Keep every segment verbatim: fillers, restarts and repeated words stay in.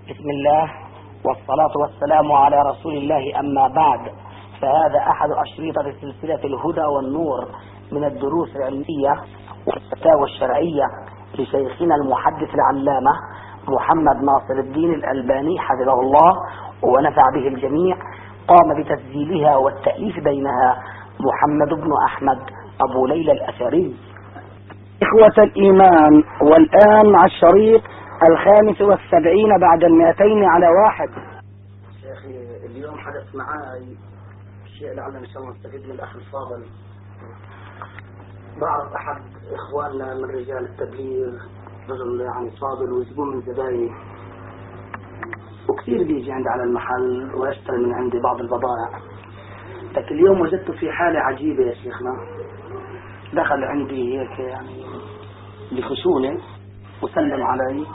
بسم الله والصلاة والسلام على رسول الله، أما بعد، فهذا أحد أشرطة سلسلة الهدى والنور من الدروس العلمية والفتاوى الشرعية لشيخنا المحدث العلامة محمد ناصر الدين الألباني حفظه الله ونفع به الجميع. قام بتسجيلها والتأليف بينها محمد بن أحمد أبو ليلى الأثري. إخوة الإيمان، والآن مع الشريط الخامس والسبعين بعد المئتين على واحد. شيخي، اليوم حدث معي شيء لعلنا إن شاء الله نستفيد من الأخ الفاضل. بعرف أحد إخواننا من رجال التبليغ، رجل يعني فاضل وزبون من زبايني، وكثير بيجي عندي على المحل ويشتري من عندي بعض البضائع. لكن اليوم وجدته في حالة عجيبة يا شيخنا. دخل عندي هيك يعني بخشونة وسلم علي،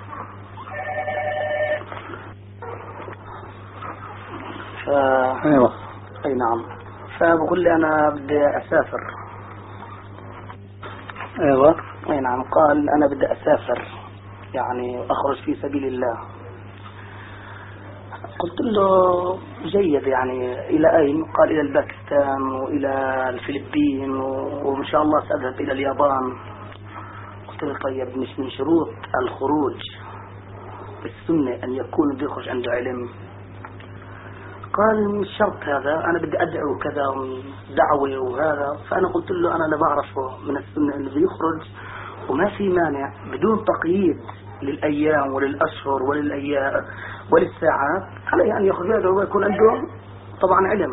ف... ايوه اي نعم، فبقول لي انا بدي اسافر. ايوه اي نعم، قال انا بدي اسافر يعني اخرج في سبيل الله. قلت له جيد، يعني الى اين؟ قال الى الباكستان والى الفلبين وان شاء الله ساذهب الى اليابان. قلت له طيب، مش من شروط الخروج بالسنة أن يكون بيخرج عنده علم؟ قال مش شرط هذا، أنا بدي أدعو كذا دعوة وهذا. فأنا قلت له أنا لا بعرفه من السنة أنه بيخرج، وما في مانع بدون تقييد للأيام وللأشهر وللأيام وللساعات، عليه أن يخرج يدعو ويكون عنده طبعا علم.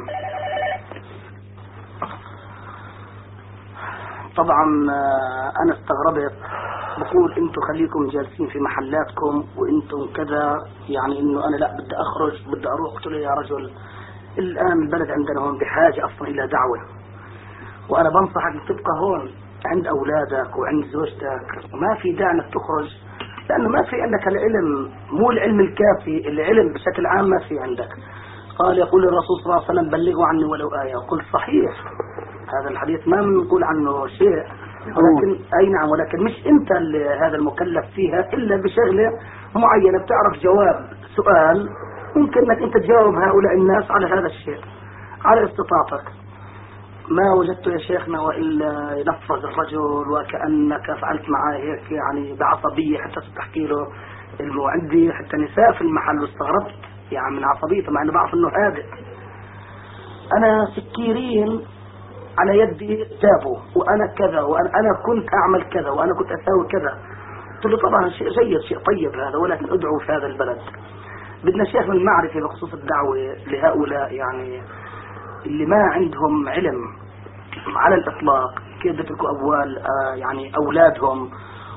طبعا أنا استغربت، بقول انتم خليكم جالسين في محلاتكم وانتم كذا، يعني انه انا لا بدي اخرج بدي اروح. قلت له يا رجل، الان البلد عندنا هون بحاجة اصلا الى دعوة، وانا بنصحك تبقى هون عند اولادك وعند زوجتك، وما في داعي انك تخرج، لانه ما في عندك العلم، مو العلم الكافي، العلم بشكل عام ما في عندك. قال يقول الرسول صلى الله عليه وسلم بلغوا عني ولو آية. قلت صحيح، هذا الحديث ما بنقول عنه شيء، ولكن اي نعم، ولكن مش انت هذا المكلف فيها الا بشغله معينه. بتعرف جواب سؤال، ممكن انك انت تجاوب هؤلاء الناس على هذا الشيء على استطاعتك. ما وجدت يا شيخنا والا ينفذ الرجل وكانك فعلت معاه هيك يعني بعصبيه، حتى تحكي له انه عندي حتى نساء في المحل، واستغربت يعني من عصبيته مع انه بعرف انه هادئ. انا سكيرين على يدي جابوا، وانا كذا، وانا أنا كنت اعمل كذا، وانا كنت اساوي كذا. قلت له طبعا شيء جيد، شيء طيب هذا، ولكن ادعو في هذا البلد. بدنا شيخ من معرفة بخصوص الدعوة لهؤلاء يعني اللي ما عندهم علم على الاطلاق، كيف يتركوا أبوال يعني اولادهم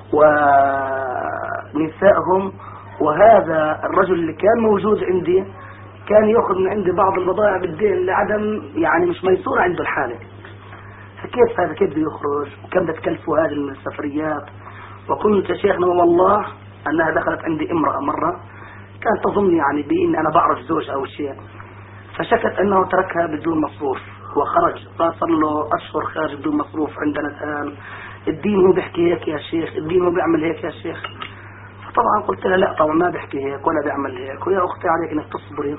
ونسائهم. وهذا الرجل اللي كان موجود عندي كان يأخذ من عندي بعض البضائع بالدين لعدم يعني مش ميسورة عنده الحالة. فكيف هذا، كيف يخرج؟ وكم بتكلفوا هذه من السفريات؟ وكنت شيخنا والله أنها دخلت عندي امرأة مرة كانت تظن يعني بإن أنا بعرف زوج أو شيء، فشكت أنه تركها بدون مصروف وخرج، صار له أشهر خارج بدون مصروف عندنا الآن. الدين هو بيحكي هيك يا شيخ، الدين هو بيعمل هيك يا شيخ. فطبعا قلت لها لا طبعا ما بيحكي هيك ولا بيعمل هيك، ويا أختي عليك أنك تصبري.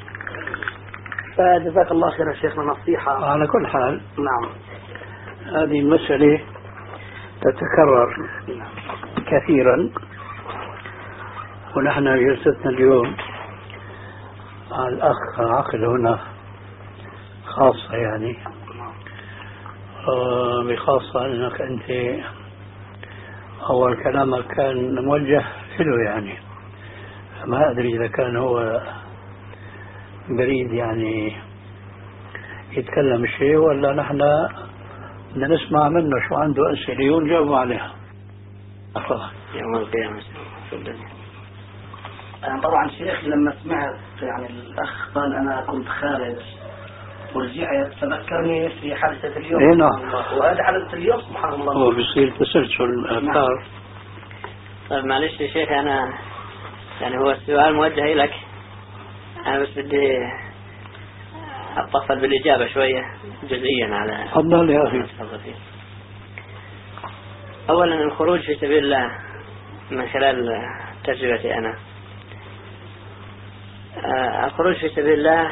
فجزاك الله خير يا شيخنا، نصيحة. على كل حال نعم، هذه المسألة تتكرر كثيرا، ونحن جلستنا اليوم مع الأخ عقل هنا خاصة يعني بخاصة أنك أنت أول كلامك كان موجه له يعني، ما أدري إذا كان هو بريد يعني يتكلم شيء ولا نحن بدنا نسمع منه شو عنده أسئلة ونجاوب عليها. أفضل يوم القيامة. أنا طبعا شيخ لما سمعت يعني الأخ قال أنا كنت خارج ورجعت، فذكرني في حادثة اليوم. إيه نعم، وهذا حادثة اليوم سبحان الله، هو بيصير تسلسل أفكار. طيب معلش يا شيخ، أنا يعني هو السؤال موجه لك، أنا بس بدي أتصل بالإجابة شوية جزئيا على. تفضل يا أخي. أولا الخروج في سبيل الله من خلال تجربتي أنا الخروج في سبيل الله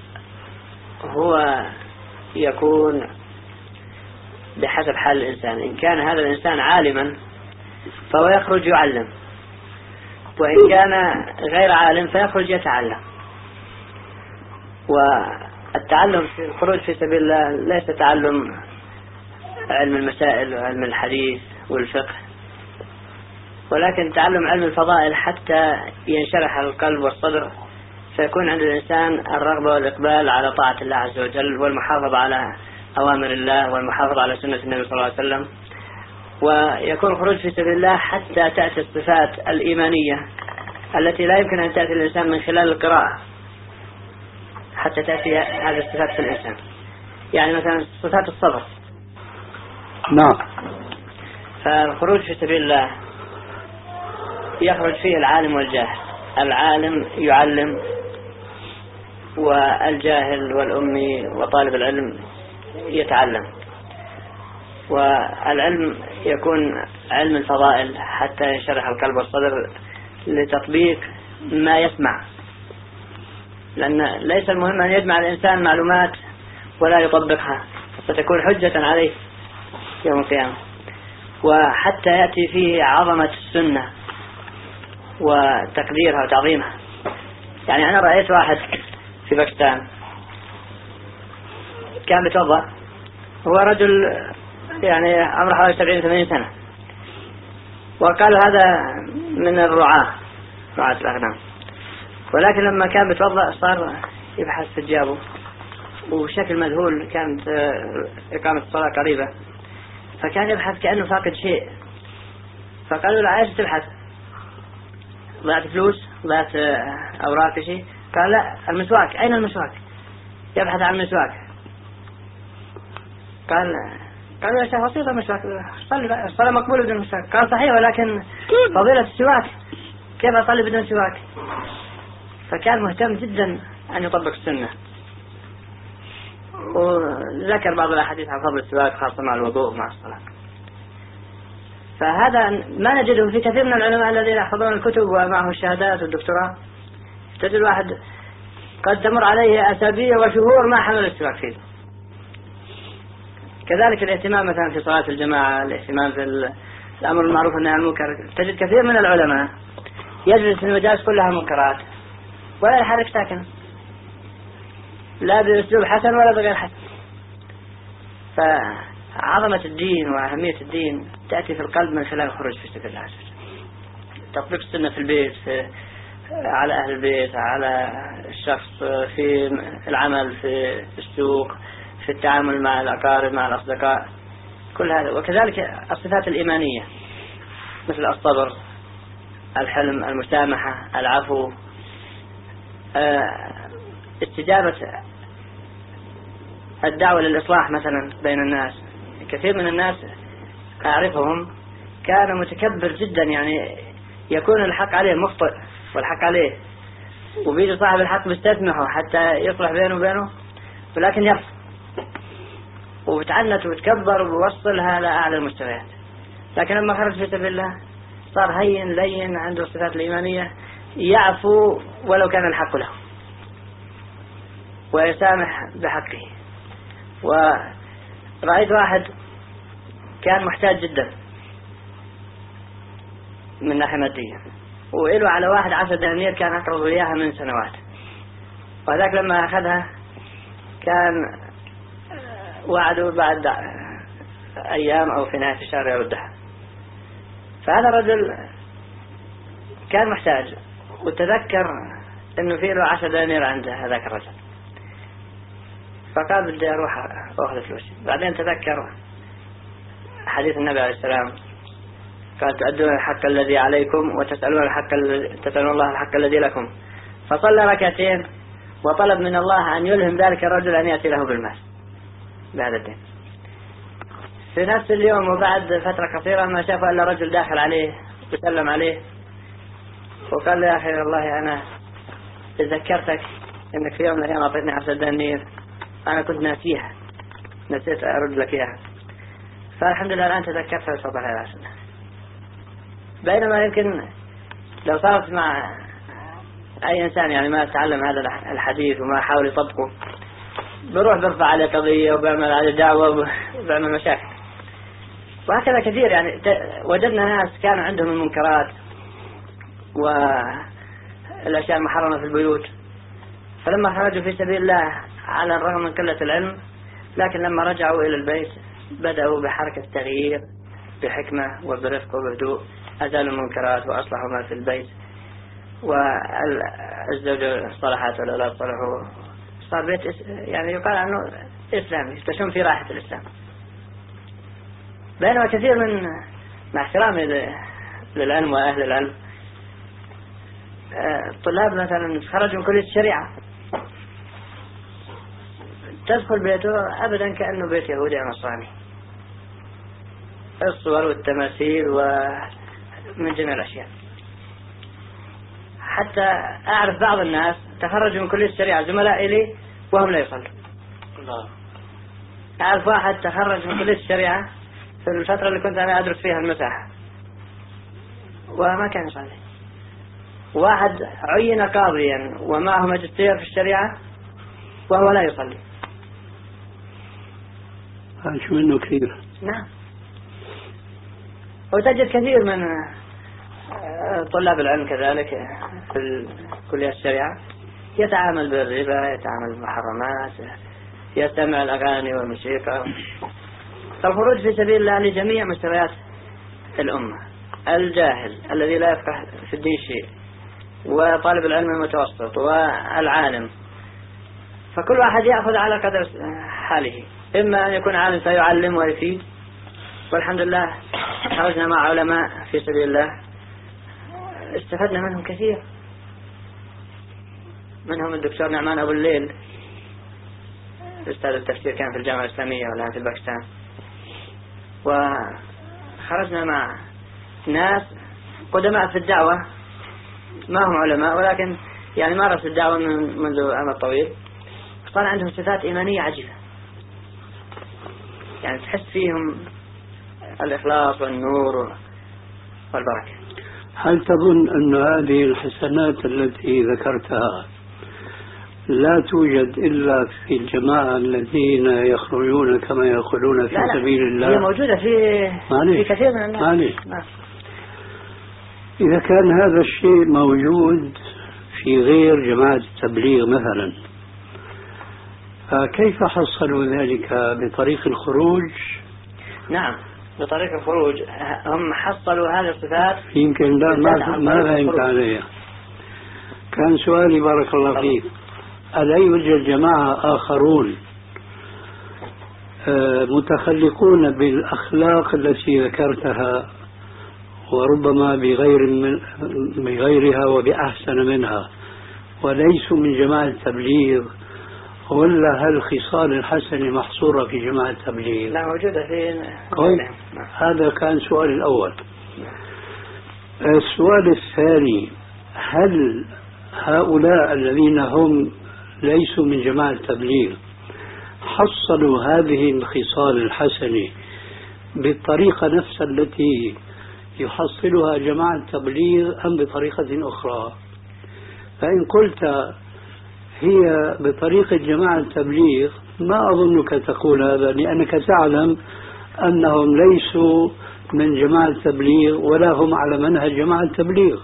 هو يكون بحسب حال الإنسان. إن كان هذا الإنسان عالما فهو يخرج يعلم، وإن كان غير عالم فيخرج يتعلم. والتعلم في الخروج في سبيل الله ليس تعلم علم المسائل وعلم الحديث والفقه، ولكن تعلم علم الفضائل حتى ينشرح القلب والصدر، فيكون عند الإنسان الرغبة والإقبال على طاعة الله عز وجل والمحافظة على أوامر الله والمحافظة على سنة النبي صلى الله عليه وسلم. ويكون الخروج في سبيل الله حتى تأتي الصفات الإيمانية التي لا يمكن أن تأتي الإنسان من خلال القراءة، حتى تأتي هذه الصفات في الإنسان. يعني مثلا صفات الصبر. نعم. فالخروج في سبيل الله يخرج فيه العالم والجاهل. العالم يعلم، والجاهل والأمي وطالب العلم يتعلم. والعلم يكون علم الفضائل حتى ينشرح القلب والصدر لتطبيق ما يسمع، لأن ليس المهم أن يجمع الإنسان معلومات ولا يطبقها، فتكون حجة عليه يوم القيامة. وحتى يأتي فيه عظمة السنة وتقديرها وتعظيمها. يعني أنا رأيت واحد في باكستان كان بيتوضأ، هو رجل يعني عمره حوالي سبعين ثمانين سنة، وقال هذا من الرعاة، رعاة الأغنام. ولكن لما كان بيتوضأ صار يبحث في جيابه وبشكل مذهول، كانت إقامة الصلاة قريبة، فكان يبحث كأنه فاقد شيء. فقالوا له عايش تبحث؟ ضعت فلوس؟ ضعت أوراق شيء؟ قال لا، المسواك. أين المسواك؟ يبحث عن المسواك. قال قالوا يا شيخ بسيطة المسواك، صلي الصلاة مقبولة بدون مسواك. قال صحيح، ولكن فضيلة السواك، كيف أصلي بدون سواك؟ فكان مهتم جدا أن يطبق السنة، وذكر بعض الأحاديث عن فضل السواك خاصة مع الوضوء ومع الصلاة. فهذا ما نجده في كثير من العلماء الذين يحفظون الكتب ومعه الشهادات والدكتوراه. تجد واحد قد تمر عليه أسابيع وشهور ما حمل السواك فيه. كذلك الاهتمام مثلا في صلاة الجماعة، الاهتمام في الأمر المعروف والنهي عن المنكر. تجد كثير من العلماء يجلس في المجالس كلها منكرات ولا يحرك ساكن، لا بأسلوب حسن ولا بغير حسن. فعظمة الدين وأهمية الدين تأتي في القلب من خلال الخروج في سبيل الله عز وجل. تطبيق السنة في البيت، في على أهل البيت، على الشخص في العمل، في السوق، في التعامل مع الأقارب، مع الأصدقاء، كل هذا. وكذلك الصفات الإيمانية مثل الصبر، الحلم، المسامحة، العفو، استجابة الدعوة للإصلاح مثلا بين الناس. كثير من الناس أعرفهم كان متكبر جدا، يعني يكون الحق عليه مخطئ والحق عليه، وبيجي صاحب الحق بيستسمحه حتى يصلح بينه وبينه، ولكن يرفض وبتعنت وتكبر ووصلها لأعلى المستويات. لكن لما خرج في سبيل الله صار هين لين، عنده الصفات الإيمانية، يعفو ولو كان الحق له ويسامح بحقه. ورأيت واحد كان محتاج جدا من ناحية مادية، وإله على واحد عشر دنانير كان أقرض إياها من سنوات، وذاك لما أخذها كان وعده بعد أيام أو في نهاية الشهر يردها. فهذا الرجل كان محتاج، وتذكر أنه في له عشر دنانير عند هذاك الرجل، فقال بدي أروح أخذ فلوسي. بعدين تذكر حديث النبي عليه السلام، قال تؤدون الحق الذي عليكم وتسألون الحق تسألون الله الحق الذي لكم. فصلى ركعتين وطلب من الله أن يلهم ذلك الرجل أن يأتي له بالمال بهذا الدين. في نفس اليوم وبعد فترة قصيرة ما شاف إلا رجل داخل عليه وسلم عليه وقال له يا أخي والله أنا تذكرتك إنك في يوم من الأيام أعطيتني عشر دنانير، أنا كنت ناسيها، نسيت أرد لك إياها، فالحمد لله الآن تذكرت وتفضل على العشر. بينما يمكن لو صارت مع أي إنسان يعني ما تعلم هذا الحديث وما حاول يطبقه بروح برفع عليه قضية وبعمل عليه دعوة وبعمل مشاكل. وهكذا كثير يعني وجدنا ناس كانوا عندهم المنكرات والأشياء المحرمة في البيوت، فلما خرجوا في سبيل الله على الرغم من قلة العلم، لكن لما رجعوا إلى البيت بدأوا بحركة تغيير بحكمة وبرفق وبهدوء، أزالوا المنكرات وأصلحوا ما في البيت، والزوجة صلحت والأولاد صلحوا، صار بيت يعني يقال عنه إسلامي، تشم في راحة الإسلام. بينما كثير من مع احترامي للعلم وأهل العلم الطلاب مثلا خرجوا من كلية الشريعة تدخل بيته أبدا كأنه بيت يهودي أو نصراني، الصور والتماثيل ومن جميع الأشياء. حتى أعرف بعض الناس تخرجوا من كلية الشريعة زملاء إلي وهم لا يصلوا. أعرف واحد تخرج من كلية الشريعة في الفترة اللي كنت أنا أدرس فيها المساحة وما كان يصلي. واحد عين قاضيا ومعه ماجستير في الشريعة وهو لا يصلي. هاش منه كثير. نعم. وتجد كثير من طلاب العلم كذلك في كلية الشريعة يتعامل بالربا، يتعامل بالمحرمات، يستمع الأغاني والموسيقى. فالخروج في سبيل الله لجميع مستويات الأمة، الجاهل الذي لا يفقه في الدين شيء، وطالب العلم المتوسط، والعالم، فكل واحد يأخذ على قدر حاله. إما أن يكون عالم سيعلم ويفيد، والحمد لله خرجنا مع علماء في سبيل الله استفدنا منهم كثير، منهم الدكتور نعمان أبو الليل أستاذ التفسير كان في الجامعة الإسلامية والآن في باكستان. وخرجنا مع ناس قدماء في الدعوة ما هم علماء ولكن يعني مارسوا الدعوة من منذ أمد طويل، صار عندهم صفات إيمانية عجيبة، يعني تحس فيهم الإخلاص والنور والبركة. هل تظن أن هذه الحسنات التي ذكرتها لا توجد إلا في الجماعة الذين يخرجون كما يقولون في لا لا سبيل الله؟ هي موجودة في في كثير من الناس. إذا كان هذا الشيء موجود في غير جماعة التبليغ مثلا، فكيف حصلوا ذلك؟ بطريق الخروج؟ نعم بطريق الخروج هم حصلوا هذه الصفات. يمكن لا ما ما فهمت عليها. كان سؤالي بارك الله فيك، ألا يوجد جماعة آخرون متخلقون بالأخلاق التي ذكرتها وربما بغير من بغيرها وبأحسن منها وليسوا من جماعة التبليغ، ولا هالخصال الحسنة محصورة في جماعة التبليغ؟ لا موجودة في طيب. هذا كان سؤال الأول. السؤال الثاني، هل هؤلاء الذين هم ليسوا من جماعة التبليغ حصلوا هذه الخصال الحسنة بالطريقة نفسها التي يحصلها جماعة التبليغ أم بطريقة أخرى؟ فإن قلت هي بطريقة جماعة التبليغ ما أظنك تقول هذا، لأنك تعلم أنهم ليسوا من جماعة التبليغ ولا هم على منهج جماعة التبليغ.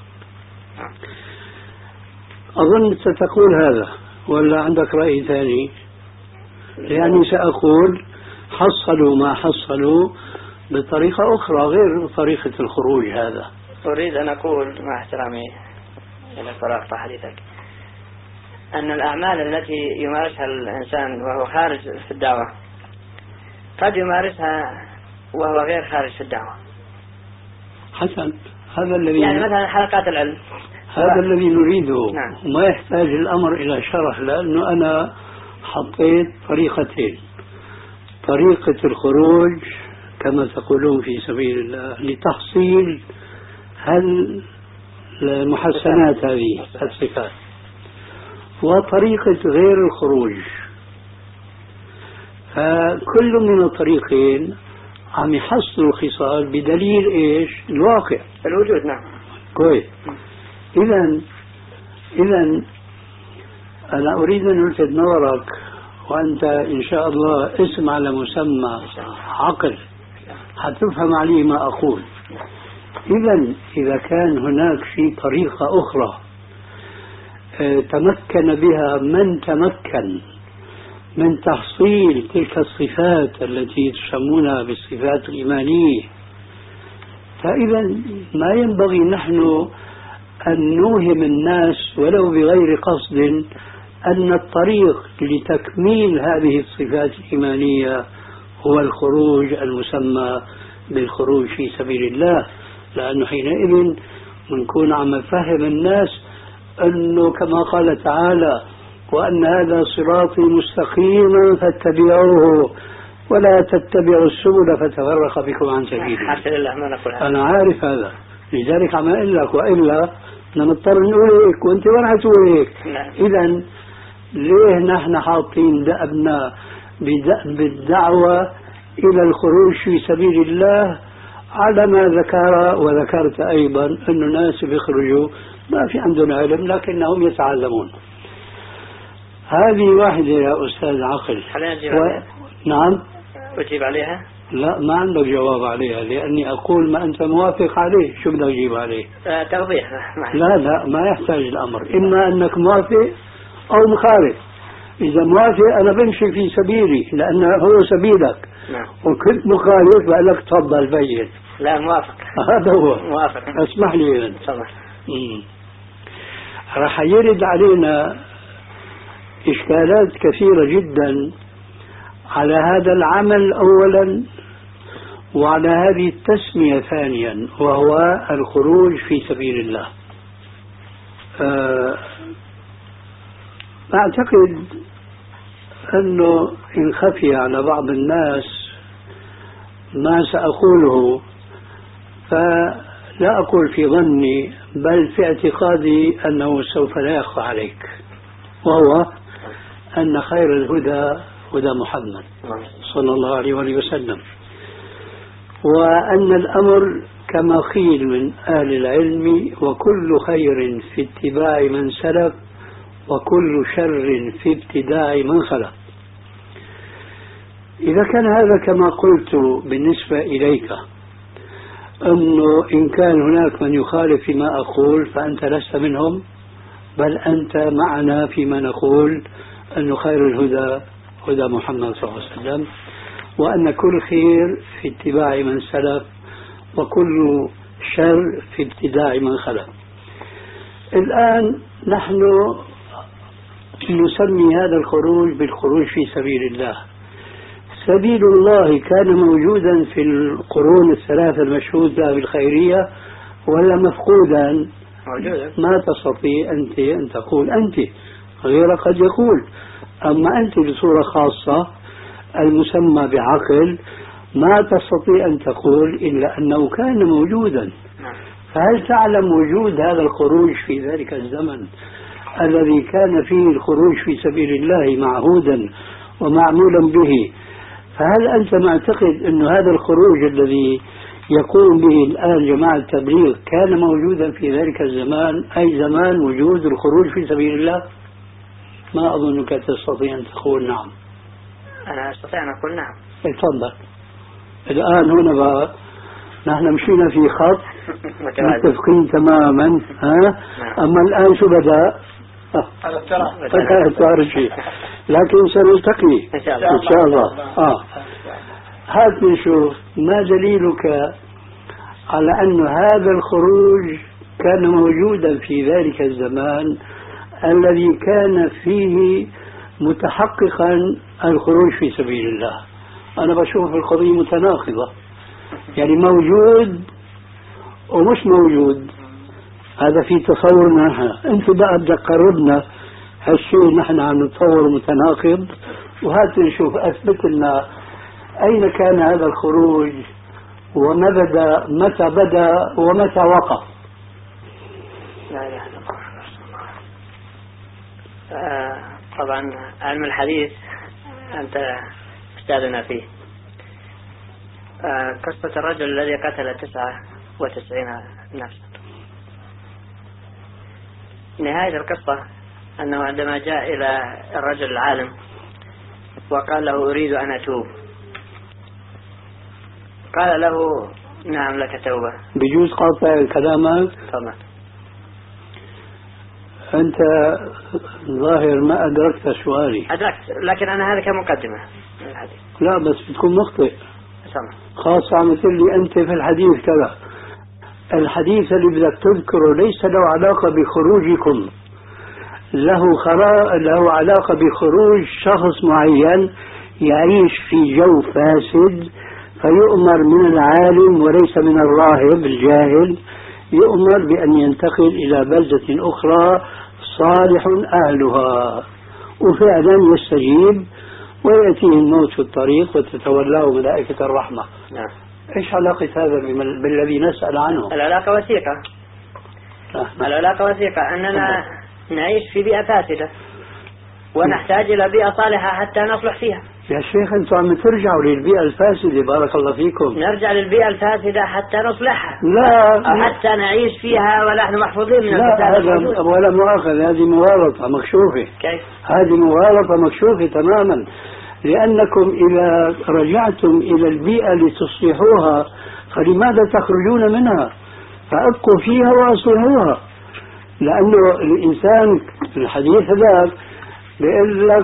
أظن ستقول هذا ولا عندك رأي ثاني؟ يعني سأقول حصلوا ما حصلوا بطريقة أخرى غير طريقة الخروج. هذا أريد أن أقول مع احترامي إلى طريقة حديثك أن الأعمال التي يمارسها الإنسان وهو خارج في الدعوة قد يمارسها وهو غير خارج في الدعوة. حسن، هذا الذي يعني مثلا حلقات العلم هذا و... الذي نريده. نعم. ما يحتاج الأمر إلى شرح، لأنه أنا حطيت طريقتين: طريقة الخروج كما تقولون في سبيل الله لتحصيل هل المحسنات هذه الصفات، وطريقة غير الخروج. فكل من الطريقين عم يحصل الخصال بدليل إيش؟ الواقع الوجود. نعم كويس. إذن إذا أنا أريد أن ألفت نظرك، وأنت إن شاء الله اسم على مسمى عقل حتفهم عليه ما أقول. إذا إذا كان هناك في طريقة أخرى تمكن بها من تمكن من تحصيل تلك الصفات التي تسمونها بالصفات الإيمانية، فإذا ما ينبغي نحن أن نوهم الناس ولو بغير قصد أن الطريق لتكميل هذه الصفات الإيمانية هو الخروج المسمى بالخروج في سبيل الله، لأنه حينئذ نكون عم نفهم الناس أنه كما قال تعالى وأن هذا صراطي مستقيما فاتبعوه ولا تتبعوا السبل فتفرق بكم عن سبيله. أنا عارف هذا، لذلك عم أقول لك، وإلا نضطر نقول هيك وأنت وين حتقول هيك. إذا ليه نحن حاطين دأبنا بالدعوة إلى الخروج في سبيل الله على ما ذكر وذكرت أيضا أن الناس بيخرجوا ما في عندهم علم لكنهم يتعلمون. هذه واحدة يا أستاذ عقل. و... نعم أجيب عليها؟ لا ما عندك جواب عليها، لأني أقول ما أنت موافق عليه شو بدك تجيب عليه؟ آه توضيح. لا لا ما يحتاج الأمر، إما أنك موافق أو مخالف. إذا موافق أنا بمشي في سبيلي لأنه هو سبيلك. نعم. وكنت مخالف بقول لك تفضل بين. لا موافق. هذا هو. موافق. اسمح لي أنت. تفضل. راح يرد علينا إشكالات كثيرة جدا على هذا العمل أولا، وعلى هذه التسمية ثانيا، وهو الخروج في سبيل الله. أه أعتقد أنه إن خفي على بعض الناس ما سأقوله، فلا أقول في ظني بل في اعتقادي أنه سوف لا يخفى عليك، وهو أن خير الهدى هدى محمد صلى الله عليه وآله وسلم، وأن الأمر كما قيل من أهل العلم وكل خير في اتباع من سلف وكل شر في ابتداع من خلق. إذا كان هذا كما قلت بالنسبة إليك، أنه إن كان هناك من يخالف فيما أقول فأنت لست منهم، بل أنت معنا فيما نقول أن خير الهدى هدى محمد صلى الله عليه وسلم، وأن كل خير في اتباع من سلف وكل شر في ابتداع من خلق. الآن نحن نسمي هذا الخروج بالخروج في سبيل الله. سبيل الله كان موجودا في القرون الثلاثة المشهود بها بالخيرية ولا مفقودا؟ موجودا. ما تستطيع أنت أن تقول أنت، غير قد يقول، أما أنت بصورة خاصة المسمى بعقل ما تستطيع أن تقول إلا أنه كان موجودا. فهل تعلم وجود هذا الخروج في ذلك الزمن الذي كان فيه الخروج في سبيل الله معهودا ومعمولا به؟ فهل أنت معتقد أن هذا الخروج الذي يقوم به الآن جماعة التبليغ كان موجودا في ذلك الزمان، أي زمان وجود الخروج في سبيل الله؟ ما أظنك تستطيع أن تقول نعم. أنا أستطيع أن أقول نعم. تفضل. الآن هنا بقى نحن مشينا في خط متفقين تماما، ها؟ أما الآن شو بدأ؟ هذا شيء، لكن سنلتقي إن شاء الله. إن شاء الله. آه. هات نشوف ما دليلك على أن هذا الخروج كان موجودا في ذلك الزمان الذي كان فيه متحققا الخروج في سبيل الله. أنا بشوف القضية متناقضة، يعني موجود ومش موجود، هذا في تصورنا نحن. أنت بقى بدك قربنا هالشيء نحن عم نتصور متناقض، وهات نشوف أثبت لنا أين كان هذا الخروج وما بدأ، متى بدأ ومتى وقف. لا إله إلا الله. آه طبعا علم الحديث أنت أستاذنا فيه. آه قصة الرجل الذي قتل تسعة وتسعين نفسا. نهاية القصة أنه عندما جاء إلى الرجل العالم وقال له أريد أن أتوب، قال له نعم لك توبة. بجوز قاطع كلامك؟ طبعا. أنت ظاهر ما أدركت سؤالي. أدركت، لكن أنا هذا كمقدمة الحديث. لا بس بتكون مخطئ. سمع. خاصة عم تقول لي أنت في الحديث كذا. الحديث اللي بدك تذكره ليس له علاقة بخروجكم، له خرا... له علاقة بخروج شخص معين يعيش في جو فاسد فيؤمر من العالم وليس من الراهب الجاهل، يؤمر بأن ينتقل إلى بلدة أخرى صالح أهلها، وفعلا يستجيب ويأتيه الموت في الطريق وتتولاه ملائكة الرحمة. نعم. إيش علاقة هذا بالذي نسأل عنه؟ العلاقة وثيقة. نعم. العلاقة وثيقة أننا نعيش في بيئة فاسدة ونحتاج إلى بيئة صالحة حتى نصلح فيها. يا شيخ أنتم عم ترجعوا للبيئة الفاسدة، بارك الله فيكم. نرجع للبيئة الفاسدة حتى نصلحها، لا أو حتى نعيش فيها ونحن محفوظين من لا الفساد. هذا ولا مؤاخذة، هذه مغالطة مكشوفة. كيف؟ هذه مغالطة مكشوفة تماما، لأنكم إذا رجعتم إلى البيئة لتصلحوها فلماذا تخرجون منها؟ فأبقوا فيها وأصلحوها، لأنه الإنسان في الحديث هذا بيقول لك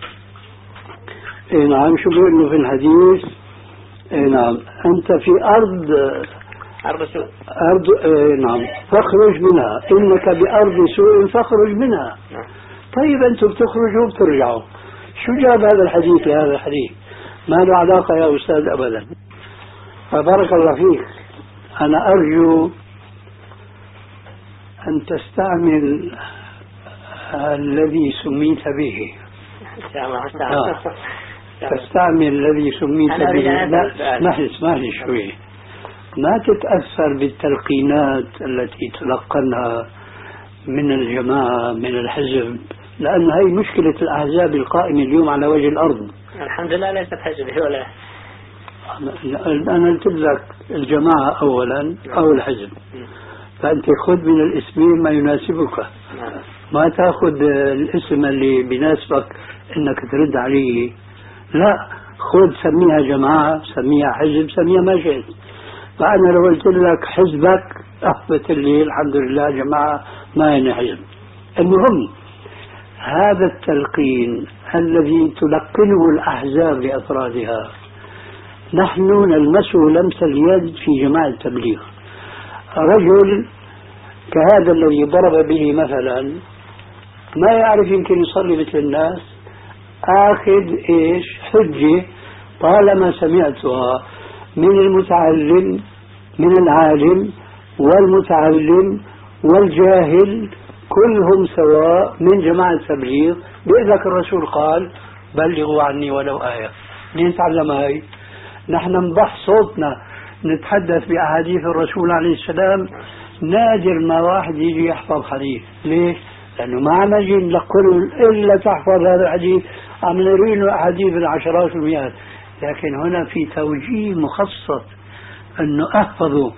إيه نعم، شو بيقول له في الحديث؟ إيه نعم، أنت في أرض أرض سوء. أرض إيه نعم، فاخرج منها، إنك بأرض سوء فاخرج منها. نعم. طيب أنتم بتخرجوا وبترجعوا، شو جاب هذا الحديث لهذا الحديث؟ ما له علاقة يا أستاذ أبدا. فبارك الله فيك، أنا أرجو أن تستعمل الذي سميت به. آه. تستعمل الذي سميت به. لا اسمح لي اسمح لي شوي، ما تتأثر بالتلقينات التي تلقنها من الجماعة من الحزب، لأن هي مشكلة الأحزاب القائمة اليوم على وجه الأرض. الحمد لله ليست حزب ولا. أنا قلت لك الجماعة أولا أو الحزب، فأنت خذ من الاسمين ما يناسبك، ما تأخذ الاسم اللي بيناسبك إنك ترد عليه. لا، خذ سميها جماعة، سميها حزب، سميها ما شئت. فأنا لو قلت لك حزبك أثبت لي الحمد لله جماعة ما يعني حزب. المهم هذا التلقين الذي تلقنه الأحزاب لأفرادها نحن نلمسه لمس اليد في جماعة التبليغ. رجل كهذا الذي ضرب به مثلا ما يعرف يمكن يصلي مثل الناس، آخذ إيش حجة طالما سمعتها من المتعلم من العالم والمتعلم والجاهل كلهم سواء من جماعة التبليغ، بيقول لك الرسول قال بلغوا عني ولو آية. منين نتعلم هاي؟ نحن نضح صوتنا نتحدث بأحاديث الرسول عليه السلام، نادر ما واحد يجي يحفظ حديث. ليش؟ لأنه ما عم نجي نقول إلا تحفظ هذا الحديث، عم نرين أحاديث بالعشرات والمئات، لكن هنا في توجيه مخصص أنه أحفظوا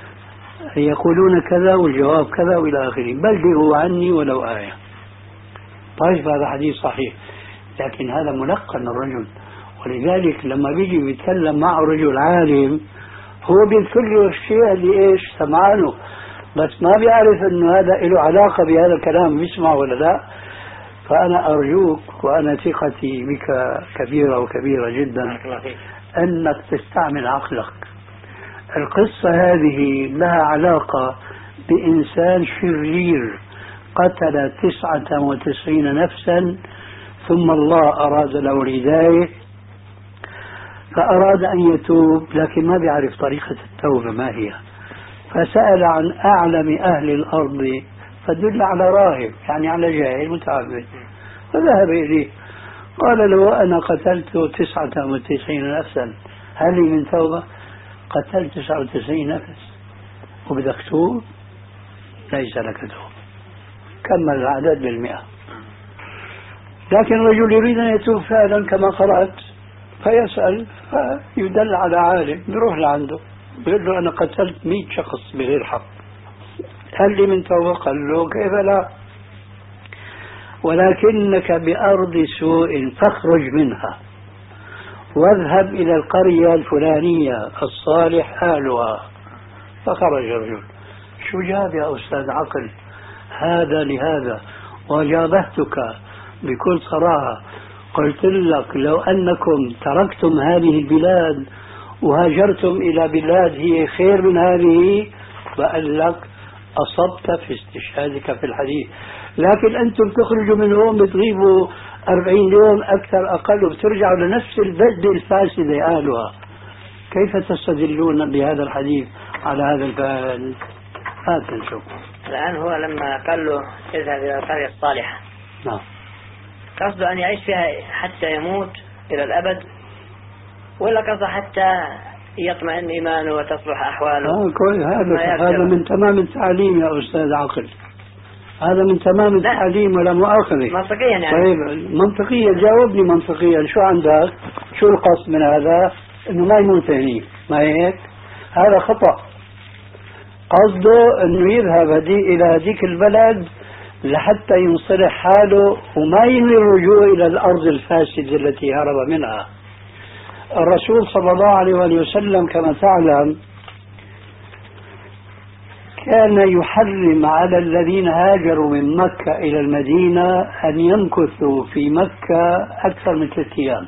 يقولون كذا والجواب كذا وإلى آخره، بلغوا عني ولو آية. طيب هذا حديث صحيح، لكن هذا ملقن الرجل، ولذلك لما بيجي بيتكلم معه رجل عالم هو بيذكر له الشيء اللي إيش سمعانه، بس ما بيعرف أنه هذا له علاقة بهذا الكلام بيسمع ولا لا. فأنا أرجوك وأنا ثقتي بك كبيرة وكبيرة جدا أنك تستعمل عقلك. القصة هذه لها علاقة بإنسان شرير قتل تسعة وتسعين نفسا ثم الله أراد له الهداية فأراد أن يتوب، لكن ما بيعرف طريقة التوبة ما هي، فسأل عن أعلم أهل الأرض فدل على راهب يعني على جاهل متعبد، فذهب إليه قال له أنا قتلت تسعة وتسعين نفسا هل لي من توبة؟ قتلت تسعة وتسعين نفس وبدك توب؟ ليس لك توب. كمل العدد بالمئة. لكن الرجل يريد أن يتوب فعلا كما قرأت، فيسأل فيدل على عالم يروح لعنده يقول له أنا قتلت مئة شخص بغير حق هل لي من توبة؟ قال له كيف لا، ولكنك بأرض سوء فاخرج منها واذهب إلى القرية الفلانية الصالح أهلها. فخرج الرجل. شو جاب يا أستاذ عقل هذا لهذا؟ وجابهتك بكل صراحة، قلت لك لو أنكم تركتم هذه البلاد وهاجرتم إلى بلاد هي خير من هذه بقول لك أصبت في استشهادك في الحديث. لكن أنتم تخرجوا من هون بتغيبوا أربعين يوم أكثر أقل وبترجعوا لنفس البلدة الفاسدة أهلها. كيف تستدلون بهذا الحديث على هذا الفعل؟ هات نشوف. الآن هو لما قال له اذهب إلى القرية الصالحة، نعم، قصده أن يعيش فيها حتى يموت إلى الأبد، ولا قصده حتى يطمئن إيمانه وتصلح أحواله؟ آه هذا هذا من تمام التعليم يا أستاذ عقل، هذا من تمام التعليم ولا مؤاخذة. منطقيا يعني. طيب منطقيا، جاوبني منطقيا، شو عندك؟ شو القصد من هذا؟ إنه ما يموت هني، ما هيك؟ هذا خطأ. قصده إنه يذهب هدي إلى هذيك البلد لحتى ينصلح حاله وما ينوي الرجوع إلى الأرض الفاسدة التي هرب منها. الرسول صلى الله عليه وسلم كما تعلم كان يحرم على الذين هاجروا من مكة إلى المدينة أن يمكثوا في مكة أكثر من ثلاثة أيام.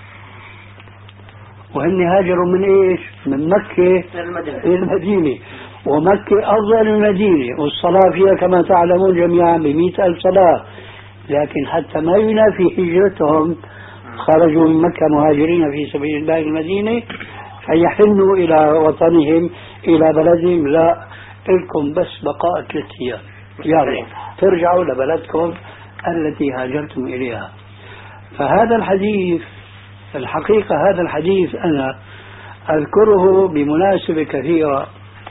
وهن هاجروا من إيش؟ من مكة إلى المدينة، ومكة أفضل المدينة والصلاة فيها كما تعلمون جميعا بمئة ألف صلاة. لكن حتى ما ينافي هجرتهم خرجوا من مكة مهاجرين في سبيل الله المدينة فيحنوا إلى وطنهم إلى بلدهم. لا، لكم بس بقاء ثلاثة أيام، يعني ترجعوا لبلدكم التي هاجرتم إليها. فهذا الحديث الحقيقة هذا الحديث أنا أذكره بمناسبة كثيرة،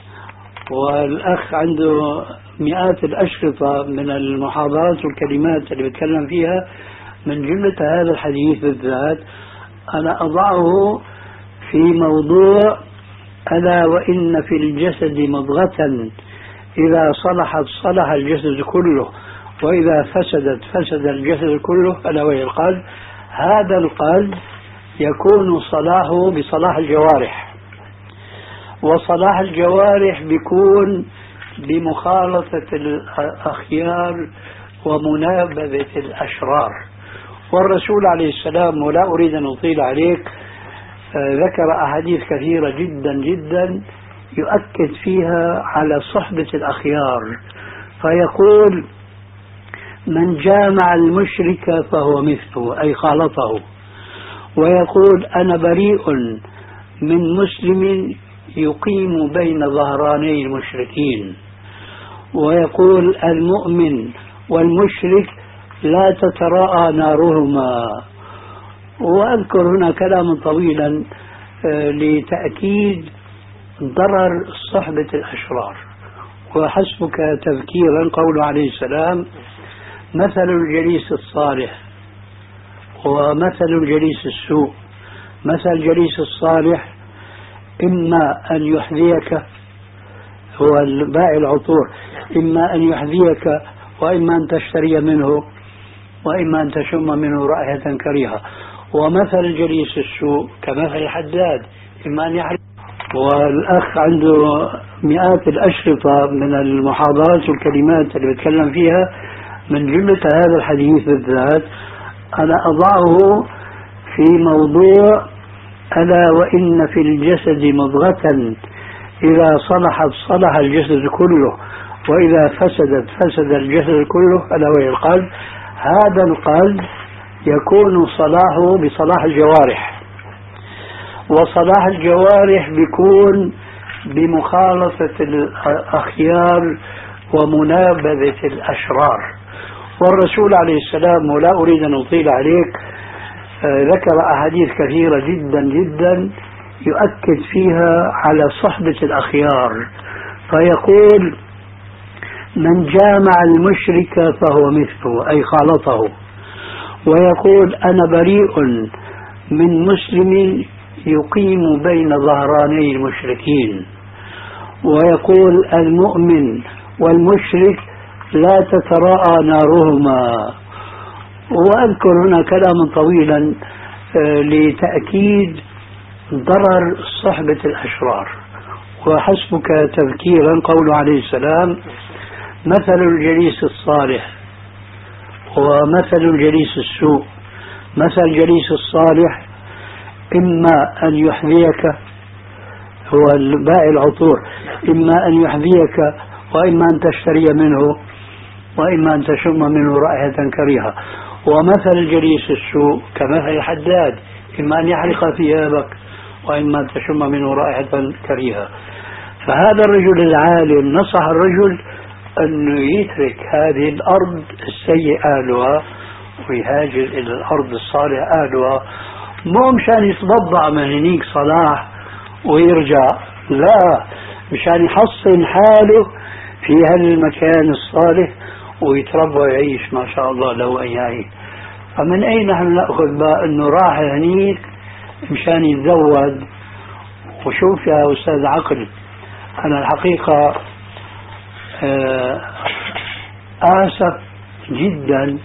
والأخ عنده مئات الأشرطة من المحاضرات والكلمات اللي بتكلم فيها. من جملة هذا الحديث بالذات أنا أضعه في موضوع ألا وإن في الجسد مضغة إذا صلحت صلح الجسد كله وإذا فسدت فسد الجسد كله ألا وهي القلب. هذا القلب يكون صلاحه بصلاح الجوارح، وصلاح الجوارح بيكون بمخالطة الأخيار ومنابذة الأشرار. والرسول عليه السلام، ولا أريد أن أطيل عليك، ذكر أحاديث كثيرة جدا جدا يؤكد فيها على صحبة الأخيار، فيقول من جامع المشرك فهو مثله أي خالطه، ويقول أنا بريء من مسلم يقيم بين ظهراني المشركين، ويقول المؤمن والمشرك لا تتراءى نارهما. وأذكر هنا كلاما طويلا لتأكيد ضرر صحبة الأشرار. وحسبك تذكيرا قوله عليه السلام مثل الجليس الصالح ومثل الجليس السوء. مثل الجليس الصالح إما أن يحذيك، هو البائع العطور، إما أن يحذيك وإما أن تشتري منه وإما أن تشم منه رائحة كريهة. ومثل الجليس السوء كمثل الحداد، إما أن يحرق. والأخ عنده مئات الأشرطة من المحاضرات والكلمات اللي بتكلم فيها. من جملة هذا الحديث بالذات أنا أضعه في موضوع ألا وإن في الجسد مضغة إذا صلحت صلح الجسد كله وإذا فسدت فسد الجسد كله ألا وهي القلب. هذا القلب يكون صلاحه بصلاح الجوارح، وصلاح الجوارح بيكون بمخالطة الأخيار ومنابذة الأشرار. والرسول عليه السلام، ولا أريد أن أطيل عليك، ذكر أحاديث كثيرة جدا جدا يؤكد فيها على صحبة الأخيار، فيقول من جامع المشرك فهو مثله أي خالطه، ويقول أنا بريء من مسلم يقيم بين ظهراني المشركين، ويقول المؤمن والمشرك لا تتراءى نارهما. وأذكر هنا كلاما طويلا لتأكيد ضرر صحبة الأشرار. وحسبك تذكيرا قوله عليه السلام: مثل الجليس الصالح ومثل الجليس السوء. مثل الجليس الصالح إما أن يحذيك، هو البائع العطور، إما أن يحذيك وإما أن تشتري منه وإما أن تشم منه رائحة كريهة. ومثل الجليس السوء كمثل الحداد، إما أن يحرق ثيابك وإما أن تشم منه رائحة كريهة. فهذا الرجل العالم نصح الرجل أنه يترك هذه الأرض السيئة أهلها ويهاجر إلى الأرض الصالح أهلها، مو مشان يتبضع من هنيك صلاح ويرجع، لا، مشان يحصن حاله في هالمكان الصالح ويتربى ويعيش ما شاء الله له أن يعيش. فمن أين نحن نأخذ بقى أنه راح هنيك مشان يتزود؟ وشوف يا أستاذ عقل، أنا الحقيقة آسف جدا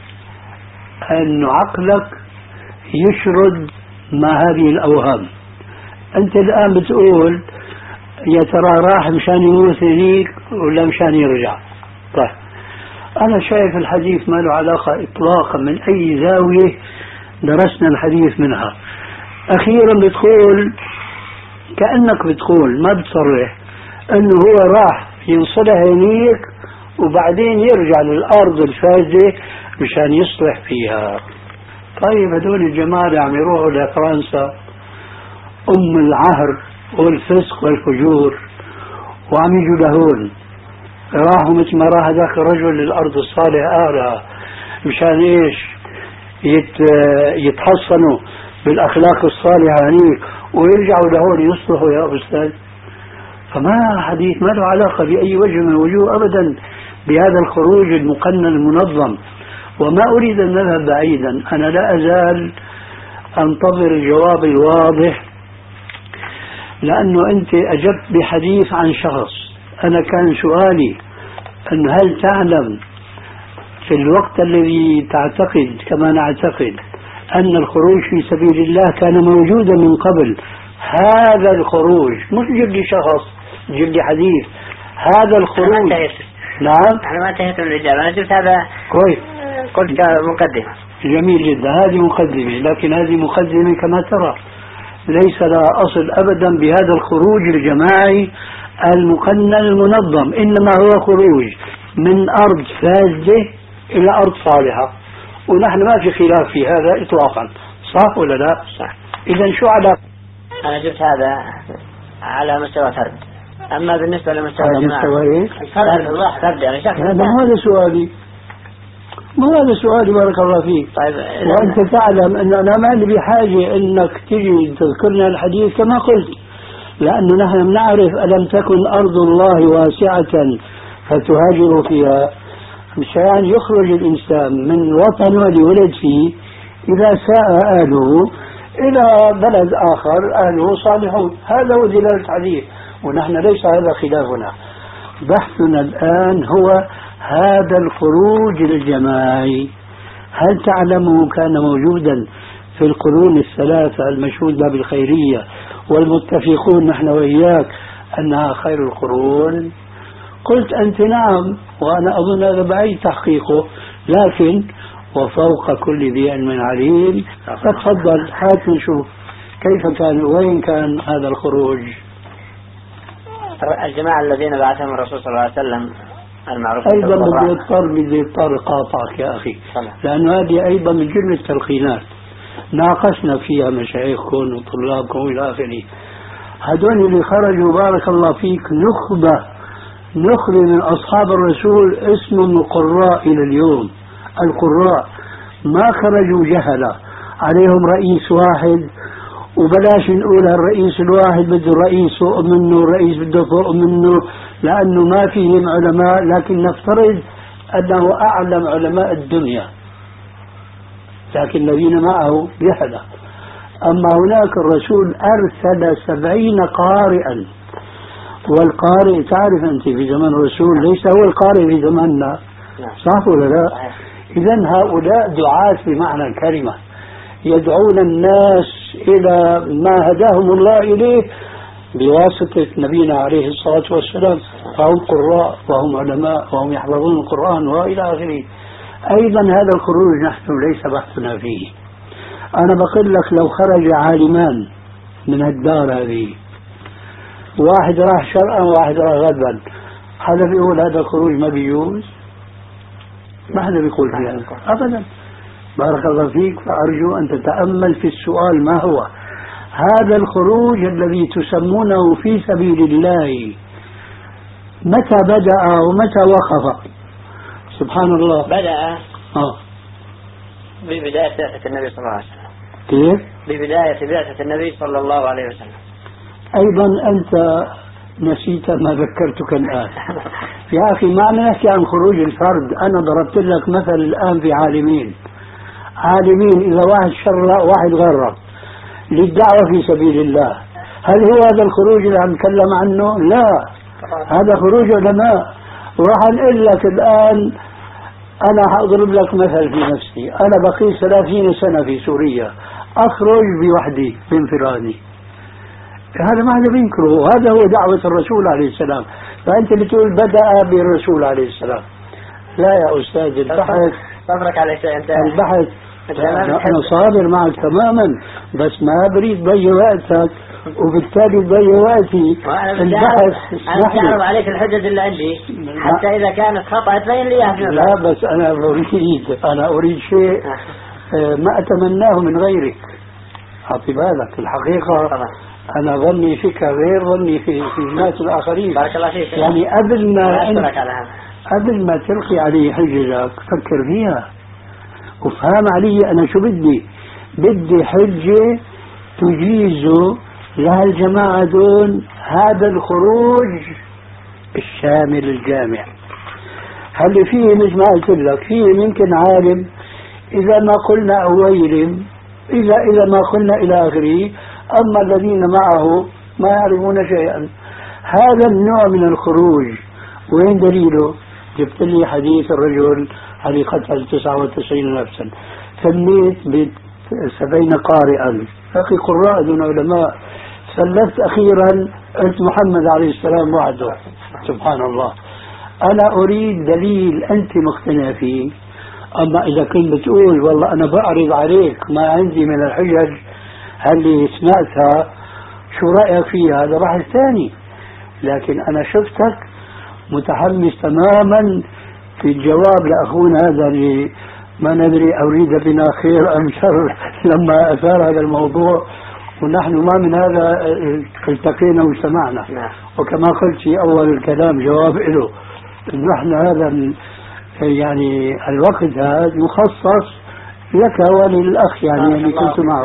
أن عقلك يشرد مع هذه الأوهام. أنت الآن بتقول يا ترى راح مشان يموت هنيك ولا مشان يرجع. طيب أنا شايف الحديث ما له علاقة إطلاقا من أي زاوية درسنا الحديث منها. أخيرا بتقول كأنك بتقول ما بتصرح أنه هو راح ينصلح هنيك وبعدين يرجع للأرض الفاسدة مشان يصلح فيها. طيب هدول الجماعة عم يروحوا لفرنسا أم العهر والفسق والفجور وعم يجوا لهون، راحوا مثل ما راح هذاك الرجل للأرض الصالحة أهلها مشان إيش؟ يت يتحصنوا بالأخلاق الصالحة هنيك ويرجعوا لهون يصلحوا يا أستاذ. فما حديث ما له علاقة بأي وجه من الوجوه أبدا بهذا الخروج المقنن المنظم. وما أريد أن نذهب بعيدا، أنا لا أزال أنتظر الجواب الواضح، لأنه أنت أجبت بحديث عن شخص. أنا كان سؤالي أن هل تعلم في الوقت الذي تعتقد كما نعتقد أن الخروج في سبيل الله كان موجودا من قبل، هذا الخروج مش جلي شخص جلي حديث، هذا الخروج. نعم أنا ما انتهيت من الإجابة، أنا جبت هذا كويس، قلت كمقدمة. جميل جدا، هذه مقدمة، لكن هذه مقدمة كما ترى ليس لها أصل أبدا بهذا الخروج الجماعي المقنن المنظم، إنما هو خروج من أرض فاسدة إلى أرض صالحة، ونحن ما في خلاف في هذا إطلاقا، صح ولا لا؟ صح. إذا شو علاقة؟ أنا جبت هذا على مستوى فرد، أما بالنسبة لمستوى على الجماعة مستوى إيه؟ فرد فرد يعني شخص. هذا ما هذا سؤالي، ما هذا سؤالي بارك الله فيك. طيب وأنت تعلم أن أنا ما لي بحاجة أنك تجي تذكرنا الحديث كما قلت، لأنه نحن بنعرف ألم تكن أرض الله واسعة فتهاجروا فيها، مشان يخرج الإنسان من وطنه اللي ولد فيه إذا ساء أهله إلى بلد آخر أهله صالحون. هذا هو دلالة الحديث، ونحن ليس هذا خلافنا. بحثنا الآن هو هذا الخروج الجماعي، هل تعلمه كان موجودا في القرون الثلاثة المشهود بها بالخيرية والمتفقون نحن وإياك أنها خير القرون؟ قلت أنت نعم، وأنا أظن هذا بعيد تحقيقه، لكن وفوق كل ذي علم عليم. فتفضل هات نشوف كيف كان وين كان هذا الخروج. الجماعة الذين بعثهم الرسول صلى الله عليه وسلم المعروف أيضا بدي اضطر بدي اضطر قاطعك يا أخي، لأنه هذه أيضا من جملة التلقينات ناقشنا فيها مشايخكم وطلابكم إلى آخره. هذول اللي خرجوا بارك الله فيك نخبة نخبة من أصحاب الرسول اسمهم القراء إلى اليوم. القراء ما خرجوا جهلة، عليهم رئيس واحد، وبلاش نقول الرئيس الواحد بده الرئيس فوق منه الرئيس بده فوق منه، لأنه ما فيهم علماء، لكن نفترض أنه أعلم علماء الدنيا، لكن الذين معه جهلة. أما هناك الرسول أرسل سبعين قارئا، والقارئ تعرف أنت في زمن الرسول ليس هو القارئ في زماننا، صح ولا لا؟ إذن هؤلاء دعاة بمعنى الكلمة، يدعون الناس إلى ما هداهم الله إليه بواسطة نبينا عليه الصلاة والسلام، فهم قراء وهم علماء وهم يحفظون القرآن وإلى آخره. أيضا هذا الخروج نحن ليس بحثنا فيه. أنا بقول لك لو خرج عالمان من الدار هذه، واحد راح شرقا وواحد راح غربا، حدا بيقول هذا الخروج ما بيجوز؟ ما حدا بيقول فيها أبدا. بارك الله فيك. فأرجو أن تتأمل في السؤال ما هو هذا الخروج الذي تسمونه في سبيل الله، متى بدأ ومتى وقف؟ سبحان الله. بدأ آه. ببداية بعثة النبي صلى الله عليه وسلم. كيف؟ ببداية بعثة النبي صلى الله عليه وسلم. أيضا أنت نسيت ما ذكرتك الآن. يا أخي ما نحكي عن خروج الفرد. أنا ضربت لك مثل الآن في عالمين. عالمين إذا واحد شرق واحد غرب للدعوة في سبيل الله، هل هو هذا الخروج اللي عم نتكلم عنه؟ لا، هذا خروج علماء. وراح نقول لك الآن، أنا حأضرب لك مثل في نفسي. أنا بقي ثلاثين سنة في سوريا، أخرج بوحدي بانفرادي، هذا ما حدا بينكره، هذا هو دعوة الرسول عليه السلام. فأنت اللي تقول بدأ بالرسول عليه السلام، لا يا أستاذ. البحث صبرك على شيء أنت. البحث أنا صابر معك تماما، بس ما بريد ضيع وقتك وبالتالي ضيع وقتي. البحث أنا أعرض عليك الحجج اللي عندي حتى إذا كانت خطأ تبين لي إياها. لا بس أنا أريد أنا أريد شيء ما أتمناه من غيرك. أعطي بالك الحقيقة طبعا. أنا ظني فيك غير ظني في في الناس الآخرين. بارك الله فيك. يعني قبل ما قبل ما تلقي علي حججك فكر فيها وفهم علي أنا شو بدي. بدي حجة تجيز لها الجماعة دون هذا الخروج الشامل الجامع. هل فيه مثل ما قلت لك فيه ممكن عالم إذا ما قلنا أويل إذا إذا ما قلنا إلى آخره، أما الذين معه ما يعرفون شيئا. هذا النوع من الخروج وين دليله؟ جبت لي حديث الرجل الذي قتل تسعة وتسعين نفسا، سميت بسبعين قارئا. أخي قراء دون علماء. سلفت أخيرا قلت محمد عليه السلام وحده. سبحان الله. أنا أريد دليل أنت مقتنع فيه. أما إذا كنت بتقول والله أنا بعرض عليك ما عندي من الحجج هل سمعتها شو رأيك فيها، هذا بحث ثاني. لكن أنا شفتك متحمس تماما في الجواب لأخونا هذا اللي ما ندري أريد بنا خير أم شر لما أثار هذا الموضوع، ونحن ما من هذا التقينا واجتمعنا. وكما قلت في أول الكلام جواب له، نحن هذا يعني الوقت هذا مخصص لك وللأخ يعني اللي كنت معه.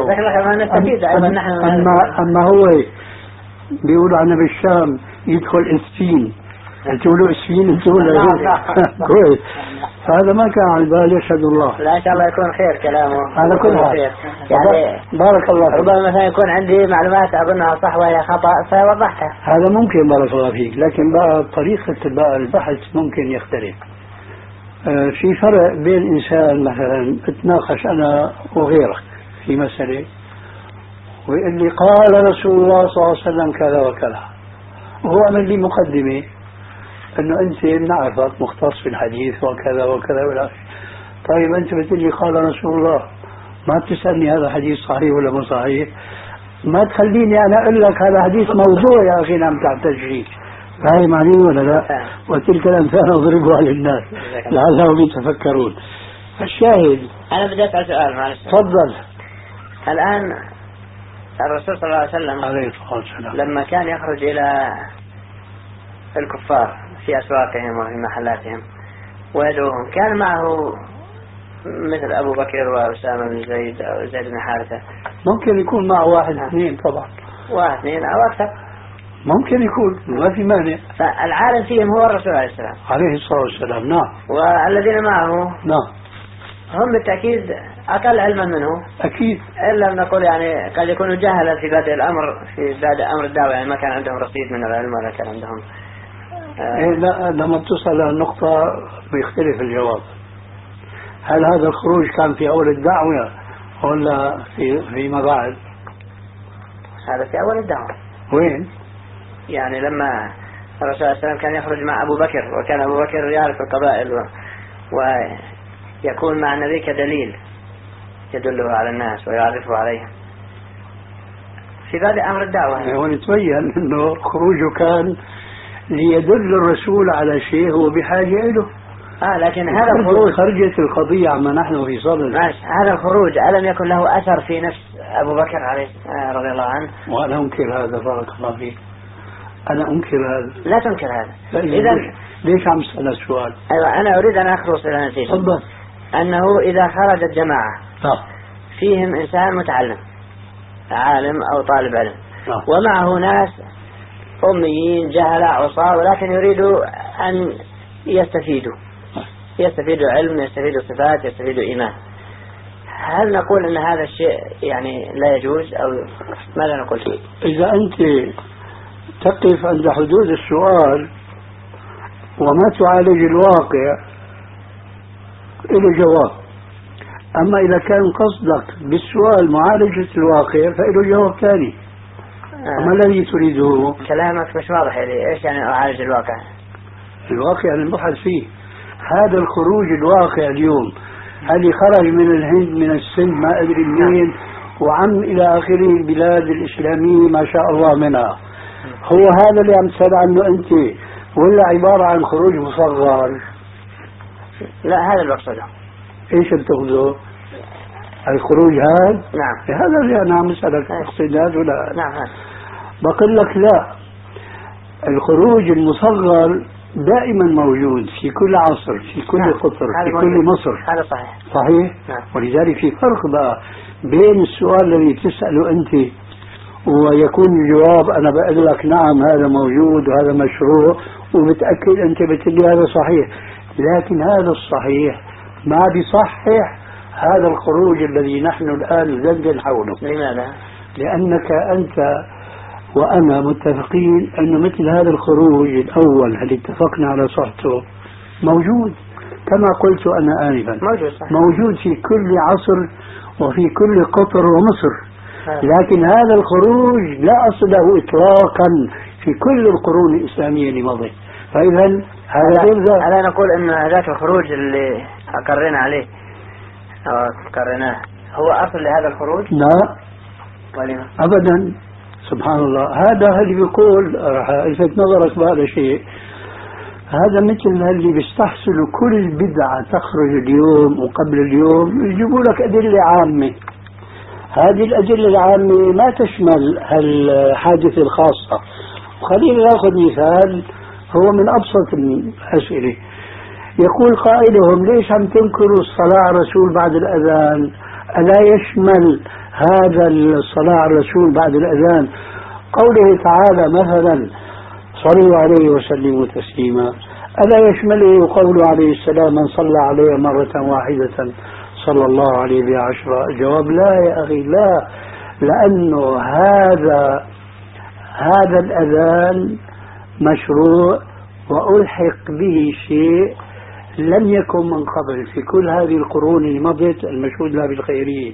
أما, أما هو بيقولوا عنا بالشام يدخل إسفين، تقولوا إسفين انتوا كويس. فهذا ما كان على بالي. يشهد الله. لا إن شاء الله يكون خير كلامه على كل حال. يعني بارك الله فيك. ربما مثلا يكون عندي معلومات أظنها صح وهي خطأ فوضحتها. هذا ممكن. بارك الله فيك. لكن بقى طريقة بقى البحث ممكن يختلف. آه في فرق بين إنسان مثلا اتناقش أنا وغيرك في مسألة ويقول لي قال رسول الله صلى الله عليه وسلم كذا وكذا، وهو عمل لي مقدمة انه انت نعرفك مختص في الحديث وكذا وكذا ولا. طيب انت بتقول لي قال رسول الله، ما بتسالني هذا حديث صحيح ولا مو صحيح؟ ما تخليني انا اقول لك هذا حديث موضوع يا اخي نعم تعتج فيه. فاهم علي ولا لا؟ وتلك الامثال اضربها للناس لعلهم يتفكرون. الشاهد انا بدي اسال سؤال معلش. تفضل. الان الرسول صلى الله عليه وسلم عليه الصلاه والسلام لما كان يخرج الى الكفار في أسواقهم وفي محلاتهم ويدعوهم كان معه مثل أبو بكر وأسامة بن زيد أو زيد بن حارثة؟ ممكن يكون معه واحد اثنين طبعا. واحد اثنين أو أكثر ممكن يكون، ما في مانع. فالعالم فيهم هو الرسول عليه السلام عليه الصلاة والسلام. نعم. والذين معه نعم هم بالتأكيد أقل علما منه أكيد. إلا نقول يعني قد يكونوا جهلا في بدء الأمر في بدء أمر الدعوة، يعني ما كان عندهم رصيد من العلم ولا كان عندهم إيه. لا لما تصل النقطة بيختلف الجواب. هل هذا الخروج كان في أول الدعوة ولا في فيما بعد؟ هذا في أول الدعوة. وين؟ يعني لما الرسول صلى الله عليه وسلم كان يخرج مع أبو بكر، وكان أبو بكر يعرف القبائل و... ويكون مع النبي كدليل يدله على الناس ويعرفه عليهم في بادئ أمر الدعوة. ونتبين أنه خروجه كان ليدل الرسول على شيء هو بحاجة إله. آه لكن هذا الخروج خرجت القضية عما نحن في صدد. هذا الخروج ألم يكن له أثر في نفس أبو بكر عليه آه رضي الله عنه؟ وأنا أنكر هذا، بارك الله فيك، أنا أنكر هذا. لا تنكر هذا. إذا ليش عم تسأل السؤال؟ أيوة أنا أريد أن أخلص إلى نتيجة. تفضل. أنه إذا خرجت جماعة آه. فيهم إنسان متعلم عالم أو طالب علم آه. ومعه ناس أميين جهلاء عصاة ولكن يريدوا أن يستفيدوا يستفيدوا علم، يستفيدوا صفات، يستفيدوا إيمان، هل نقول أن هذا الشيء يعني لا يجوز أو ماذا نقول فيه؟ إذا أنت تقف عند حدود السؤال وما تعالج الواقع إله جواب، أما إذا كان قصدك بالسؤال معالجة الواقع فإله جواب ثاني. آه. ما الذي تريده؟ كلامك مش واضح لي، إيش يعني أعالج الواقع؟ الواقع يعني نبحث فيه. هذا الخروج الواقع اليوم، هل خرج من الهند من السند ما أدري منين وعم إلى آخره البلاد الإسلامية ما شاء الله منها، هو هذا اللي عم تسأل عنه أنت ولا عبارة عن خروج مصغر؟ لا هذا اللي بقصده. إيش بتاخذه؟ الخروج هذا؟ نعم. هذا اللي أنا عم أسألك تقصد هذا ولا؟ نعم هذا. بقول لك لا، الخروج المصغر دائما موجود في كل عصر، في كل نعم. قطر، في كل مصر. هذا صحيح. صحيح؟ نعم. ولذلك في فرق بقى بين السؤال الذي تسأله أنت ويكون الجواب أنا بقول لك نعم هذا موجود وهذا مشروع وبتأكد أنت بتقول هذا صحيح، لكن هذا الصحيح ما بيصحح هذا الخروج الذي نحن الآن ندندن حوله. لماذا؟ لأنك أنت وأنا متفقين أن مثل هذا الخروج الأول اللي اتفقنا على صحته موجود كما قلت أنا آنفا، موجود, صحيح. موجود في كل عصر وفي كل قطر ومصر. لكن هذا الخروج لا أصل له إطلاقا في كل القرون الإسلامية اللي مضت. فإذا هذا غير ذلك. ألا نقول أن هذاك الخروج اللي أقرنا عليه أو أقرناه هو أصل لهذا الخروج؟ لا ولما؟ أبدا. سبحان الله. هذا اللي بيقول راح ألفت نظرك بهذا الشيء، هذا مثل اللي بيستحسنوا كل بدعة تخرج اليوم وقبل اليوم يجيبوا لك أدلة عامة. هذه الأدلة العامة ما تشمل الحادثة الخاصة. خلينا نأخذ مثال هو من أبسط الأسئلة. يقول قائلهم ليش عم تنكروا الصلاة على الرسول بعد الأذان؟ ألا يشمل هذا الصلاة على الرسول بعد الأذان قوله تعالى مثلا صلوا عليه وسلموا تسليما؟ ألا يشمله قوله عليه السلام من صلى عليه مرة واحدة صلى الله عليه بها عشرة؟ الجواب لا يا أخي، لا، لأنه هذا هذا الأذان مشروع وألحق به شيء لم يكن من قبل في كل هذه القرون اللي مضت المشهود لها بالخيرية.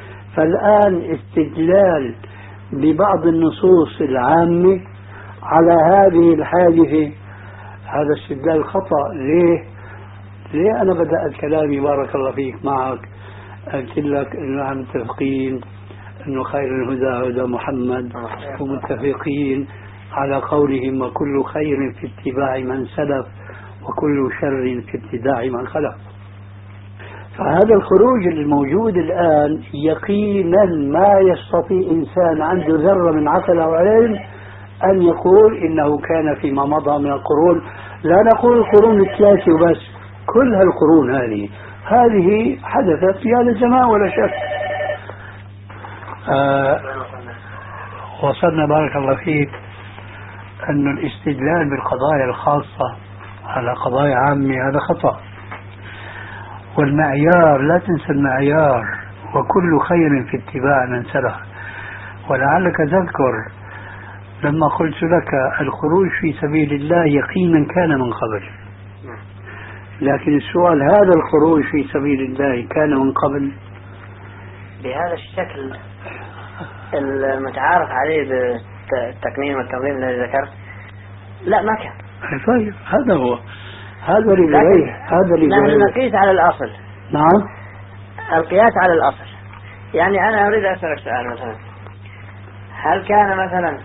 فالآن استدلال ببعض النصوص العامة على هذه الحادثة هذا استدلال خطأ. ليه؟ ليه أنا بدأت كلامي بارك الله فيك معك قلت لك إنه نحن متفقين إنه خير الهدى هدى محمد ومتفقين على قولهم وكل خير في اتباع من سلف وكل شر في ابتداع من خلف. فهذا الخروج الموجود الآن يقينا ما يستطيع إنسان عنده ذرة من عقل أو علم أن يقول إنه كان فيما مضى من القرون. لا نقول القرون الثلاثة وبس، كل هالقرون هذه هذه حدثت في هذا الزمان ولا شك. آه وصلنا بارك الله فيك أن الاستدلال بالقضايا الخاصة على قضايا عامة هذا خطأ. والمعيار لا تنسى المعيار وكل خير في اتباع من سلف. ولعلك تذكر لما قلت لك الخروج في سبيل الله يقينا كان من قبل، لكن السؤال هذا الخروج في سبيل الله كان من قبل بهذا الشكل المتعارف عليه بالتكميم والتنظيم الذي ذكرت؟ لا ما كان. طيب هذا هو، هذا اللي هذا اللي نحن نقيس على الأصل. نعم، القياس على الأصل. يعني أنا أريد أسألك سؤال مثلا، هل كان مثلا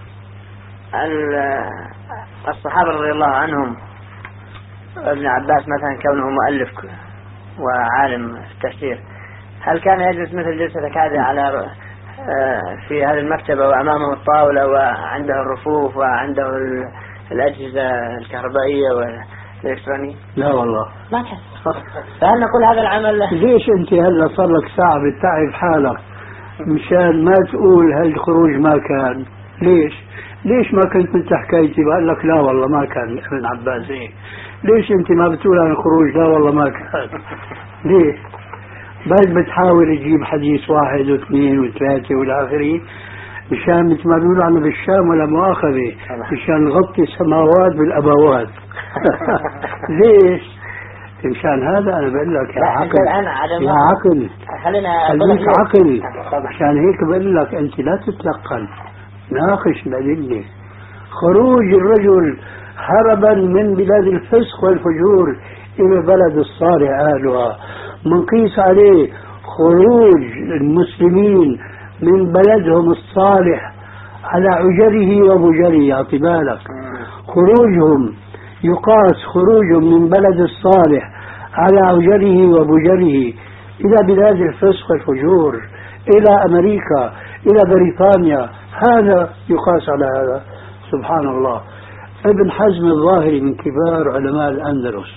الصحابة رضي الله عنهم ابن عباس مثلا كونه مؤلف وعالم التفسير، هل كان يجلس مثل جلسة هذه على في هذه المكتبة وأمامه الطاولة وعنده الرفوف وعنده الأجهزة الكهربائية والإلكترونية؟ لا والله ما كان. فهل نقول هذا العمل؟ ليش أنت هلا صار لك ساعة بتتعب حالك مشان ما تقول هالخروج ما كان؟ ليش؟ ليش ما كنت انت حكايتي بقول لك لا والله ما كان ابن عباس هيك؟ ليش انت ما بتقول عن الخروج لا والله ما كان؟ ليش؟ بس بتحاول تجيب حديث واحد واثنين وثلاثة والى اخره مشان مثل ما بيقولوا عنه بالشام ولا مؤاخذة مشان نغطي السماوات بالابوات. ليش؟ مشان هذا انا بقول لك يا عقل يا عقل خليك عقل. عشان هيك بقول لك انت لا تتلقن، ناقش الأدلة. خروج الرجل هربا من بلاد الفسق والفجور إلى بلد الصالح أهلها، منقيس عليه خروج المسلمين من بلدهم الصالح على عجره وبجره. أعطي بالك، خروجهم يقاس خروجهم من بلد الصالح على عجره وبجره إلى بلاد الفسق والفجور، إلى أمريكا، إلى بريطانيا، هذا يقاس على هذا. سبحان الله. ابن حزم الظاهري من كبار علماء الأندلس،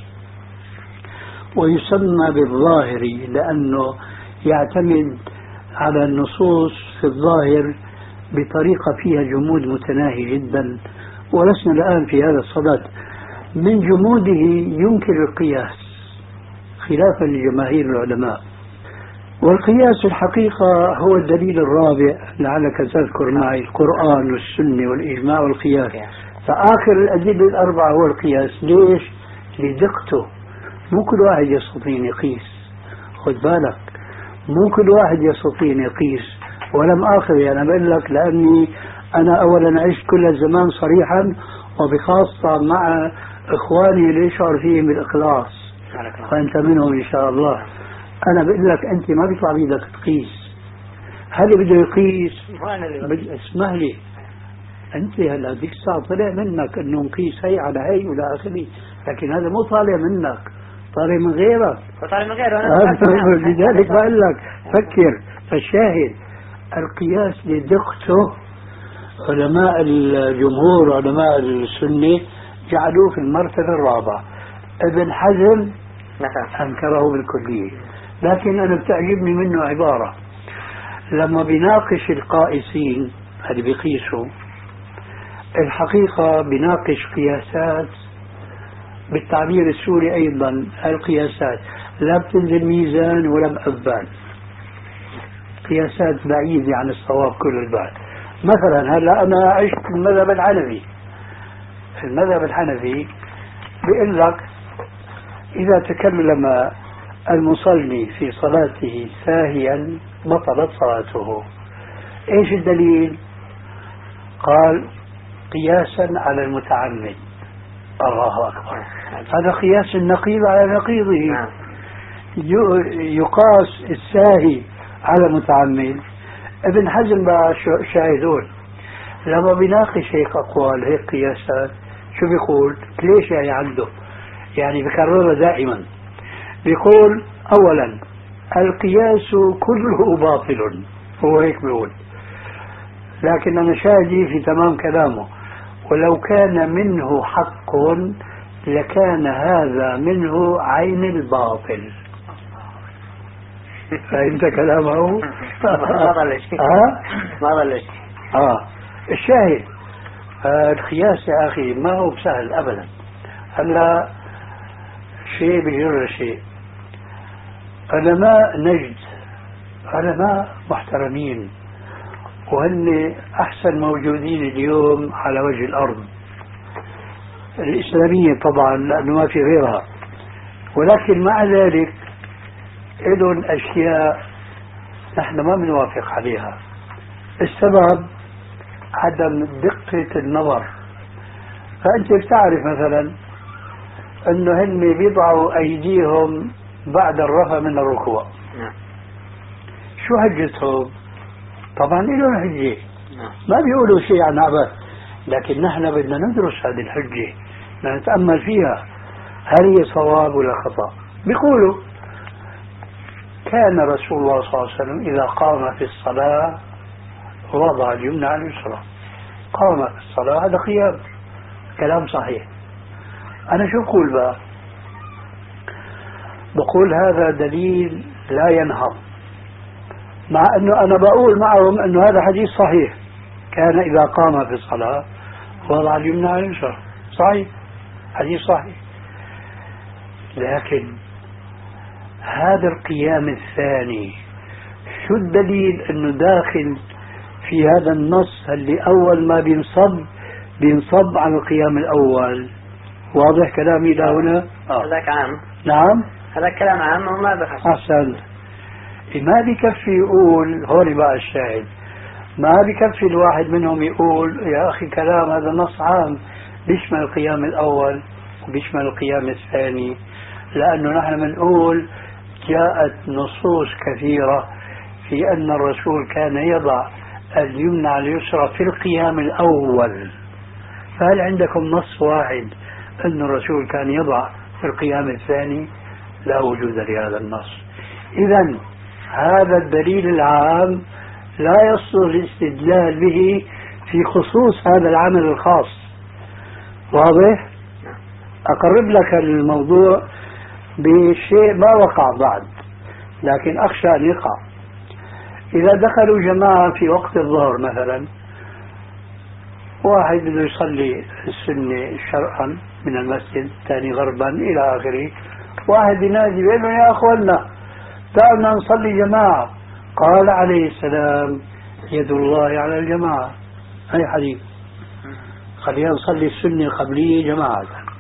ويسمى بالظاهري لأنه يعتمد على النصوص في الظاهر بطريقة فيها جمود متناهي جدا، ولسنا الآن في هذا الصدد. من جموده ينكر القياس خلافا لجماهير العلماء، والقياس الحقيقة هو الدليل الرابع لعلك تذكر معي القرآن والسنة والإجماع والقياس. فآخر الأدلة الأربعة هو القياس. ليش؟ لدقته. مو كل واحد يستطيع يقيس، خذ بالك، مو كل واحد يستطيع يقيس. ولم آخر يعني بقول لك لأني أنا أولا عشت كل الزمان صريحا، وبخاصة مع إخواني اللي يشعر فيهم بالإخلاص، فأنت منهم إن شاء الله. أنا بقول لك أنت ما بيطلع بيدك تقيس، هل بده يقيس؟ اسمح لي، أنت هلا ديك الساعة طلع منك إنه نقيس هي على هي ولا آخره، لكن هذا مو طالع منك، طالع من غيرك. طالع من غيره. لذلك بقول لك فكر. فالشاهد القياس لدقته علماء الجمهور علماء السنة جعلوه في المرتبة الرابعة. ابن حزم أنكره بالكلية، لكن أنا بتعجبني منه عبارة لما بيناقش القائسين اللي بيقيسوا الحقيقة بيناقش قياسات بالتعبير السوري أيضا. القياسات لا بتنزل ميزان ولا بأبان، قياسات بعيدة عن الصواب كل البعد. مثلا هلا أنا عشت المذهب الحنفي، المذهب الحنفي بيقول لك إذا تكلم المصلي في صلاته ساهيا بطلت صلاته. إيش الدليل؟ قال قياسا على المتعمد. الله أكبر، هذا قياس النقيض على نقيضه. يقاس الساهي على المتعمد. ابن حزم بقى شاهدون لما بيناقش هيك أقوال هيك قياسات شو بيقول؟ ليش يعني عنده يعني بكررها دائما، بيقول أولا القياس كله باطل، هو هيك بيقول، لكن أنا شاهدي في تمام كلامه، ولو كان منه حق لكان هذا منه عين الباطل. فهمت كلامه؟ ما ضل شيء ما ضل شيء. آه الشاهد آه القياس يا أخي ما هو بسهل أبدا. هلا شيء بجر شيء. علماء نجد علماء محترمين، وهن أحسن موجودين اليوم على وجه الأرض الإسلامية طبعا لأنه ما في غيرها. ولكن مع ذلك لهم أشياء نحن ما بنوافق عليها. السبب عدم دقة النظر. فأنت بتعرف مثلا أنه هن بيضعوا أيديهم بعد الرفع من الركوع. شو هجتهم؟ طبعا لهم حجة، ما بيقولوا شيء عن عبث، لكن نحن بدنا ندرس هذه الحجة، بدنا نتأمل فيها هل هي صواب ولا خطأ. بيقولوا كان رسول الله صلى الله عليه وسلم إذا قام في الصلاة وضع اليمنى على اليسرى. قام في الصلاة، هذا قيام، كلام صحيح. أنا شو بقول بقى؟ بقول هذا دليل لا ينهض، مع أنه أنا بقول معهم أنه هذا حديث صحيح، كان إذا قام في الصلاة وضع اليمنى على اليسرى، صحيح، حديث صحيح. لكن هذا القيام الثاني شو الدليل أنه داخل في هذا النص اللي أول ما بينصب بينصب على القيام الأول؟ واضح كلامي إلى هنا؟ هذاك عام. نعم، هذا كلام عام وما بخص. أحسن. ما بكفي يقول هون بقى الشاهد، ما بكفي الواحد منهم يقول يا أخي كلام هذا نص عام بيشمل القيام الأول وبيشمل القيام الثاني، لأنه نحن بنقول جاءت نصوص كثيرة في أن الرسول كان يضع اليمنى على اليسرى في القيام الأول. فهل عندكم نص واحد أن الرسول كان يضع في القيام الثاني؟ لا وجود لهذا النص. إذن هذا الدليل العام لا يصلح الاستدلال به في خصوص هذا العمل الخاص. واضح؟ أقرب لك الموضوع بشيء ما وقع بعد، لكن أخشى أن يقع. إذا دخلوا جماعة في وقت الظهر مثلا، واحد بده يصلي السنة شرعا من المسجد، الثاني غربا إلى آخره، واحد ينادي بيقول له يا أخوانا تعالوا نصلي جماعة. قال عليه السلام يد الله على الجماعة. هاي حديث، خلينا نصلي السنة القبلية جماعة.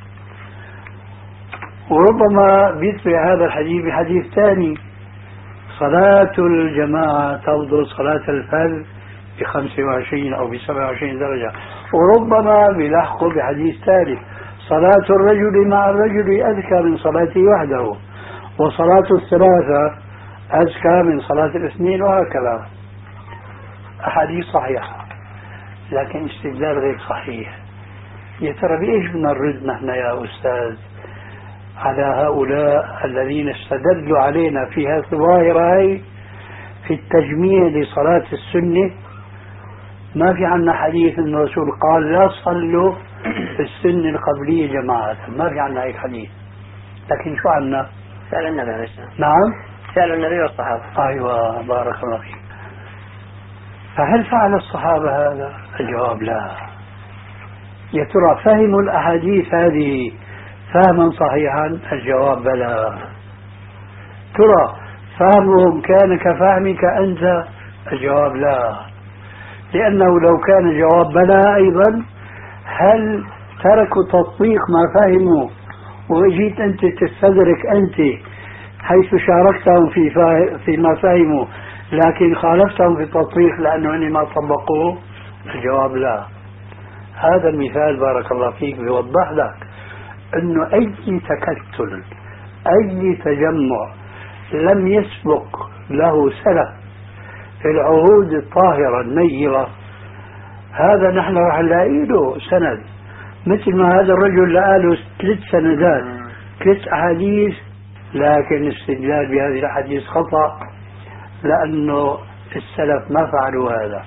وربما بيتبع هذا الحديث بحديث ثاني، صلاة الجماعة تفضل صلاة الفرد بخمسة وعشرين أو بسبعة وعشرين درجة. وربما بيلحقه بحديث ثالث، صلاة الرجل مع الرجل أذكى من صلاته وحده، وصلاة الثلاثة أزكى من صلاة الاثنين، وهكذا. أحاديث صحيحة، لكن استدلال غير صحيح. يا ترى بإيش بدنا نرد نحن يا أستاذ على هؤلاء الذين استدلوا علينا في هذه الظاهرة هاي في التجميع لصلاة السنة؟ ما في عنا حديث أن الرسول قال لا صلوا في السنة القبلية جماعة، ما في عنا هيك حديث. لكن شو عنا؟ سأل النبي عليه السلام. نعم، سأل النبي والصحابة. أيوة، بارك الله فيك. فهل فعل الصحابة هذا؟ الجواب لا. يا ترى فهموا الأحاديث هذه فهما صحيحا؟ الجواب بلى. ترى فهمهم كان كفهمك أنت؟ الجواب لا. لأنه لو كان الجواب بلى أيضا، هل تركوا تطبيق ما فهموا وجيت أنت تستدرك أنت حيث شاركتهم في فيما فهموا لكن خالفتهم في التطبيق لأنه ما طبقوه؟ الجواب لا. هذا المثال بارك الله فيك بيوضح لك أنه أي تكتل، أي تجمع لم يسبق له سلف في العهود الطاهرة النيرة، هذا نحن راح نلاقي له سند، مثل ما هذا الرجل لقى له ثلاث سندات، ثلاث أحاديث، لكن الاستدلال بهذه الأحاديث خطأ، لأنه السلف ما فعلوا هذا.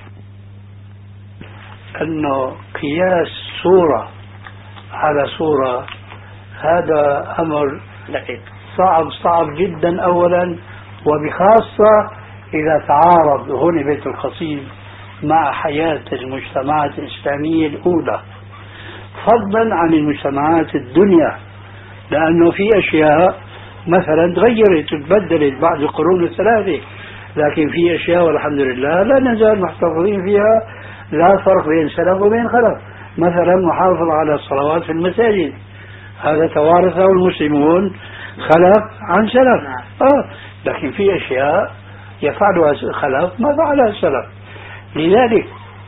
أنه قياس صورة على صورة هذا أمر دقيق صعب صعب جدا أولا، وبخاصة إذا تعارض هنا بيت القصيد مع حياة المجتمعات الإسلامية الأولى، فضلا عن المجتمعات الدنيا، لأنه في أشياء مثلا تغيرت وتبدلت بعد القرون الثلاثة، لكن في أشياء والحمد لله لا نزال محتفظين فيها، لا فرق بين سلف وبين خلف. مثلا محافظة على الصلوات في المساجد، هذا توارثه المسلمون خلف عن سلف. آه. لكن في أشياء يفعلها الخلف ما فعلها السلف. لذلك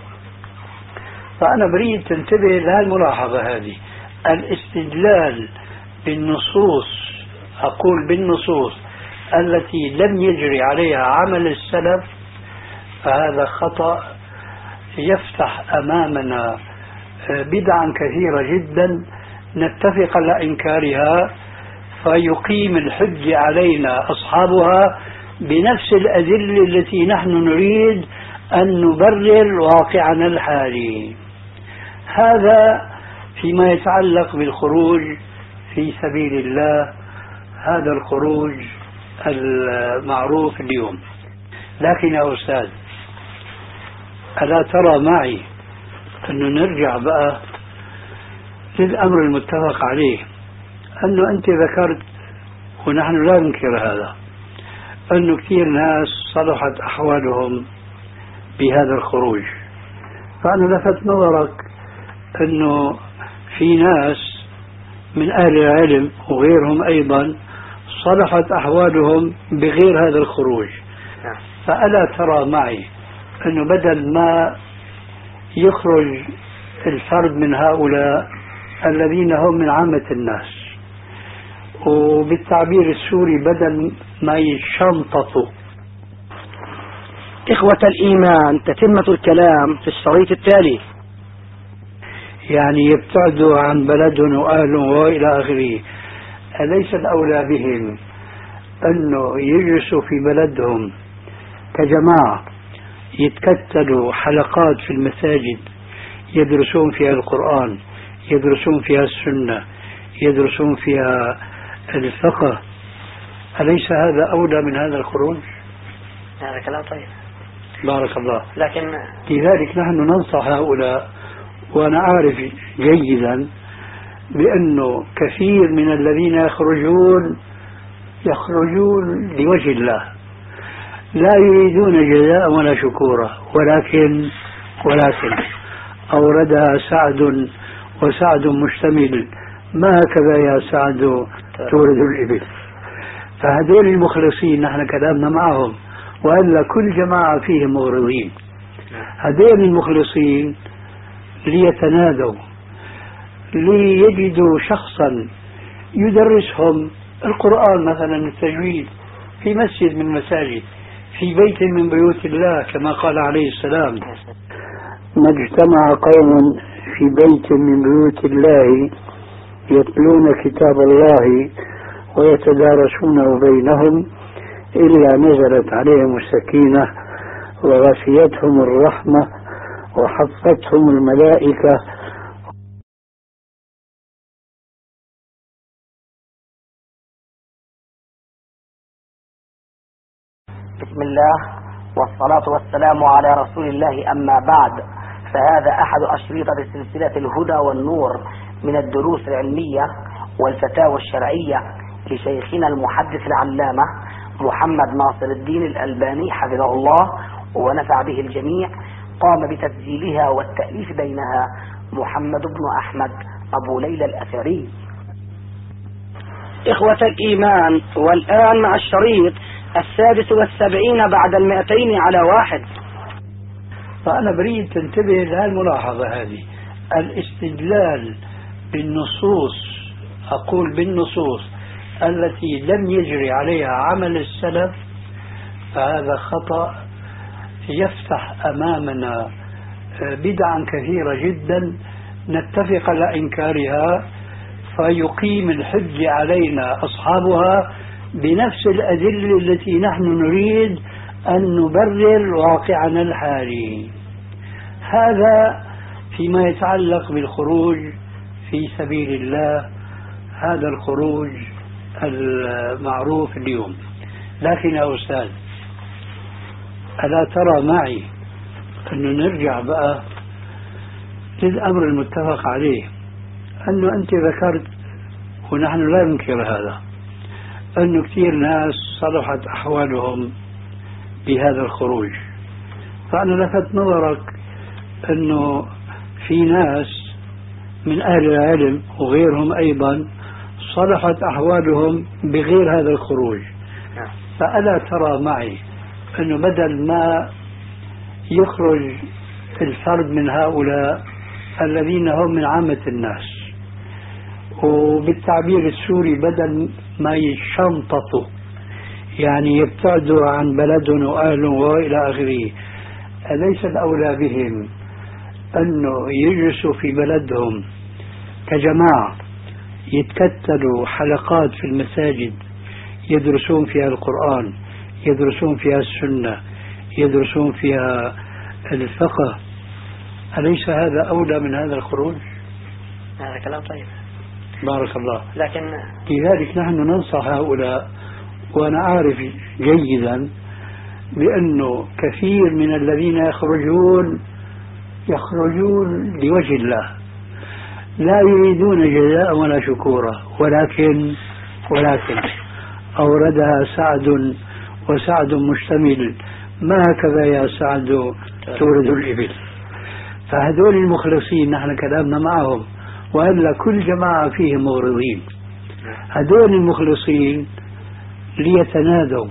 فأنا بريد تنتبه لهذه الملاحظة هذه، الاستدلال بالنصوص، أقول بالنصوص التي لم يجري عليها عمل السلف، فهذا خطأ يفتح أمامنا بدعا كثيرة جدا نتفق على إنكارها، فيقيم الحج علينا أصحابها بنفس الأدلة التي نحن نريد أن نبرر واقعنا الحالي. هذا فيما يتعلق بالخروج في سبيل الله، هذا الخروج المعروف اليوم. لكن يا أستاذ، ألا ترى معي أنه نرجع بقى للأمر المتفق عليه، أنه أنت ذكرت ونحن لا ننكر هذا، أنه كثير ناس صلحت أحوالهم بهذا الخروج. فأنا لفت نظرك أنه في ناس من أهل العلم وغيرهم أيضا صلحت أحوالهم بغير هذا الخروج. فألا ترى معي أنه بدل ما يخرج الفرد من هؤلاء الذين هم من عامة الناس، وبالتعبير السوري بدل ما يشنططوا. إخوة الإيمان، تتمة الكلام في الشريط التالي. يعني يبتعدوا عن بلدهم وأهلهم وإلى آخره. أليس الأولى بهم أنه يجلسوا في بلدهم كجماعة، يتكتلوا حلقات في المساجد يدرسون فيها القرآن، يدرسون فيها السنة، يدرسون فيها الفقه؟ أليس هذا أولى من هذا الخروج؟ هذا كلام طيب، بارك الله. لكن لذلك نحن ننصح هؤلاء، وأنا أعرف جيدا بأنه كثير من الذين يخرجون يخرجون لوجه الله، لا يريدون جزاء ولا شكورا، ولكن ولكن أوردها سعد، وسعد مشتمل، ما هكذا يا سعد تورد الإبل. فهذول المخلصين نحن كلامنا معهم، وإلا كل جماعة فيهم مغرضين. هذول المخلصين ليتنادوا، ليجدوا شخصا يدرسهم القرآن مثلا التجويد في مسجد من المساجد، في بيت من بيوت الله، كما قال عليه السلام: ما اجتمع قوم في بيت من بيوت الله يتلون كتاب الله ويتدارسونه بينهم إلا نزلت عليهم السكينة وغشيتهم الرحمة وحفتهم الملائكة. بسم الله والصلاة والسلام على رسول الله، أما بعد، فهذا أحد أشرطة سلسلة الهدى والنور من الدروس العلمية والفتاوى الشرعية لشيخنا المحدث العلامة محمد ناصر الدين الألباني حفظه الله ونفع به الجميع. قام بتسجيلها والتأليف بينها محمد بن أحمد أبو ليلى الأثري. إخوة الإيمان، والآن مع الشريط السادس والسبعين بعد المئتين على واحد. فأنا بريد تنتبه لهذه الملاحظة هذه، الاستدلال بالنصوص، أقول بالنصوص التي لم يجري عليها عمل السلف، فهذا خطأ يفتح أمامنا بدعا كثيرة جدا نتفق على إنكارها، فيقيم الحج علينا أصحابها بنفس الأدلة التي نحن نريد أن نبرر واقعنا الحالي. هذا فيما يتعلق بالخروج في سبيل الله، هذا الخروج المعروف اليوم. لكن يا أستاذ، ألا ترى معي أنه نرجع بقى للأمر المتفق عليه، أنه أنت ذكرت ونحن لا ننكر هذا، أنه كثير ناس صلحت أحوالهم بهذا الخروج. فأنا لفت نظرك أنه في ناس من أهل العلم وغيرهم أيضا صلحت أحوالهم بغير هذا الخروج. فألا ترى معي أنه بدل ما يخرج الفرد من هؤلاء الذين هم من عامة الناس، وبالتعبير السوري بدل ما يشنططوا يعني يبتعدوا عن بلدهم وأهلهم وإلى آخره، أليس الأولى بهم أنه يجلسوا في بلدهم كجماعة يتكتلوا حلقات في المساجد يدرسون فيها القرآن، يدرسون فيها السنة، يدرسون فيها الفقه؟ أليس هذا أولى من هذا الخروج؟ هذا كلام طيب، بارك الله. لكن لذلك نحن ننصح هؤلاء، وأنا أعرف جيدا بأنه كثير من الذين يخرجون يخرجون لوجه الله، لا يريدون جزاء ولا شكورا، ولكن ولكن أوردها سعد، وسعد مشتمل، ما هكذا يا سعد تورد الإبل. فهذول المخلصين نحن كلامنا معهم، وإلا كل جماعة فيهم مغرضين. هذول المخلصين ليتنادوا،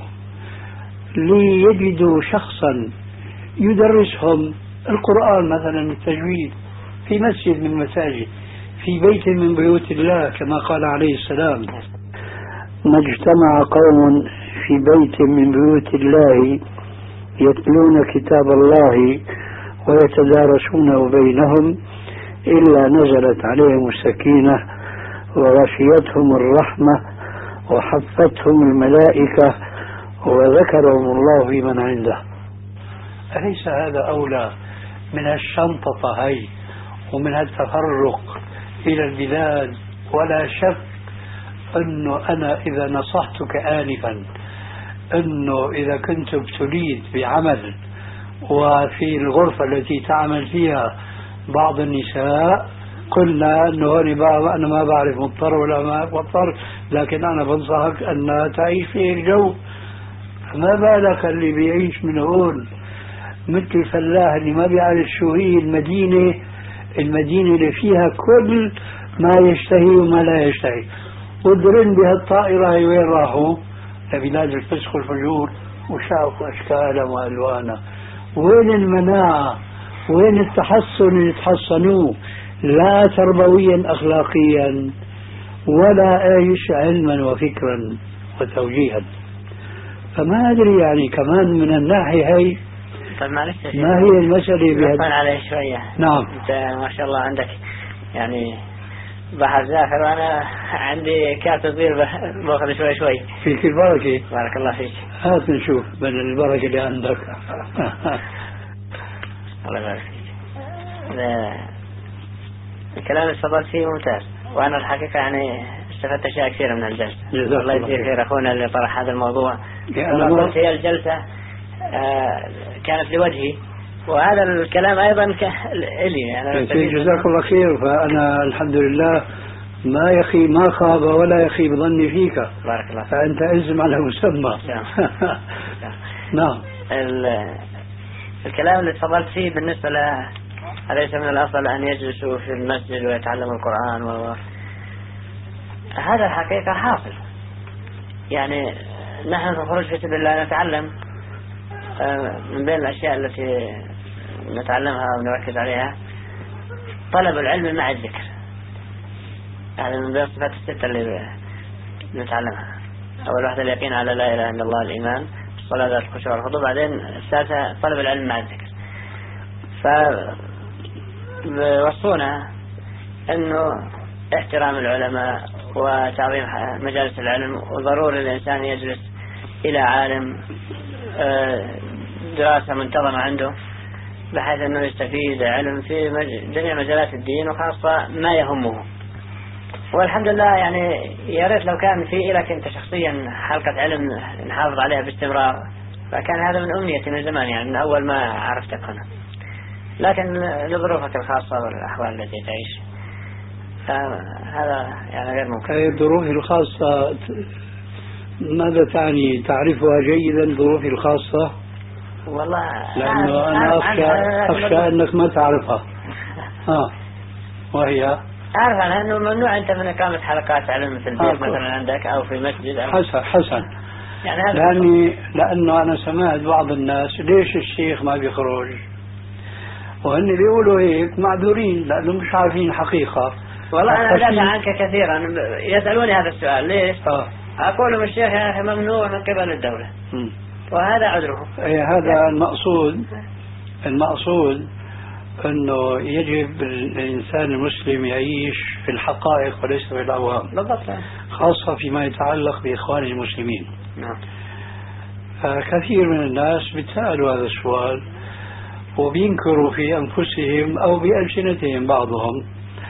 ليجدوا شخصا يدرسهم القرآن مثلا التجويد في مسجد من المساجد، في بيت من بيوت الله، كما قال عليه السلام: ما اجتمع قوم في بيت من بيوت الله يتلون كتاب الله ويتدارسونه بينهم إلا نزلت عليهم السكينة وغشيتهم الرحمة وحفتهم الملائكة وذكرهم الله في من عنده. أليس هذا أولى من الشنطة هاي ومن التفرق إلى البلاد؟ ولا شك أنه أنا إذا نصحتك آنفا أنه إذا كنت ابتليت بعمل وفي الغرفة التي تعمل فيها بعض النساء قلنا أنه أنا ما بعرف مضطر ولا ما مضطر، لكن أنا بنصحك أن تعيش في الجو. فما بالك اللي بيعيش من هون مثل الفلاح اللي ما بيعرف شو هي المدينة، المدينة اللي فيها كل ما يشتهي وما لا يشتهي، ودرن بهالطائرة هي وين راحوا؟ لبلاد الفسق والفجور، وشافوا أشكالا وألوانا. وين المناعة؟ وين التحصن اللي تحصنوه؟ لا تربويا أخلاقيا ولا أيش علما وفكرا وتوجيها. فما أدري يعني كمان من الناحية هي طيب معلش ما هي المسألة بهذا عليه شوية. نعم أنت ما شاء الله عندك يعني بحر زاخر، وأنا عندي كاس صغير باخذ شوي شوي. فيك البركة، بارك الله فيك. هات نشوف من البركة اللي عندك. الله يبارك فيك. الكلام اللي صبرت فيه ممتاز، وأنا الحقيقة يعني استفدت أشياء كثيرة من الجلسة. الله يجزيه خير أخونا اللي طرح هذا الموضوع. قلت هي الجلسة آه كانت لوجهي، وهذا الكلام أيضا لي يعني. جزاك الله خير. فأنا الحمد لله ما يخي ما خاب ولا يخيب ظني فيك. بارك الله. فأنت أزم على مسمى. نعم. الكلام اللي تفضلت فيه بالنسبة له أليس من الأفضل أن يجلسوا في المسجد ويتعلموا القرآن و... هذا الحقيقة حاصل. يعني نحن في الخروج في سبيل الله نتعلم من بين الأشياء التي نتعلمها ونركز عليها طلب العلم مع الذكر. هذا من بين الصفات الستة اللي نتعلمها. أول واحدة اليقين على لا إله إلا الله، الإيمان، الصلاة ذات الخشوع والخضوع، بعدين الثالثة طلب العلم مع الذكر. فوصونا أنه احترام العلماء وتعظيم مجالس العلم، وضروري الإنسان يجلس إلى عالم دراسة منتظمة عنده بحيث أنه يستفيد علم في جميع مجالات الدين وخاصة ما يهمه. والحمد لله يعني يا ريت لو كان في لك أنت شخصيا حلقة علم نحافظ عليها باستمرار، فكان هذا من أمنيتي من زمان يعني من أول ما عرفتك هنا، لكن لظروفك الخاصة والأحوال التي تعيش هذا يعني غير ممكن. هذه الظروف الخاصة ماذا تعني؟ تعرفها جيدا ظروفي الخاصة؟ والله لأنه أنا أخشى, أخشى أنك ما تعرفها. آه. وهي أعرف عنها أنه ممنوع أنت من إقامة حلقات علم في البيت مثلا عندك أو في مسجد أو حسن حسن يعني هذا لأني لأنه أنا سمعت بعض الناس ليش الشيخ ما بيخرج وهن بيقولوا هيك معذورين لأنه مش عارفين حقيقة. والله أنا أدافع عنك كثيرا، يسألوني هذا السؤال ليش؟ آه. أقول لهم الشيخ يا أخي ممنوع من قبل الدولة م. وهذا عذره. أي هذا يعني المقصود المقصود أنه يجب الإنسان المسلم يعيش في الحقائق وليس في الأوهام، بالضبط، خاصة فيما يتعلق بإخوان المسلمين. نعم. كثير من الناس بيتسألوا هذا السؤال وبينكروا في أنفسهم أو بألسنتهم بعضهم،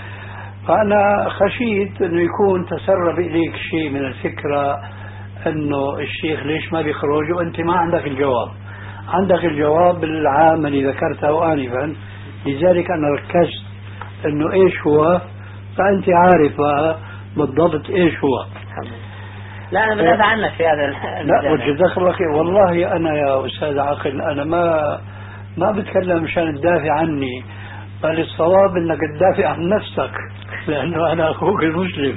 فأنا خشيت أنه يكون تسرب إليك شيء من الفكرة أنه الشيخ ليش ما بيخرج وأنت ما عندك الجواب. عندك الجواب العام اللي ذكرته آنفا، لذلك أنا ركزت أنه إيش هو، فأنت عارفة بالضبط إيش هو. لا أنا بدافع عنك في هذا. لا وجه دخلك والله أنا يا أستاذ عقل أنا ما ما بتكلم مشان تدافع عني، بل الصواب أنك تدافع عن نفسك لأنه أنا أخوك المسلم.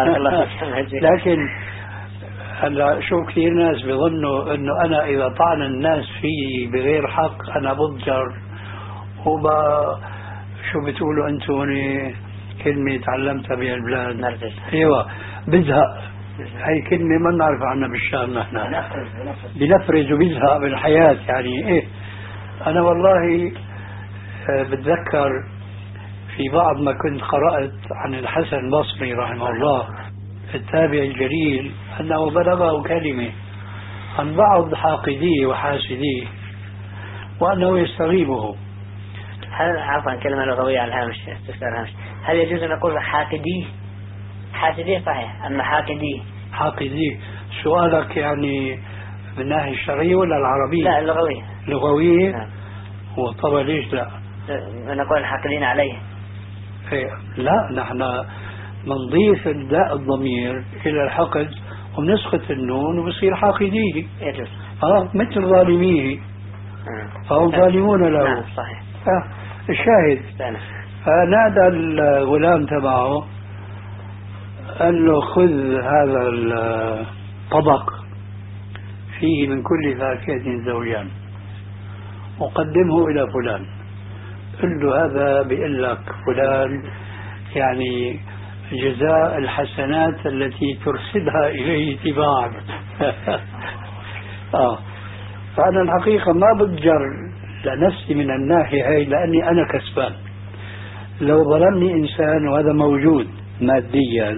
لكن هلا شو كثير ناس بيظنوا أنه أنا إذا طعن الناس فيه بغير حق أنا بضجر وبا شو بتقولوا أنتم كلمة تعلمتها بهالبلاد نرجس. أيوة بزهق، هاي كلمة ما نعرف عنها بالشام نحن بنفرز وبزهق بالحياة يعني إيه. أنا والله بتذكر في بعض ما كنت قرأت عن الحسن البصري رحمه الله التابع الجليل أنه بلغه كلمة عن بعض حاقديه وحاسديه وأنه يستغيبه. هل عفوا كلمة لغوية على الهامش استفسار هامش، هل يجوز أن نقول حاقديه؟ حاسديه صحيح، أما حاقديه حاقديه سؤالك يعني من الناحية الشرعية ولا العربية؟ لا اللغوية. لغوية؟ نعم. وطبعا ليش لا نقول الحاقدين عليه؟ لا نحن بنضيف الداء الضمير إلى الحقد وبنسقط النون وبصير حاقديه. يجوز. آه مثل ظالميه فهم ظالمون له. نعم صحيح. آه الشاهد فنادى الغلام تبعه قال له خذ هذا الطبق فيه من كل فاكهة زوجان وقدمه إلى فلان. قل له هذا بيقول لك فلان يعني جزاء الحسنات التي ترسلها إليه تباعا. آه. فأنا الحقيقة ما بتجر لنفسي من الناحية هاي لأني أنا كسبان. لو ظلمني إنسان وهذا موجود ماديا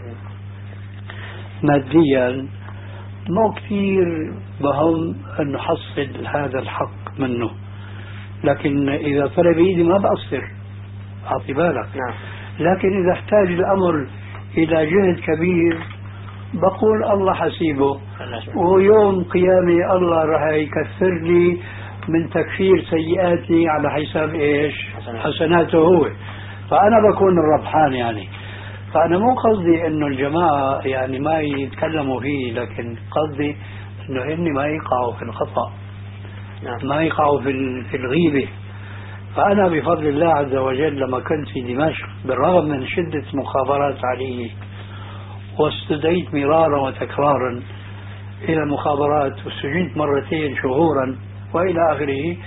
ماديا مو كثير بهم أن نحصل هذا الحق منه، لكن إذا طلب إيدي ما بقصر أعطي بالك. نعم. لكن إذا احتاج الأمر إلى جهد كبير بقول الله حسيبه، ويوم قيامي الله راح يكثر لي من تكفير سيئاتي على حساب إيش حسناته هو، فأنا بكون الربحان يعني. فأنا مو قصدي إنه الجماعة يعني ما يتكلموا فيه، لكن قصدي إنه هن ما يقعوا في الخطأ. نعم. ما يقعوا في في الغيبة. فأنا بفضل الله عز وجل لما كنت في دمشق بالرغم من شدة مخابرات علي واستدعيت مرارا وتكرارا إلى المخابرات وسجنت مرتين شهورا وإلى آخره،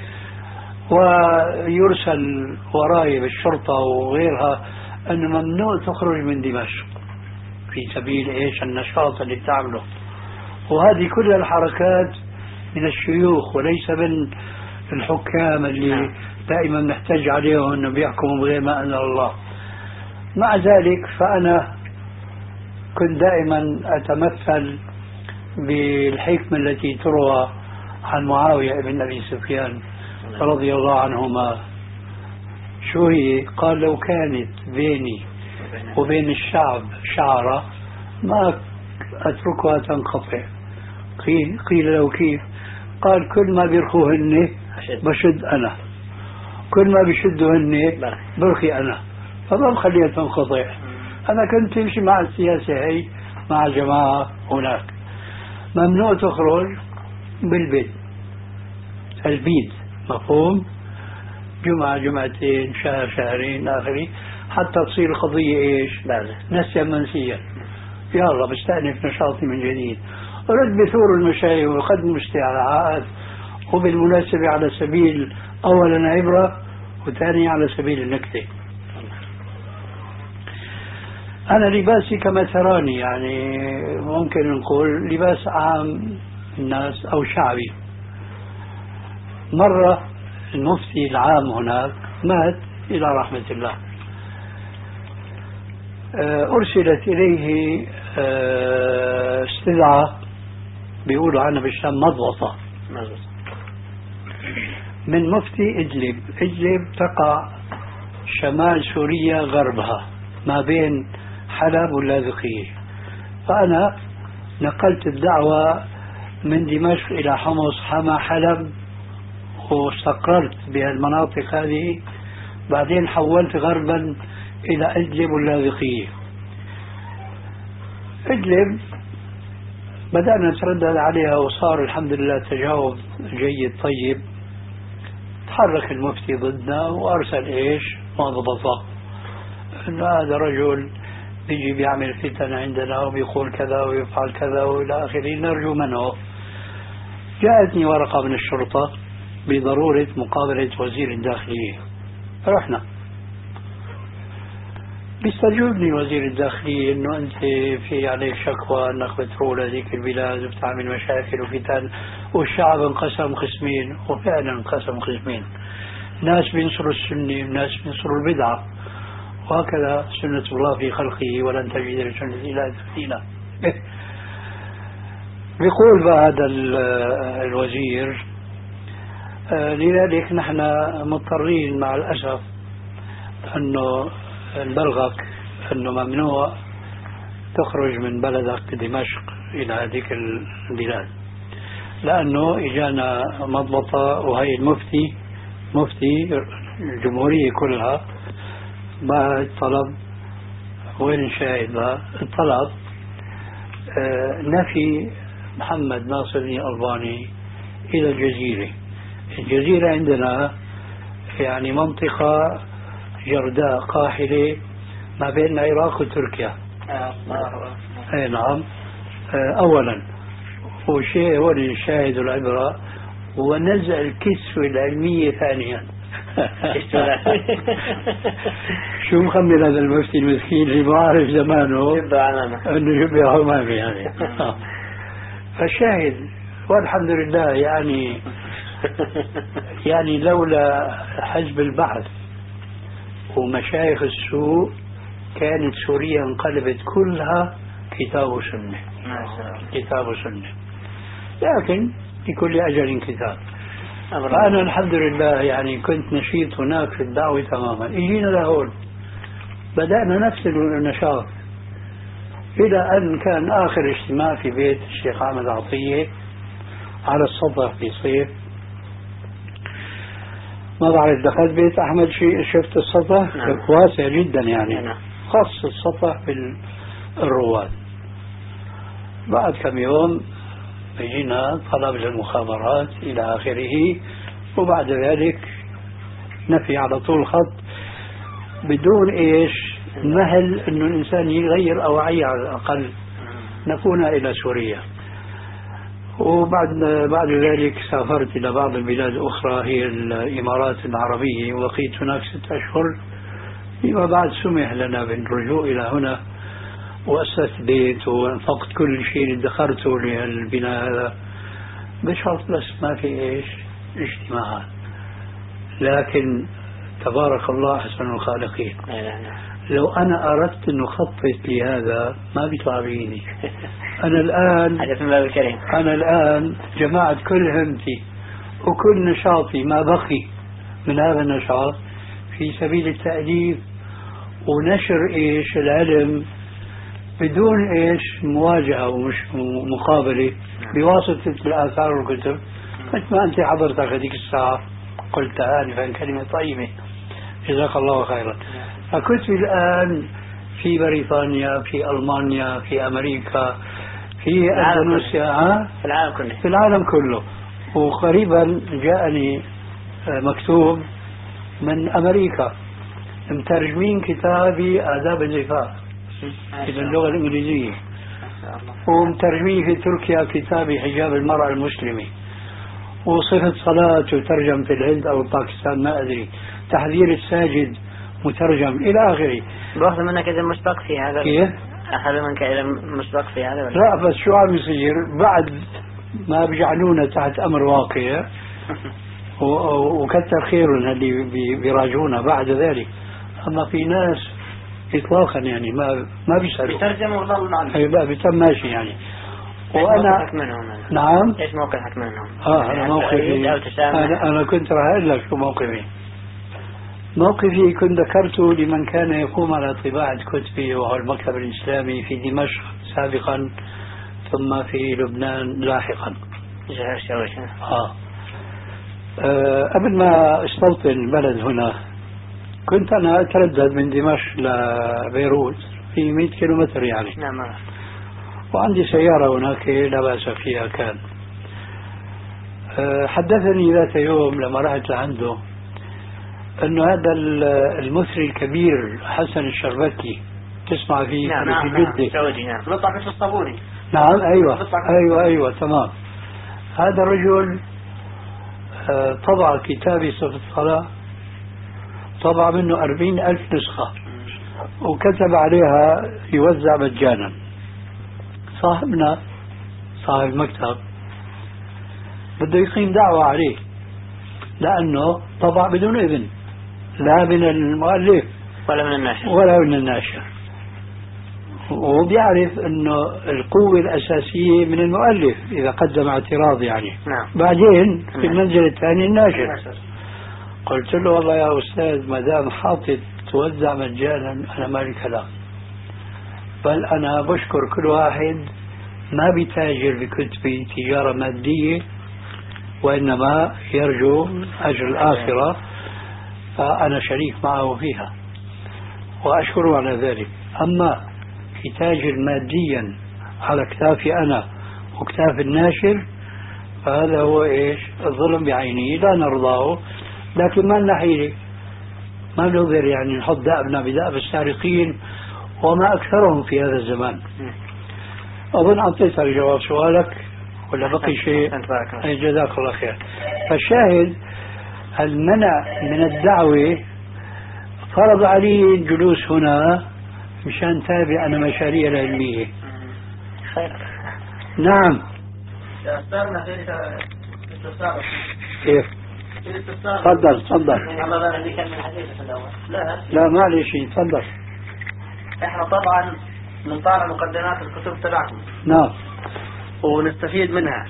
ويرسل وراي بالشرطة وغيرها أن ممنوع تخرج من دمشق في سبيل إيش النشاط اللي بتعمله. وهذه كل الحركات من الشيوخ وليس من الحكام اللي دائما نحتاج عليهم أنه بيحكموا بغير ما أنزل الله. مع ذلك فأنا كنت دائما أتمثل بالحكمة التي تروى عن معاوية بن أبي سفيان رضي الله عنهما. شو هي؟ قال لو كانت بيني وبين الشعب شعرة ما أتركها تنقطع. قيل, قيل له كيف؟ قال كل ما بيرخوهن بشد أنا، كل ما بيشدوهن برخي أنا، فما بخليها تنقطع. أنا كنت أمشي مع السياسة هي مع الجماعة هناك. ممنوع تخرج بالبيت البيت مفهوم، جمعة جمعتين شهر شهرين آخري حتى تصير القضية إيش؟ بارزة. نسيا منسيا. يلا بستأنف نشاطي من جديد. رد بثور المشايخ وقدم استعلاءات، وبالمناسبة على سبيل أولا عبرة وثانيا على سبيل النكتة. أنا لباسي كما تراني، يعني ممكن نقول لباس عام الناس أو شعبي. مرة المفتي العام هناك مات إلى رحمة الله، أرسلت إليه استدعاء بيقولوا عنها بالشام مضبطة من مفتي إدلب. إدلب تقع شمال سوريا غربها ما بين حلب واللاذقية. فأنا نقلت الدعوة من دمشق إلى حمص حما حلب، واستقررت بهالمناطق هذه. بعدين حولت غربا إلى إدلب واللاذقية. إدلب بدأنا نتردد عليها وصار الحمد لله تجاوب جيد طيب. تحرك المفتي ضدنا وأرسل إيش؟ مضبطة إنه هذا رجل بيجي بيعمل فتن عندنا وبيقول كذا ويفعل كذا وإلى آخره، نرجو منه. جاءتني ورقة من الشرطة بضرورة مقابلة وزير الداخلية. رحنا، بيستجوبني وزير الداخلية إنه أنت في عليك شكوى أنك بتروح لهذيك البلاد وبتعمل مشاكل وفتن، والشعب انقسم قسمين. وفعلا انقسم قسمين، ناس بينصروا السنة وناس بينصروا البدعة، وهكذا سنة الله في خلقه ولن تجد لسنة الله تبديلا. بيقول بقى هذا الوزير لذلك نحن مضطرين مع الأسف أنه نبلغك أنه ممنوع تخرج من بلدك دمشق إلى هذيك البلاد، لأنه إجانا مضبطة. وهي المفتي مفتي الجمهورية كلها ما الطلب وين الشاهد بقى؟ الطلب آه نفي محمد ناصر الألباني إلى الجزيرة. الجزيرة عندنا يعني منطقة جرداء قاحلة ما بين العراق وتركيا. أي نعم. أولا وشيء هو الشاهد العبرة ونزع الكسوة العلمية ثانيا. شو مخمر هذا المفتي المسكين اللي ما عارف زمانه انه يبقى همامي يعني. فالشاهد والحمد لله يعني يعني لولا حزب البعث ومشايخ السوء كانت سوريا انقلبت كلها كتاب وسنة كتاب وسنة، لكن لكل أجل كتاب. فأنا الحمد لله يعني كنت نشيط هناك في الدعوة تماما. إجينا لهون بدأنا نفس النشاط إلى أن كان آخر اجتماع في بيت الشيخ أحمد عطية على السطح في صيف. ما بعرف دخلت بيت أحمد شيء شفت السطح؟ نعم. واسع جدا يعني. نعم. خاص السطح بالرواد. بعد كم يوم بيجينا طلب للمخابرات إلى آخره، وبعد ذلك نفي على طول خط بدون إيش مهل إنه الإنسان يغير أوعية على الأقل نكون إلى سوريا. وبعد بعد ذلك سافرت إلى بعض البلاد الأخرى هي الإمارات العربية، وبقيت هناك ست أشهر. فيما بعد سمح لنا بالرجوع إلى هنا، وأسست بيت وانفقت كل شيء ادخرته للبناء هذا بشرط بس ما في إيش اجتماعات. لكن تبارك الله أحسن الخالقين. لو أنا أردت أن أخطط لهذا ما بتعبيني. أنا الآن أنا الآن جمعت كل همتي وكل نشاطي ما بقي من هذا النشاط في سبيل التأليف ونشر إيش العلم بدون إيش مواجهة ومش مقابلة بواسطة الآثار والكتب. مثل ما أنت حضرتك هذيك الساعة قلت آنفا كلمة طيبة جزاك الله خيرا. فكنت الآن في بريطانيا، في ألمانيا، في أمريكا، في أندونيسيا، في العالم كله في العالم كله. وقريبا جاءني مكتوب من أمريكا مترجمين كتابي آداب الزفاف إلى اللغة الإنجليزية، ومترجمين في تركيا كتابي حجاب المرأة المسلمة، وصفة صلاة وترجم في الهند أو باكستان ما أدري، تحذير الساجد مترجم إلى آخره. باخذ منك إذا مسبق في هذا؟ كيف؟ أخذ منك إذا مسبق في هذا؟ لا بس شو عم يصير بعد ما بيجعلونا تحت أمر واقع وكتر خيرهم اللي بيراجعونا بعد ذلك. أما في ناس إطلاقا يعني ما ما بيسألوا، بيترجموا وظل معنا. أي لا بيتم ماشي يعني. وأنا منهم. نعم. إيش موقفك منهم؟ آه أنا موقفي أنا أنا كنت راح أقول لك شو موقفي. موقفي كنت ذكرته لمن كان يقوم على طباعة كتبي وهو المكتب الإسلامي في دمشق سابقا ثم في لبنان لاحقا. آه. آه قبل ما استوطن البلد هنا كنت أنا أتردد من دمشق لبيروت في مئة كيلومتر يعني. نعم. وعندي سيارة هناك لا بأس فيها كان. آه حدثني ذات يوم لما رحت لعنده أنه هذا المثري الكبير حسن الشربكي تسمع فيه؟ نعم في نعم جدة. سعودي. نعم. نطلع في الصابوني. نعم أيوة أيوة أيوة تمام. هذا الرجل آه طبع كتابي صفة الصلاة، طبع منه أربعين ألف نسخة وكتب عليها يوزع مجانا. صاحبنا صاحب المكتب بده يقيم دعوة عليه لأنه طبع بدون إذن لا من المؤلف ولا من الناشر ولا من الناشر، وبيعرف أنه القوة الأساسية من المؤلف إذا قدم اعتراض يعني. نعم. بعدين في المنزل الثاني الناشر. قلت له والله يا أستاذ ما دام حاطط توزع مجانا أنا مالي كلام، بل أنا بشكر كل واحد ما بيتاجر بكتبي تجارة مادية وإنما يرجو أجر الآخرة، فأنا شريك معه فيها وأشكره على ذلك. أما يتاجر ماديا على كتافي أنا وكتاف الناشر فهذا هو إيش؟ الظلم بعينه لا نرضاه، لكن ما لنا حيلة، ما نقدر يعني نحط دأبنا بدأب السارقين وما أكثرهم في هذا الزمان. أظن أعطيتك جواب سؤالك ولا بقي شيء؟ أي جزاك الله خير. فالشاهد المنع من الدعوة فرض علي الجلوس هنا مشان تابع أنا مشاريع العلمية. خير. نعم. يا أستاذنا في الاتصال. كيف؟ تفضل تفضل. لا لا معلش تفضل. احنا طبعا نطالع مقدمات الكتب تبعكم. نعم. ونستفيد منها،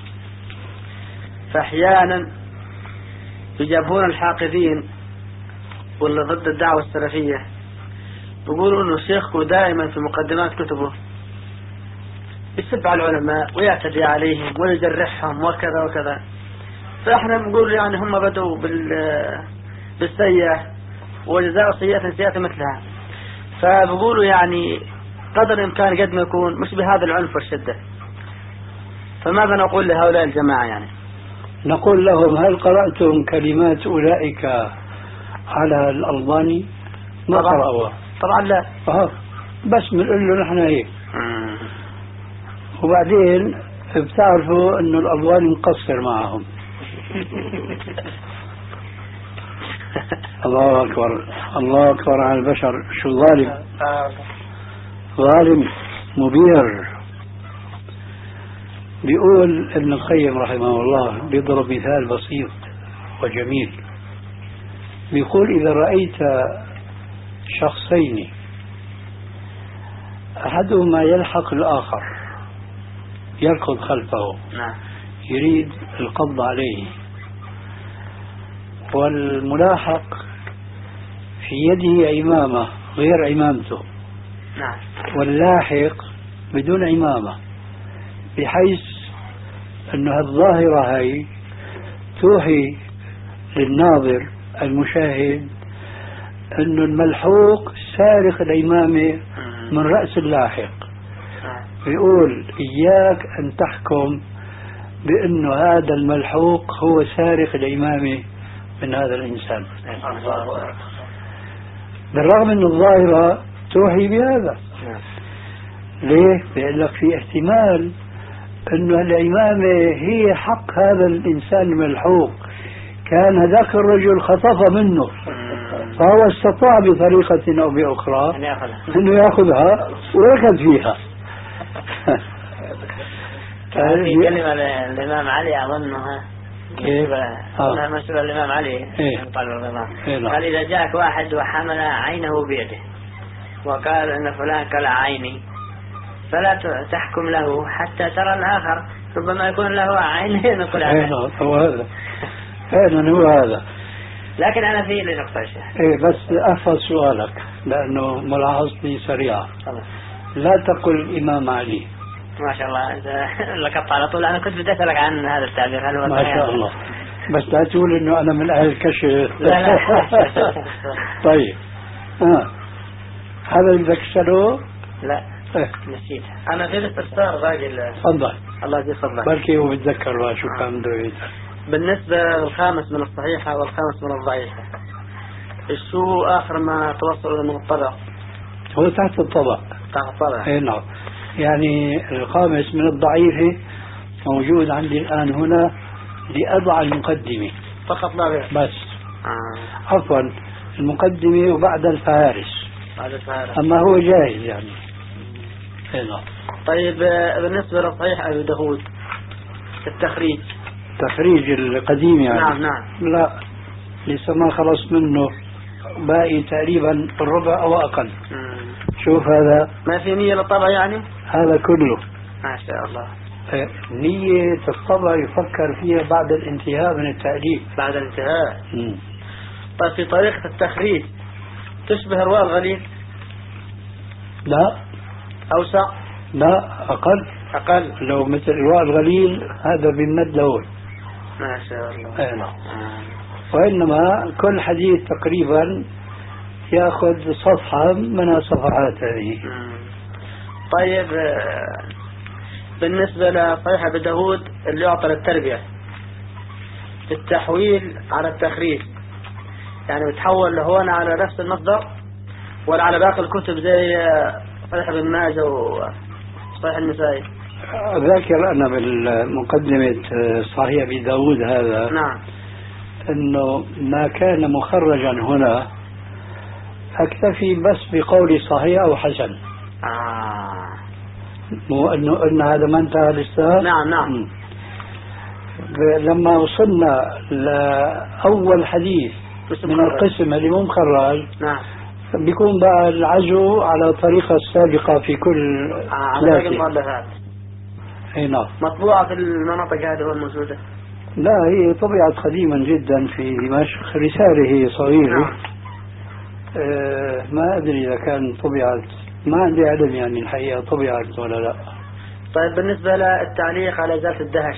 فأحيانا يجابون الحاقدين واللي ضد الدعوة السلفية يقولوا انه شيخكم دائما في مقدمات كتبه يسب على العلماء ويعتدي عليهم ويجرحهم وكذا وكذا، فاحنا بنقول يعني هم بدوا بال بالسيئة وجزاء سيئة سيئة مثلها، فبقولوا يعني قدر الإمكان قد ما يكون مش بهذا العنف والشدة. فماذا نقول لهؤلاء الجماعة يعني؟ نقول لهم هل قرأتم كلمات أولئك على الألباني؟ ما قرأوها طبعا لا. أه. بس بنقول له نحن هيك. وبعدين بتعرفوا انه الألباني مقصر معهم. الله أكبر الله أكبر على البشر، شو ظالم ظالم مبير. بيقول ابن القيم رحمه الله بيضرب مثال بسيط وجميل، بيقول إذا رأيت شخصين أحدهما يلحق الآخر يركض خلفه يريد القبض عليه، والملاحق في يده عمامة غير عمامته واللاحق بدون عمامة، بحيث أن الظاهرة هاي توحي للناظر المشاهد أن الملحوق سارق العمامة من رأس اللاحق. يقول إياك أن تحكم بأن هذا الملحوق هو سارق العمامة من هذا الإنسان. بالرغم أن الظاهرة توحي بهذا. ليه؟ بيقول لك في احتمال أن الإمامة هي حق هذا الإنسان الملحوق، كان هذاك الرجل خطف منه فهو استطاع بطريقة أو بأخرى أنه يأخذها وركض فيها. في كلمة الإمام علي أظنها كيف؟ أظنها مسؤول الإمام علي قال إذا جاءك واحد وحمل عينه بيده وقال أن فلان كلا عيني فلا تحكم له حتى ترى الآخر ربما يكون له عينين وكل هذا هو هذا فعلا هو هذا. لكن أنا في لي نقطة شيء إيه بس أحفظ سؤالك لأنه ملاحظتي سريعة. لا تقل الإمام علي. ما شاء الله أنت لقطت على طول. أنا كنت بدي أسألك عن هذا التعبير هل هو ما شاء الله بس لا تقول إنه أنا من أهل الكشف. لا لا. طيب آه. هذا اللي بدك تسأله؟ لا إيه. نسيت. أنا في الاستفسار باقي. تفضل. الله يجزاك. بلكي هو بتذكر شو كان بده يقول. بالنسبة للخامس من الصحيحة والخامس من الضعيفة شو آخر ما توصلوا من الطبق؟ هو تحت الطبق. تحت الطبق. اي نعم. يعني الخامس من الضعيفة موجود عندي الآن هنا لأضع المقدمة فقط لا غير. بس آه. عفوا المقدمة وبعد الفهارس. بعد الفهارس. أما هو جاهز يعني. اي نعم. طيب بالنسبة للصحيح أبي داود التخريج. تخريج القديم يعني. نعم نعم. لا لسه ما خلص منه باقي تقريبا الربع أو أقل. مم. شوف هذا ما في نية للطبع يعني؟ هذا كله ما شاء الله. نية الطبع يفكر فيها بعد الانتهاء من التأليف. بعد الانتهاء. مم. طيب في طريقة التخريج تشبه رواء الغليل؟ لا أوسع؟ لا أقل. أقل. لو مثل رواء الغليل هذا بمد لون. ما شاء الله. أي نعم. وإنما كل حديث تقريبا يأخذ صفحة من الصفحات هذه. طيب بالنسبة لصحيح أبي داود اللي يعطى للتربية التحويل على التخريج يعني بتحول لهون على نفس المصدر ولا على باقي الكتب زي صحيح ابن ماجه وصحيح النسائي؟ أذكر أنا بالمقدمة صحيح أبي داود هذا نعم أنه ما كان مخرجا هنا أكتفي بس بقول صحيح أو حسن. آه. مو أنه أن هذا ما انتهى لسه. نعم نعم. لما وصلنا لأول حديث من القسم اللي مو مخرج نعم بيكون بقى العزو على الطريقة السابقة في كل آه على باقي المؤلفات. اي نعم. مطبوعة في المناطق هذه الموجودة؟ لا هي طبعت قديما جدا في دمشق رسالة هي صغيرة. نعم. آه ما أدري إذا كان طبعت ما عندي علم يعني الحقيقة طبعت ولا لا. طيب بالنسبة للتعليق على إزالة الدهش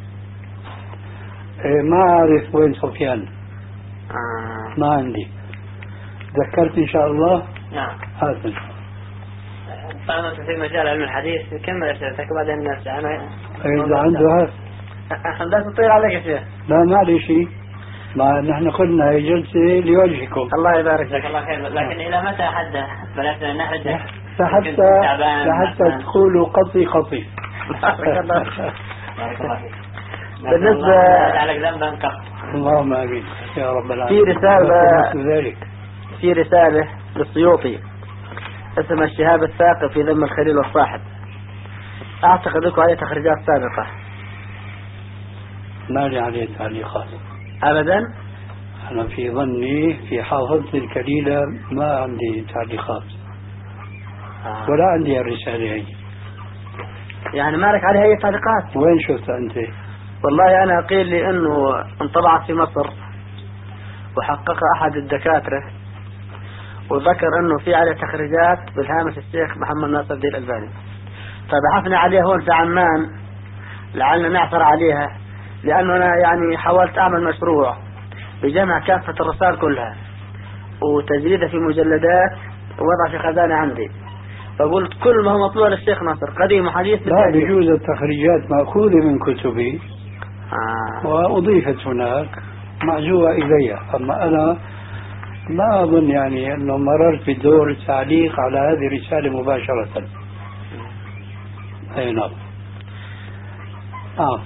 آه ما أعرف وين سفيان. آه. ما عندي. ذكرت إن شاء الله. نعم. هذا طبعا في مجال علم الحديث كمل أسئلتك وبعدين الناس أنا إذا عنده هذا لا تطير عليك يا شيخ. لا ما عليه شيء. ما نحن قلنا هي جلسة لوجهكم. الله يبارك لك. الله خير. لكن إلى متى حد بلشنا نحد حتى حتى تقولوا قطي قطي. بارك الله فيك. بالنسبة على ذنبا كف. اللهم آمين يا رب العالمين. في رسالة ذلك في رسالة للسيوطي اسمها الشهاب الثاقب في ذم الخليل والصاحب. أعتقد لكم عليه تخريجات سابقة. ما لي عليه تعليقات أبدا. أنا في ظني في حافظتي الكليلة ما عندي تعليقات. آه. ولا عندي الرسالة هي. يعني ما لك عليها أي تعليقات؟ وين شفت أنت؟ والله أنا قيل لي أنه انطبعت في مصر وحققها أحد الدكاترة وذكر أنه في عليه تخريجات بالهامش الشيخ محمد ناصر الدين الألباني. فبحثنا عليها هون في عمان لعلنا نعثر عليها لأنه أنا يعني حاولت أعمل مشروع بجمع كافة الرسائل كلها وتجريدها في مجلدات ووضع في خزانة عندي. فقلت كل ما هو مطلوب للشيخ ناصر قديم وحديث. لا بجوز التخريجات مأخوذة من كتبي آه. وأضيفت هناك معزوة إليها. أما أنا ما أظن يعني أنه مررت بدور التعليق على هذه الرسالة مباشرة. أي نعم. آه.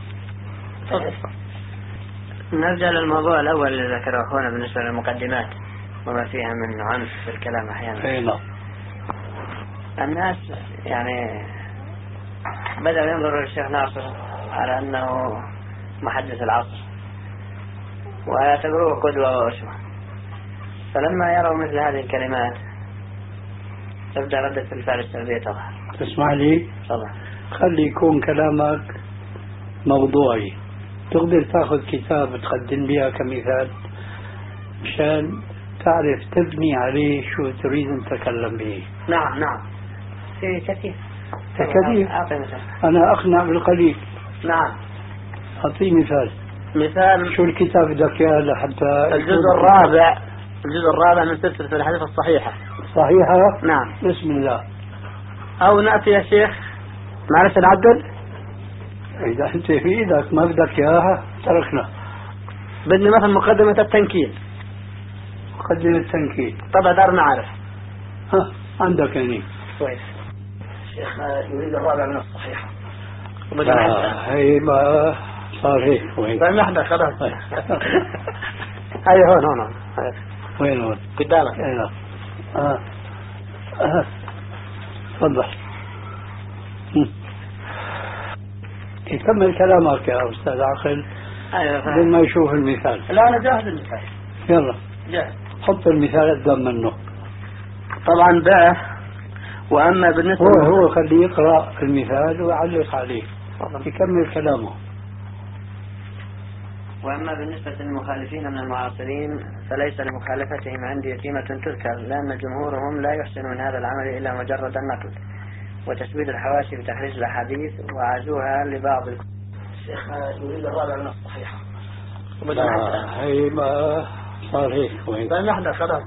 نرجع للموضوع الأول اللي ذكره أخونا بالنسبة للمقدمات وما فيها من عنف في الكلام أحيانا. أي نعم. الناس يعني بدأوا ينظروا للشيخ ناصر على أنه محدث العصر ويعتبروه قدوة وأسوة، فلما يروا مثل هذه الكلمات تبدأ ردة الفعل السلبية تظهر. تسمح لي؟ طبعا. خلي يكون كلامك موضوعي، تقدر تاخذ كتاب تقدم بها كمثال مشان تعرف تبني عليه شو تريد أن تتكلم به. نعم نعم في كثير كثير. أعطي مثال. أنا أقنع بالقليل. نعم. أعطي مثال. مثال شو الكتاب بدك إياه لحتى الجزء الرابع الجزء الرابع من سلسلة الحديث الصحيحة. صحيحة؟ نعم. بسم الله. أو نأتي يا شيخ معلش نعدل. إذا أنت في إيدك ما بدك إياها تركنا. بدنا مثلا مقدمة التنكيل. مقدمة التنكيل. طبعا دار نعرف. ها عندك يعني. كويس. شيخ يريد الرابع من الصحيحة. هي ما صار هيك وين؟ طيب نحن خلاص. هاي هون هون. وين هون؟ قدامك. ايوه. اه اه تفضل. يكمل كلامك يا استاذ عقل. ايوه بدون ما يشوف المثال. لا انا جاهز المثال. يلا جاهز. حط المثال قدام منه. طبعا بقى واما بالنسبه هو هو خليه يقرا المثال ويعلق عليه. يكمل كلامه. وأما بالنسبة للمخالفين من المعاصرين فليس لمخالفتهم عندي قيمة تذكر، لأن جمهورهم لا يحسنون هذا العمل إلا مجرد النقل وتسويد الحواشي بتحريج الأحاديث وعزوها لبعض. الشيخ يريد الرابع من الصحيحة. هي ما صار هيك وين؟ طيب نحن خلاص.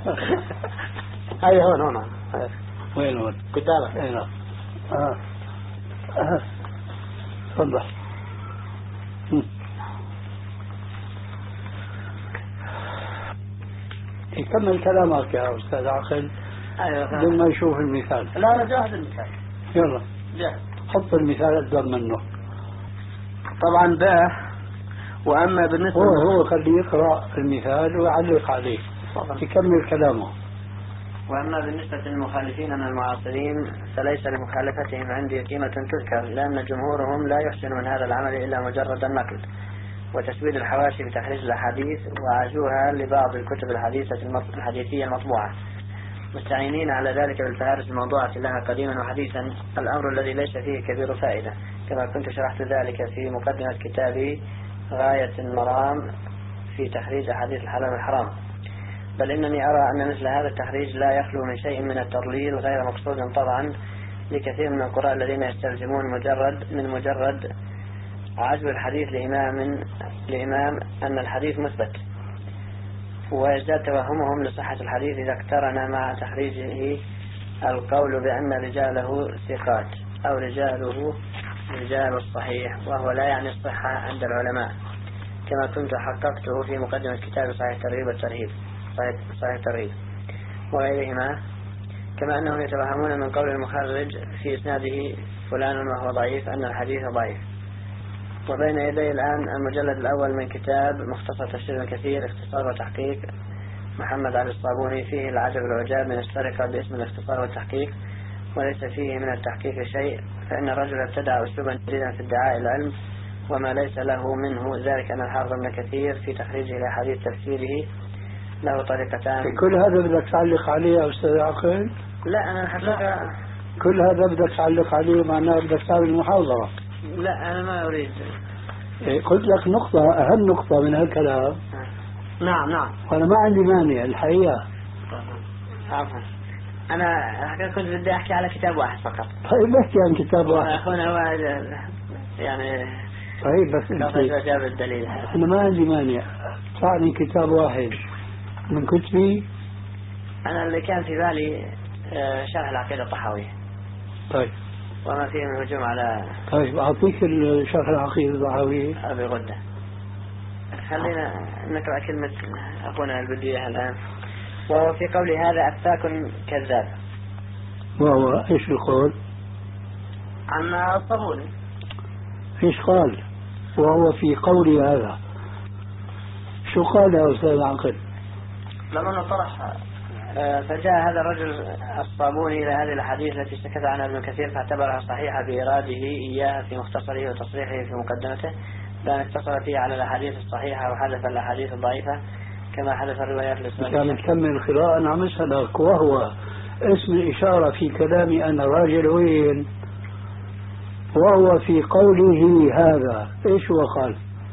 هاي هون هون. وين هون؟ قدامك. ايوه. اه اه تفضل. يكمل كلامك يا أستاذ عقل. أيوة. بدون ما يشوف المثال. لا أنا جاهز المثال. يلا جاهز. حط المثال قدام منه. طبعا بقى وأما بالنسبة هو هو خليه يقرأ المثال ويعلق عليه. يكمل كلامه. وأما بالنسبة للمخالفين من المعاصرين فليس لمخالفتهم عندي قيمة تذكر، لأن جمهورهم لا يحسنون هذا العمل إلا مجرد النقل وتسويد الحواشي بتحريج الأحاديث وعزوها لبعض الكتب الحديثة الحديثية المطبوعة، مستعينين على ذلك بالفهارس الموضوعة لها قديما وحديثا، الأمر الذي ليس فيه كبير فائدة، كما كنت شرحت ذلك في مقدمة كتابي غاية المرام في تحريج أحاديث الحلال والحرام. بل إنني أرى أن مثل هذا التحريج لا يخلو من شيء من التضليل غير مقصود طبعا لكثير من القراء الذين يستلزمون مجرد من مجرد عزو الحديث لإمام لإمام أن الحديث مثبت، ويزداد توهمهم لصحة الحديث إذا اقترن مع تحريجه القول بأن رجاله ثقات أو رجاله رجال الصحيح، وهو لا يعني الصحة عند العلماء، كما كنت حققته في مقدمة كتاب صحيح الترغيب والترهيب صحيح الترغيب وغيرهما. كما أنهم يتوهمون من قول المخرج في إسناده فلان وهو ضعيف أن الحديث ضعيف. وبين يدي الآن المجلد الأول من كتاب مختصر تفسير الكثير اختصار وتحقيق محمد علي الصابوني، فيه العجب العجاب من السرقة باسم الاختصار والتحقيق، وليس فيه من التحقيق شيء، فإن الرجل ابتدع أسلوبا جديدا في ادعاء العلم وما ليس له منه، ذلك أن الحافظ ابن كثير في تخريجه لأحاديث تفسيره له طريقتان. كل هذا بدك تعلق عليه يا أستاذ عقل؟ لا أنا الحقيقة كل هذا بدك تعلق عليه معناه بدك تعمل محاضرة. لا أنا ما أريد. قلت لك نقطة أهم نقطة من هالكلام. نعم نعم. وأنا ما عندي مانع الحقيقة. عفوا أنا الحقيقة كنت بدي أحكي على كتاب واحد فقط. طيب احكي عن كتاب واحد. أخونا واحد يعني. طيب بس أنت. جاب الدليل. أنا ما عندي مانع. تعني كتاب واحد من كتبي. أنا اللي كان في بالي شرح العقيدة الطحاوية. طيب. وما فيه من هجوم على. طيب أعطيك الشرح العقيدة الطحاوية. أبي غدة. خلينا نقرأ كلمة أخونا البدية الآن. وهو في قول هذا أفاك كذاب. وهو إيش القول؟ عن الصابوني. إيش قال؟ وهو في قول هذا شو قال يا أستاذ عقل؟ لما طرح فجاء هذا الرجل الصابوني إلى هذه الأحاديث التي سكت عنها ابن كثير فاعتبرها صحيحة بإراده إياها في مختصره وتصريحه في مقدمته، بأن اقتصر فيه على الأحاديث الصحيحة وحذف الأحاديث الضعيفة كما حذف الروايات الإسلامية. كان تكمل القراءة. أنا عم أسألك وهو اسم الإشارة في كلامي أنا راجل وين؟ وهو في قوله هذا إيش هو قال؟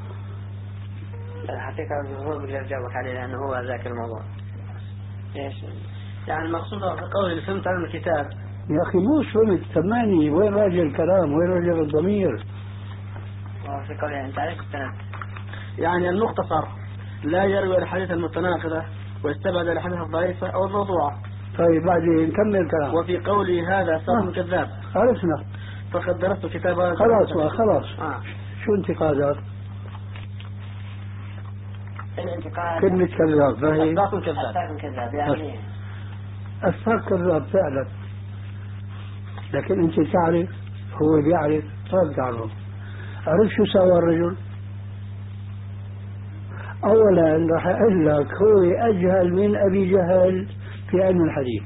الحقيقة هو بقدر أجاوبك عليه لأنه هو ذاك الموضوع. إيش؟ يعني المقصود في قول اللي فهمت عن الكتاب. يا أخي مو فهمت سمعني وين راجع الكلام وين راجع الضمير؟ في قوله أنت عليك السند. يعني المختصر لا يروي الحديث المتناقضة ويستبعد الحديث الضعيفة أو الموضوعة. طيب بعدين كمل الكلام. وفي قوله هذا صاحب كذاب. عرفنا. فقد درست كتابا. خلاص خلاص. آه. شو انتقادات؟ الانتقاد كلمة كذاب فهي أسباب كذاب. أسباب كذاب يعني أسباب كذاب فعلا، لكن أنت تعرف هو بيعرف ما بتعرف. عرف شو سوى الرجل؟ أولا راح أقول لك هو أجهل من أبي جهل في علم الحديث،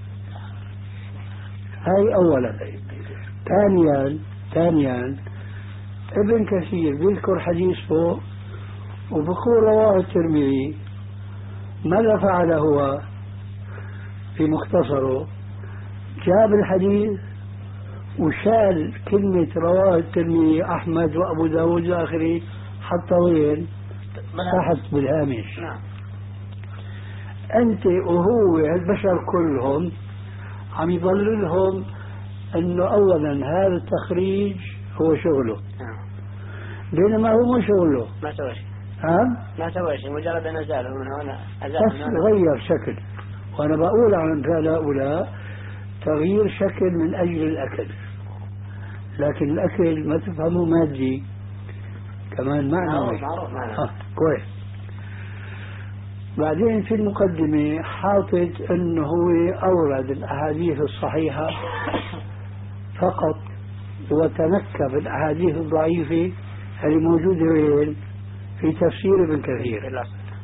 هاي أولا. ثانيا ثانيا ابن كثير بيذكر حديث فوق وبقول رواه الترمذي. ماذا فعل هو في مختصره؟ جاب الحديث وشال كلمة رواه الترمذي أحمد وأبو داود الآخري حتى وين؟ تحت بالهامش. نعم. أنت وهو البشر كلهم عم يضللهم أنه أولا هذا التخريج هو شغله. نعم. بينما هو مو شغله. ما سوى شيء. ها؟ ما سوى شيء مجرد أن أزاله من هنا. بس غير شكل. وأنا بقول عن هؤلاء تغيير شكل من أجل الأكل، لكن الأكل ما تفهمه مادي كمان معنوي. ها كويس. بعدين في المقدمة حاطط أنه هو أورد الأحاديث الصحيحة فقط وتنكب الأحاديث الضعيفة اللي موجودة وين؟ في تفسير ابن كثير.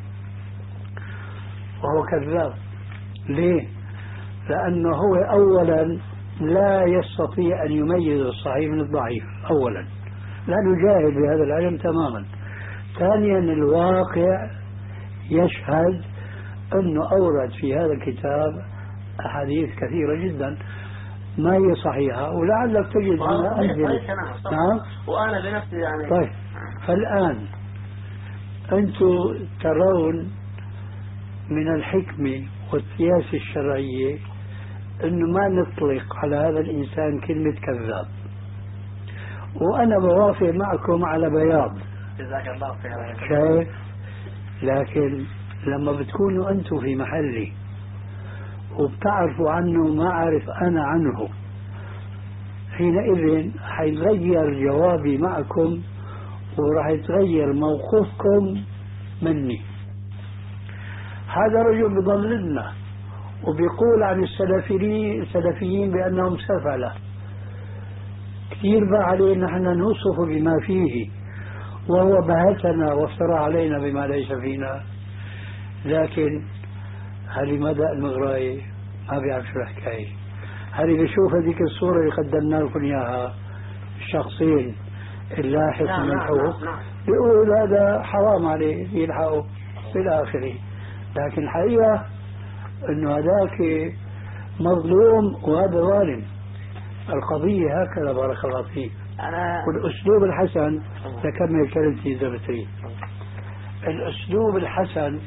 وهو كذاب. ليه؟ لأنه هو أولا لا يستطيع أن يميز الصحيح من الضعيف أولا، لأنه جاهل بهذا العلم تماما. ثانيا الواقع يشهد أنه أورد في هذا الكتاب أحاديث كثيرة جدا ما هي صحيحة، ولعلك تجد أنها أنزل. نعم. وأنا بنفسي يعني. طيب فالآن أنتم ترون من الحكمة والسياسة الشرعية أنه ما نطلق على هذا الإنسان كلمة كذاب، وأنا بوافق معكم على بياض. جزاك الله خيرا. شايف؟ لكن لما بتكونوا أنتم في محلي وبتعرفوا عنه ما أعرف أنا عنه، حينئذ حيتغير جوابي معكم وراح يتغير موقفكم مني. هذا رجل بضللنا وبيقول عن السلفيين السلفيين بأنهم سفلة. كثير بقى علينا نحن نوصف بما فيه، وهو بهتنا وافترى علينا بما ليس فينا. لكن هل مدى المغراية ما بيعرف شو الحكاية. هل بيشوف هذيك الصورة اللي قدمنا لكم إياها الشخصين اللاحق من الحقوق بيقول هذا حرام عليه يلحقه في الآخر، لكن الحقيقة أنه هذاك مظلوم وهذا ظالم. القضية هكذا. بارك الله فيك. والأسلوب الحسن تكمل كلمتي إذا بتريد. الأسلوب الحسن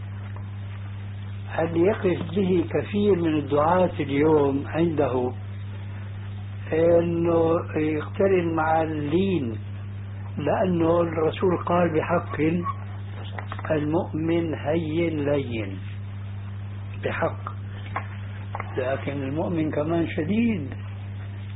اللي يقف به كثير من الدعاة اليوم عنده أنه يقترن مع اللين، لأنه الرسول قال بحق المؤمن هين لين بحق، لكن المؤمن كمان شديد.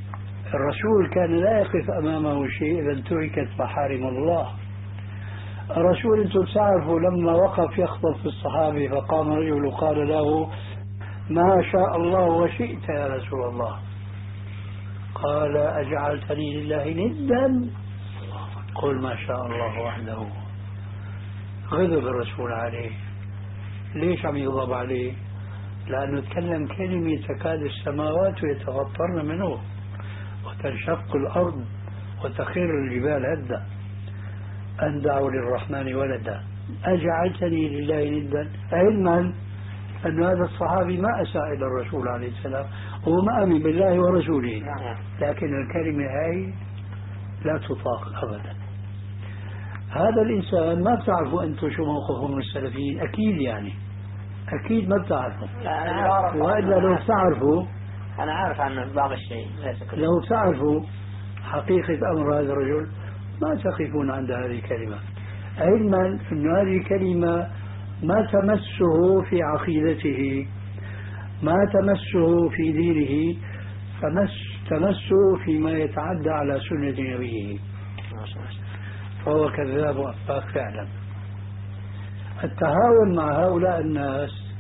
الرسول كان لا يقف أمامه شيء إذا انتهكت محارم الله. الرسول أنتم تعرفوا لما وقف يخطب في الصحابة فقام رجل وقال له ما شاء الله وشئت يا رسول الله، قال أجعلتني لله ندا؟ قل ما شاء الله وحده. غضب الرسول عليه. ليش عم يغضب عليه؟ لأنه تكلم كلمة تكاد السماوات يتفطرن منه وتنشق الأرض وتخر الجبال هدا أن دعوا للرحمن ولدا أجعلتني لله ندا، علما أن هذا الصحابي ما أساء إلى الرسول عليه السلام، هو ما آمن بالله ورسوله، لكن الكلمة هاي لا تطاق أبدا. هذا الإنسان ما بتعرفوا أنتم شو موقفهم من السلفيين، أكيد يعني أكيد ما بتعرفوا، وإلا لو بتعرفوا أنا عارف عنه بعض الشيء ليس كله. لو بتعرفوا حقيقة أمر هذا الرجل ما تقفون عند هذه الكلمة، علما أن هذه الكلمة ما تمسه في عقيدته، ما تمسه في دينه، تمس تمسه فيما يتعدى على سنة نبيه، فهو كذاب وأفاق فعلا. التهاون مع هؤلاء الناس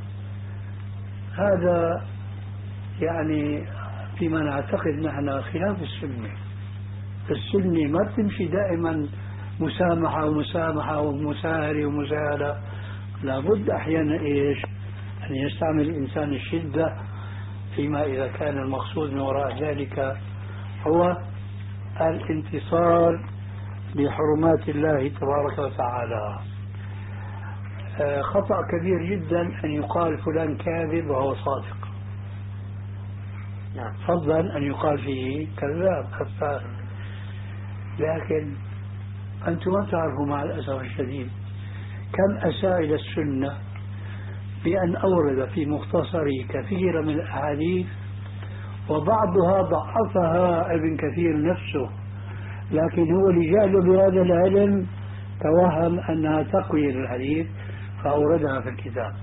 هذا يعني فيما نعتقد نحن خلاف السنة. السنة ما بتمشي دائما مسامحة ومسامحة ومساهرة ومساهلة، لابد أحيانا إيش أن يستعمل الإنسان الشدة فيما إذا كان المقصود من وراء ذلك هو الانتصار لحرمات الله تبارك وتعالى. خطأ كبير جدا أن يقال فلان كاذب وهو صادق، فضلا أن يقال فيه كذاب كفار. لكن أنتم ما تعرفوا مع الأسف الشديد كم أساء إلى السنة بأن أورد في مختصره كثير من الأحاديث وبعضها ضعفها ابن كثير نفسه، لكن هو لجهله بهذا العلم توهم أنها تقوية للحديث فأوردها في الكتاب.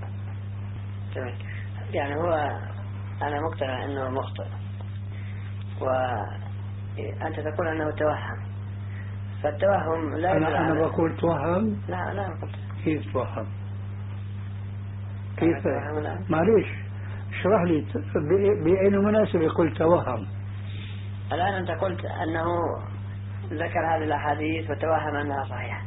يعني هو أنا مقتنع أنه مخطئ وأنت تقول أنه توهم، فالتوهم لا أنا أنا بقول توهم. لا لا قلت كيف توهم؟ كيف؟ معليش اشرح لي بأي مناسبة قلت توهم؟ الآن أنت قلت أنه ذكر هذه الأحاديث وتوهم أنها صحيحة.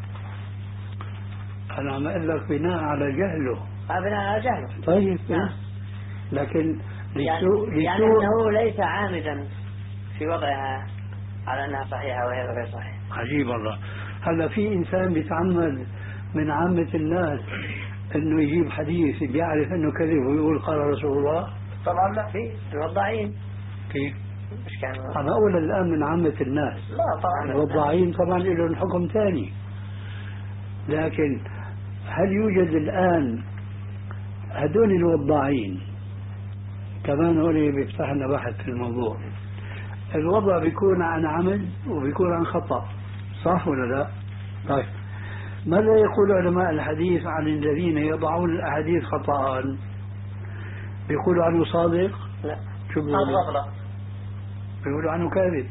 أنا عم أقول لك بناء على جهله. آه بناء على جهله. طيب نعم. لكن لسوء يعني, يعني أنه ليس عامدا في وضعها على أنها صحيحة وهي غير صحيحة. عجيب والله. هلا في إنسان بيتعمد من عامة الناس إنه يجيب حديث بيعرف إنه كذب ويقول قال رسول الله؟ طبعا لا، في الوضاعين. كيف؟ مش كان أنا أقول الآن من عامة الناس. لا طبعا الوضاعين طبعا لهم حكم ثاني، لكن هل يوجد الآن هدول الوضاعين كمان هو بيفتح لنا بحث في الموضوع. الوضع بيكون عن عمد وبيكون عن خطأ، صح ولا لا؟ طيب ماذا يقول علماء الحديث عن الذين يضعون الأحاديث خطأ؟ بيقولوا عنه صادق؟ لا. شو بيقولوا؟ بيقولوا عنه كاذب.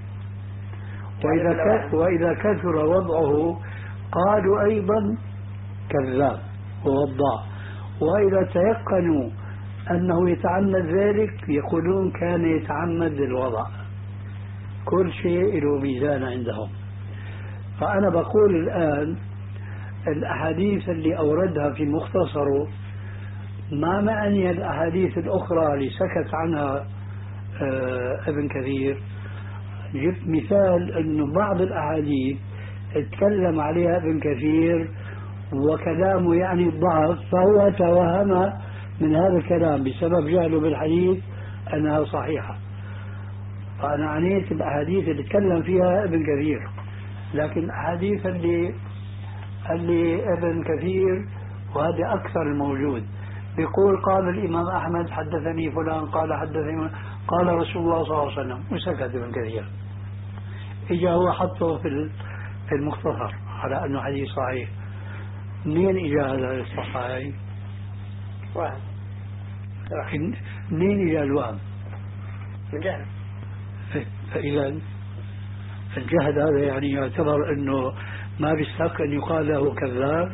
وإذا, وإذا كثر وضعه قالوا أيضا كذاب ووضاع، وإذا تيقنوا أنه يتعمد ذلك يقولون كان يتعمد الوضع. كل شيء له ميزان عندهم. فأنا بقول الآن الأحاديث اللي أوردها في مختصره ما معني الأحاديث الأخرى اللي سكت عنها ابن كثير. جبت مثال أنه بعض الأحاديث اتكلم عليها ابن كثير وكلامه يعني ضعف، فهو توهم من هذا الكلام بسبب جهله بالحديث أنها صحيحة. فأنا عنيت الأحاديث اللي تكلم فيها ابن كثير، لكن الأحاديث اللي اللي ابن كثير وهذا أكثر الموجود بيقول قال الإمام أحمد حدثني فلان قال حدثني قال رسول الله صلى الله عليه وسلم وسكت ابن كثير. إجا هو حطه في في المختصر على أنه حديث صحيح. منين إجا هذا الصحيح؟ وهم. منين إجا الوهم؟ من جهل. فإذا الجهل هذا يعني يعتبر أنه ما بيستحق أن يقال له كذاب؟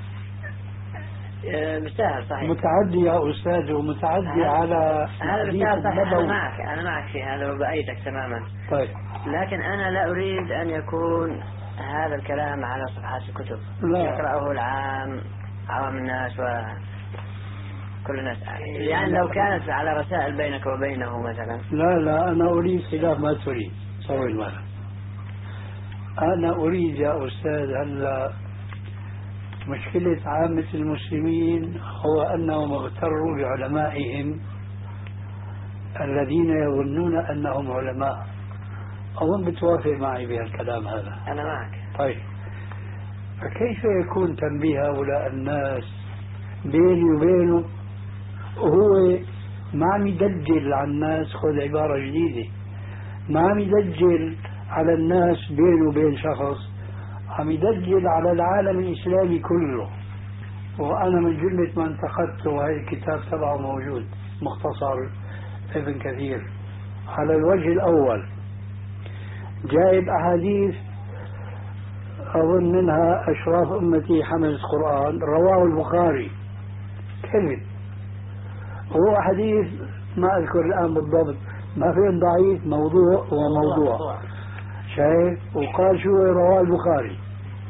بيستاهل صحيح. متعدي يا أستاذ، ومتعدي على هذا بيستاهل صحيح. أنا معك أنا معك في هذا وبأيدك تماما. طيب. لكن أنا لا أريد أن يكون هذا الكلام على صفحات الكتب يقرأه العام عوام الناس وكل الناس، يعني لو كانت على رسائل بينك وبينه مثلا. لا لا أنا أريد خلاف ما تريد. صور المعنى. أنا أريد يا أستاذ هلا مشكلة عامة المسلمين هو أنهم اغتروا بعلمائهم الذين يظنون أنهم علماء. أظن بتوافق معي بهالكلام هذا. أنا معك. طيب فكيف يكون تنبيه هؤلاء الناس بيني وبينه وهو ما عم يدجل على الناس؟ خذ عبارة جديدة، ما عم يدجل على الناس بينه وبين شخص، عم يدجل على العالم الإسلامي كله. وأنا من جملة ما انتقدته، وهي الكتاب تبعه موجود مختصر ابن كثير، على الوجه الأول جايب أحاديث أظن منها أشراف أمتي حمل القرآن رواه البخاري، كذب. وهو حديث ما أذكر الآن بالضبط، ما فين ضعيف، موضوع وموضوع، شايف؟ وقال شو رواه البخاري.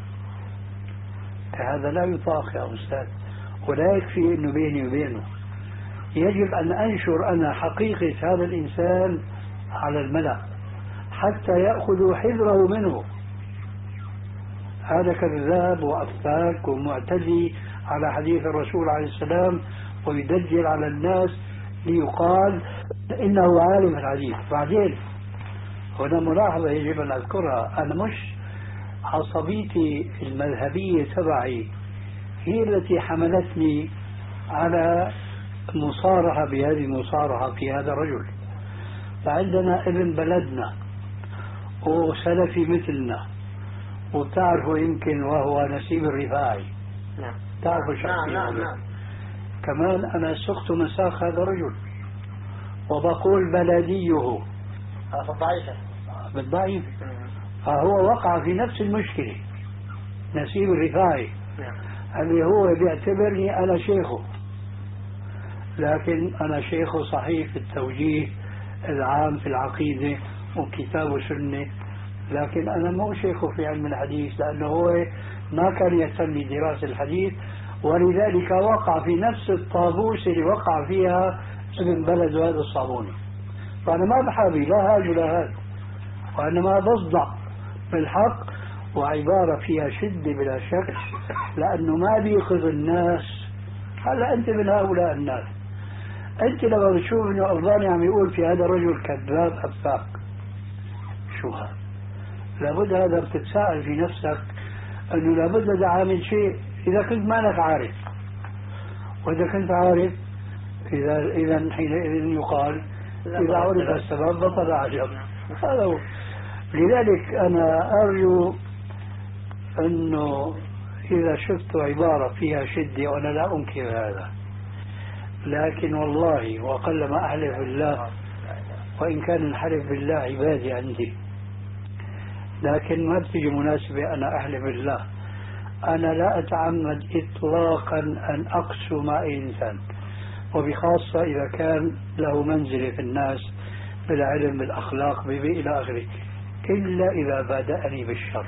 هذا لا يطاق يا أستاذ، ولا يكفي أنه بيني وبينه، يجب أن أنشر أنا حقيقة هذا الإنسان على الملأ حتى يأخذوا حذره منه. هذا كذاب وأفاك ومعتدي على حديث الرسول عليه السلام، ويدجل على الناس ليقال إنه عالم الحديث. بعدين هنا ملاحظة يجب أن أذكرها، أنا مش عصبيتي المذهبية تبعي هي التي حملتني على مصارحة بهذه المصارحة في هذا الرجل. فعندنا ابن بلدنا وسلفي مثلنا، وبتعرفوا يمكن وهو نسيب الرفاعي. نعم. تعرفوا شخصيا. نعم نعم. كمان أنا سقت مساق هذا الرجل وبقول بلديه ضعيفة بالضعيف، فهو وقع في نفس المشكلة. نسيب الرفاعي اللي هو بيعتبرني أنا شيخه، لكن أنا شيخه صحيح في التوجيه العام في العقيدة وكتاب وسنة، لكن أنا مو شيخه في علم الحديث، لأنه هو ما كان يهتم بدراسة الحديث، ولذلك وقع في نفس الطابوس اللي وقع فيها ابن بلد وهذا الصابوني. فأنا ما بحابي لا هذا ولا هذا، وإنما بصدع بالحق وعبارة فيها شدة بلا شك، لأنه ما بيأخذ الناس. هلا أنت من هؤلاء الناس، أنت لما بتشوف إنه ألباني عم يقول في هذا الرجل كذاب أفاك، شو هذا؟ لابد هذا بتتساءل في نفسك أنه لابد هذا عامل شيء إذا كنت ما لك عارف، وإذا كنت عارف إذا إذا حينئذ يقال إذا عرف السبب بطل عجب. هذا هو. لذلك أنا أرجو أنه إذا شفت عبارة فيها شدة، وأنا لا أنكر هذا، لكن والله وأقل ما أحلف بالله، وإن كان الحلف بالله عبادي عندي، لكن ما بتجي مناسبة أنا أحلف بالله. أنا لا أتعمد إطلاقا أن أقسو مع إنسان، وبخاصة إذا كان له منزلة في الناس بالعلم بالأخلاق ببي إلى آخره، إلا إذا بدأني بالشر.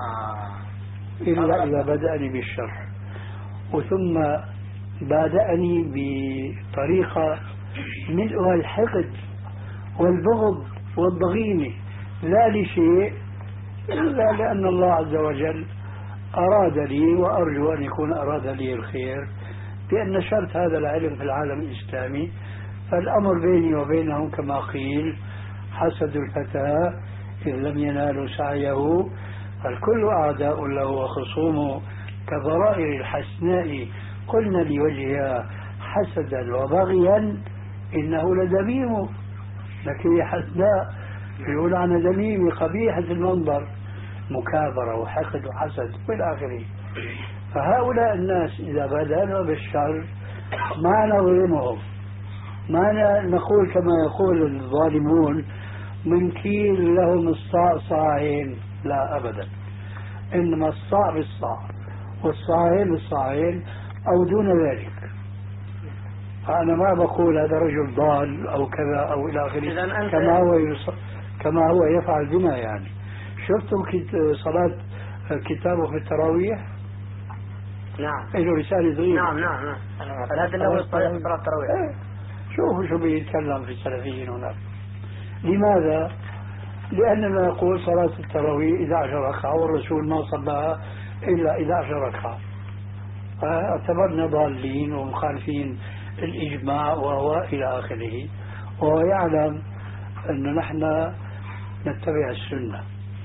إلا إذا بدأني بالشر، وثم بدأني بطريقة ملؤها الحقد والبغض والضغينة، لا لشيء إلا لأن الله عز وجل أراد لي، وأرجو أن يكون أراد لي الخير، بأن نشرت هذا العلم في العالم الإسلامي. فالأمر بيني وبينهم كما قيل حسد الفتى إذ لم ينالوا سعيه، فالكل أعداء له وخصومه كضرائر الحسناء قلنا لوجهها حسدا وبغيا إنه لدميم. لكن هي حسناء يقول عن دميم قبيحة المنظر، مكابرة وحقد وحسد والآخرين. فهؤلاء الناس إذا بدأنا بالشر ما نظلمهم، ما نقول كما يقول الظالمون من كيل لهم الصاع صاعين، لا أبدا. إنما الصاع بالصاع والصاعين بالصاعين أو دون ذلك. أنا ما بقول هذا رجل ضال أو كذا أو إلى آخره، كما هو يص... كما هو يفعل بنا. يعني شفتم كت... صلاة كتابه في التراويح؟ نعم. له رسالة صغيرة. نعم نعم نعم. صلاة النبي صلاة التراويح. شوفوا شو بيتكلم في السلفيين هناك. لماذا؟ لأننا نقول صلاة التراويح إحدى عشرة ركعة والرسول ما صلاها إلا إحدى عشرة ركعة، اعتبرنا ضالين ومخالفين الإجماع وهو إلى آخره. وهو يعلم أن نحن نتبع السنة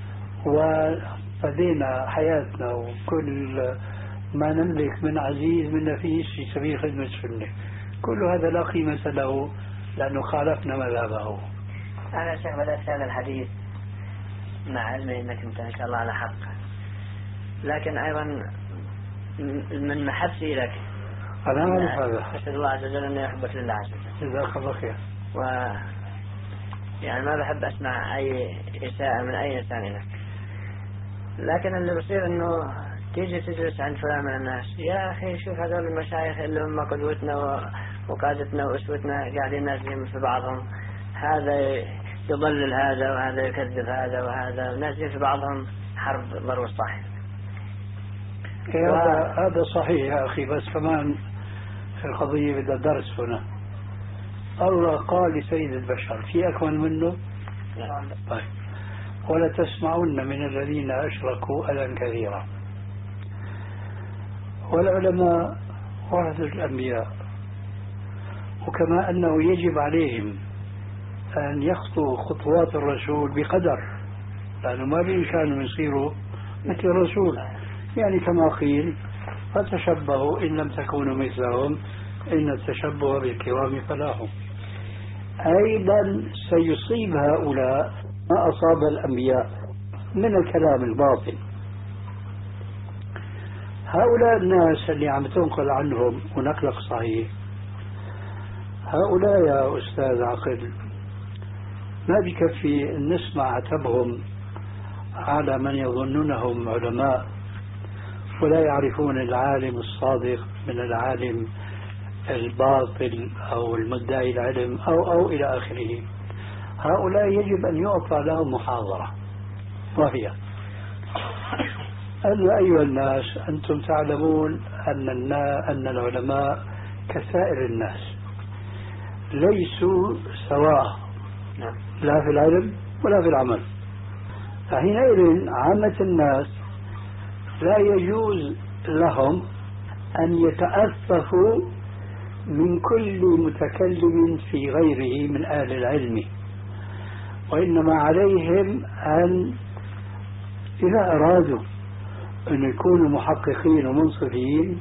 وفدينا حياتنا وكل ما نملك من عزيز من نفيس في سبيل خدمة السنة. كل هذا لا قيمة له لأنه خالفنا مذهبه. أنا شيخ بدأت هذا الحديث مع علمي أنك أنت إن شاء الله على حق، لكن أيضا من محبتي لك أنا أعرف هذا. أسأل الله عز وجل أن يحبك لله عز وجل. جزاك الله خير. و يعني ما بحب أسمع أي إساءة من أي إنسان لك، لكن اللي بصير إنه تيجي تجلس عند فلان من الناس، يا أخي شوف هذول المشايخ اللي هم قدوتنا وقادتنا وأسوتنا قاعدين نازلين في بعضهم، هذا يضلل هذا وهذا يكذب هذا وهذا، نازلين في بعضهم حرب ضرب الصاحب. هذا هذا صحيح يا أخي، بس كمان القضية بدها درس هنا. الله قال لسيد البشر في أكمل منه؟ نعم. طيب، ولا تسمعن من الذين أشركوا أذى كثيرا. والعلماء ورثة الأنبياء، وكما أنه يجب عليهم أن يخطوا خطوات الرسول بقدر، لأنه ما بإمكانهم يصيروا مثل الرسول. يعني كما قيل فتشبهوا إن لم تكونوا مثلهم إن التشبه بالكرام فلاح. أيضا سيصيب هؤلاء ما أصاب الأنبياء من الكلام الباطل. هؤلاء الناس اللي عم تنقل عنهم ونقلك صحيح، هؤلاء يا أستاذ عقل ما بكفي أن نسمع عتبهم على من يظنونهم علماء ولا يعرفون العالم الصادق من العالم الباطل أو المدعي العلم أو أو إلى آخره. هؤلاء يجب أن يعطى لهم محاضرة، وهي أن أيها الناس أنتم تعلمون أن أن العلماء كسائر الناس ليسوا سواء لا في العلم ولا في العمل. فحينئذ عامة الناس لا يجوز لهم أن يتأسفوا من كل متكلم في غيره من أهل العلم، وإنما عليهم أن إذا أرادوا أن يكونوا محققين ومنصفين،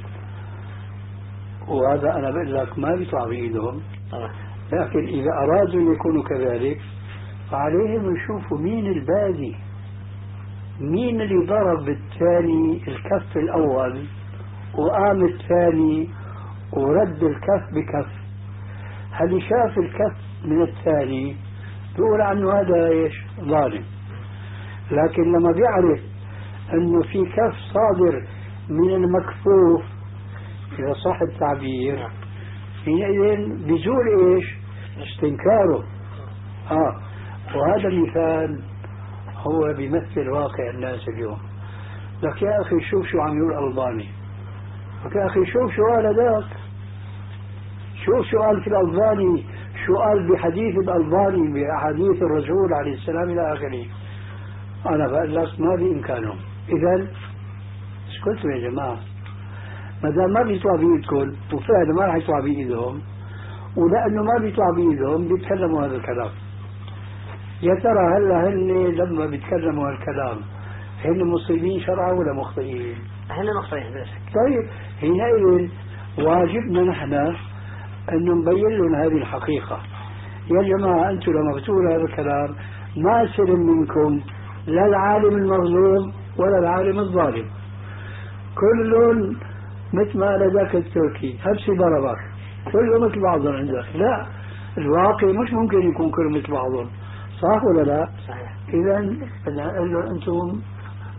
وهذا أنا بقول لك ما بيطلع بإيدهم، لكن إذا أرادوا أن يكونوا كذلك فعليهم يشوفوا مين البادي، مين اللي ضرب الثاني الكف الأول وقام الثاني ورد الكف بكف. هل شاف الكف من الثاني بيقول عنه هذا ايش ظالم، لكن لما بيعرف انه في كف صادر من المكفوف اذا صح التعبير حينئذ بيزول ايش استنكاره. اه وهذا المثال هو بيمثل واقع الناس اليوم. لك يا اخي شوف شو عم يقول الألباني، لك يا اخي شوف شو قال هذاك، شوف شو قال في الألباني، شو قال بحديث الألباني بأحاديث الرسول عليه السلام إلى آخره. أنا بقول لك ما بإمكانهم. إذن اسكتوا يا جماعة، ما دام ما بيطلع بإيدكم وفعلا ما راح يطلع بإيدهم، ولأنه ما بيطلع بإيدهم بيتكلموا هذا الكلام. يا ترى هلا هن لما بيتكلموا هالكلام هن مصيبين شرعا ولا مخطئين؟ هن مخطئين بلا شك. طيب حينئذ واجبنا نحن أن نبين لهم هذه الحقيقة. يا جماعة أنتم لما بتقولوا هذا الكلام ما سلم منكم لا العالم المظلوم ولا العالم الظالم، كل مثل ما قال ذاك التركي هبسي ضربك، كله مثل بعضهم عندك. لا، الواقع مش ممكن يكون كله مثل بعضهم، صح ولا لا؟ صحيح. إذا بدنا نقول له أنتم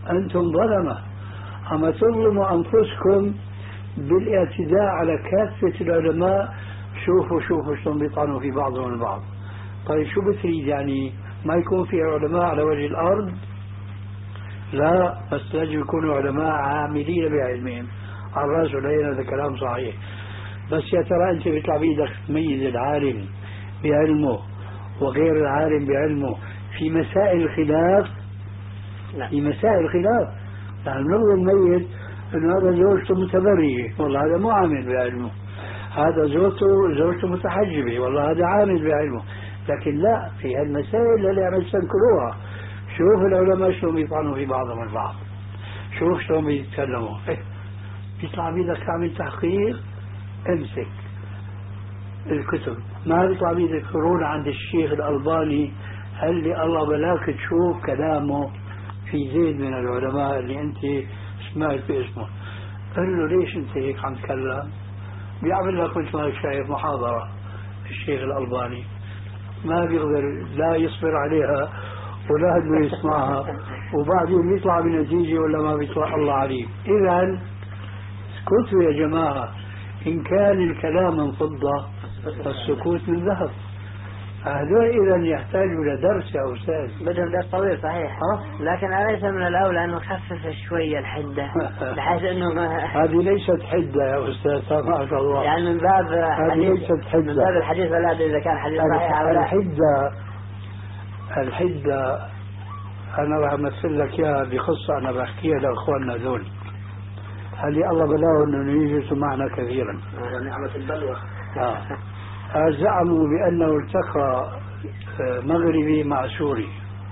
أنتم ظلمة، أما تظلموا أنفسكم بالاعتداء على كافة العلماء. شوفوا شوفوا شلون بيطعنوا في بعضهم البعض. طيب شو بتريد يعني ما يكون في علماء على وجه الأرض؟ لا، بس لازم يكونوا علماء عاملين بعلمهم. على الرأس والعين، هذا كلام صحيح. بس يا ترى أنت بيطلع بإيدك تميز العالم بعلمه وغير العالم بعلمه في مسائل الخلاف؟ في مسائل الخلاف نحن نقدر نميز انه هذا زوجته متبرية، والله هذا مو عامل بعلمه. هذا زوجته زوجته متحجبة، والله هذا عامل بعلمه. لكن لا، في هالمسائل اللي عم يستنكروها، شوف العلماء شلون بيطعنوا في بعضهم البعض، شوف شلون بيتكلموا. إيه؟ بيطلع بيدك تعمل تحقيق، امسك الكتب. ما بيطلع بيدك تروح عند الشيخ الألباني هل لي الله بلاك تشوف كلامه في زيد من العلماء اللي انت سمعت باسمه. قال له ليش انت هيك عم تكلم؟ بيعمل لك مثل ما شايف محاضرة الشيخ الألباني، ما بيقدر لا يصبر عليها ولا انه يسمعها، وبعدين يطلع بنتيجة ولا ما بيطلع الله عليم. إذا اسكتوا يا جماعة، إن كان الكلام من فضة فالسكوت من ذهب. هذول إذا يحتاجوا إلى درس يا أستاذ. بدهم درس طويل صحيح، لكن أليس من الأولى أن نخفف شوية الحدة بحيث أنه ما هذه ليست حدة يا أستاذ سامحك الله، يعني من باب هذه ليست حدة، من باب الحديث ولا إذا كان حديث صحيح أو لا. الحدة الحدة أنا راح أمثل لك إياها بقصة أنا بحكيها لأخواننا ذول. هل الله بلاه أنه يجلسوا معنا كثيرا، نعمة البلوى. آه. زعموا بأنه التقى مغربي مع سوري،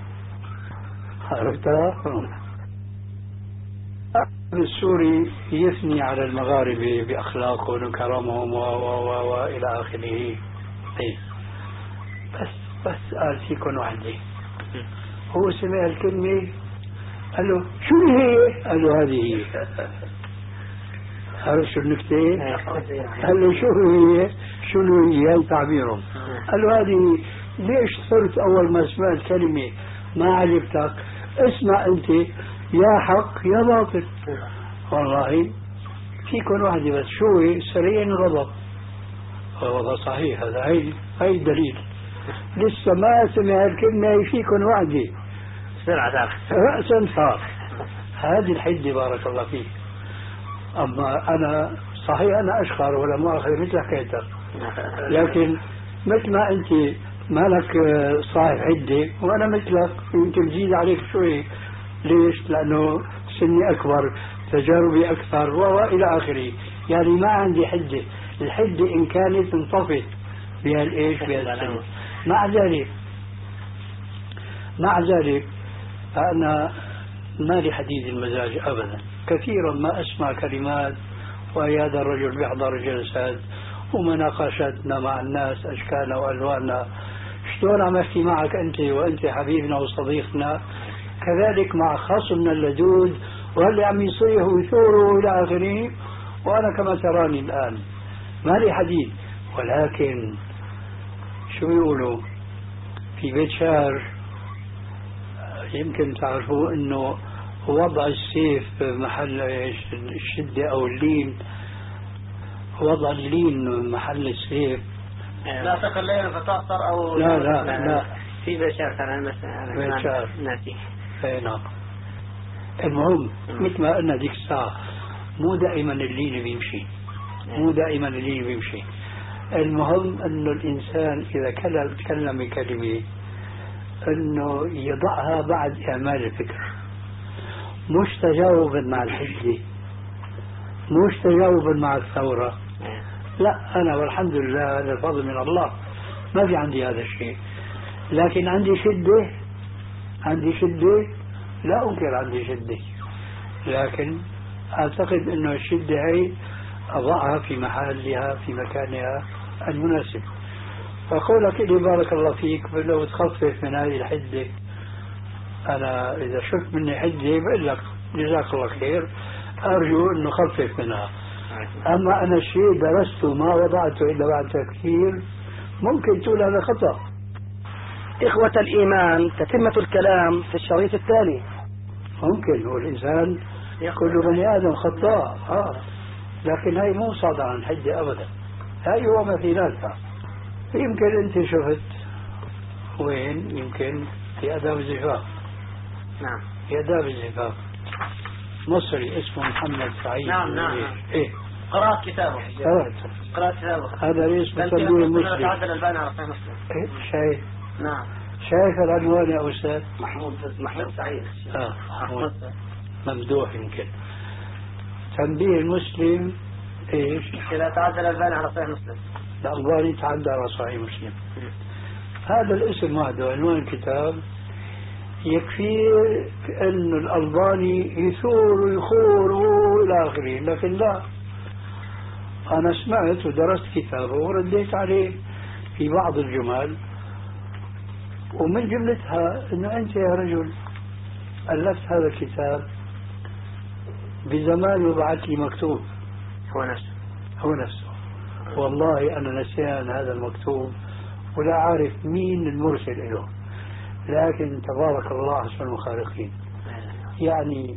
عرفتها؟ السوري يثني على المغاربة بأخلاقهم وكرمهم وإلى آخره. بس بس قال فيكم وحدة. هو سمع الكلمة قال له شو هي؟ قال له هذه هي. عرفت شو النكتة؟ قال له شو هي؟ شنو هي تعبيرهم؟ قال له هذه. ليش صرت أول ما سمعت كلمة ما عجبتك؟ اسمع أنت، يا حق يا باطل. والله فيكم واحدة بس شو هي؟ سريع غضب. والله صحيح، هذا هي هي الدليل. لسه ما سمع الكلمة فيكم واحدة سرعة رأسا صار. هذه الحدة بارك الله فيك. أما أنا صحيح أنا أشخر ولا مؤاخذة مثل حكيتك، لكن مثل ما أنت مالك صاحب حدة وأنا مثلك يمكن تزيد عليك شوي. ليش؟ لأنه سني أكبر، تجاربي أكثر وإلى آخره. يعني ما عندي حدة. الحدة إن كانت انطفت بهالإيش بهالسن. مع ذلك مع ذلك أنا ما لي حديد المزاج أبدا. كثيرا ما أسمع كلمات وهذا الرجل بيحضر جلسات ومناقشاتنا مع الناس أشكالنا وألواننا، شلون عم أحكي معك أنت وأنت حبيبنا وصديقنا، كذلك مع خصمنا اللدود واللي عم يصيح ويثور وإلى آخره. وأنا كما تراني الآن ما لي حديد. ولكن شو يقولوا في بيت شعر، يمكن تعرفوا أنه وضع السيف محل الشدة أو اللين، وضع اللين محل السيف. لا تخلينا فتأثر أو لا لا لا, لا. في بشار كان مثلا بشار ناسي. نعم. المهم مثل ما قلنا ديك الساعة مو دائما اللين بيمشي، مو دائما اللين بيمشي. المهم أنه الإنسان إذا كلم تكلم بكلمة أنه يضعها بعد إعمال الفكر، مش تجاوبا مع الحجة، مش تجاوبا مع الثورة. لا، أنا والحمد لله هذا الفضل من الله ما في عندي هذا الشيء. لكن عندي شدة، عندي شدة لا أنكر عندي شدة، لكن أعتقد أنه الشدة هي أضعها في محلها في مكانها المناسب. فقولك لي بارك الله فيك لو تخفف من هذه الحدة، أنا إذا شفت مني حدة بقول لك جزاك الله خير، أرجو أنه خفف منها. أما أنا الشيء درسته ما وضعته إلا بعد تفكير ممكن تقول هذا خطأ. إخوة الإيمان، تتمة الكلام في الشريط التالي. ممكن، والإنسان كل بني آدم خطاء آه. لكن هاي مو صادرة عن حجة أبدا، هاي هو مثيلاتها. يمكن أنت شفت وين؟ يمكن في آداب الزفاف. نعم، في آداب الزفاف مصري اسمه محمد سعيد. نعم نعم إيه، قرأت كتابه. قرأت قرأت كتابه. هذا ليش بتنبيه المسلم. تعدل البان على صحيح مسلم. إيه، شايف؟ نعم. شايف العنوان يا أستاذ؟ محمود محمود سعيد. آه محمود ممدوح. يمكن تنبيه المسلم إيش؟ إذا تعدل البان على صحيح مسلم. الألباني تعدى على صحيح مسلم. هذا الاسم وحده عنوان الكتاب يكفي أن الألباني يثور ويخور وإلى آخره، لكن لا، أنا سمعت ودرست كتابه ورديت عليه في بعض الجمل، ومن جملتها أنه أنت يا رجل ألفت هذا الكتاب بزمان وبعث لي مكتوب. هو نفسه هو نفسه والله أنا نسيان هذا المكتوب ولا عارف مين المرسل له، لكن تبارك الله أحسن الخالقين. يعني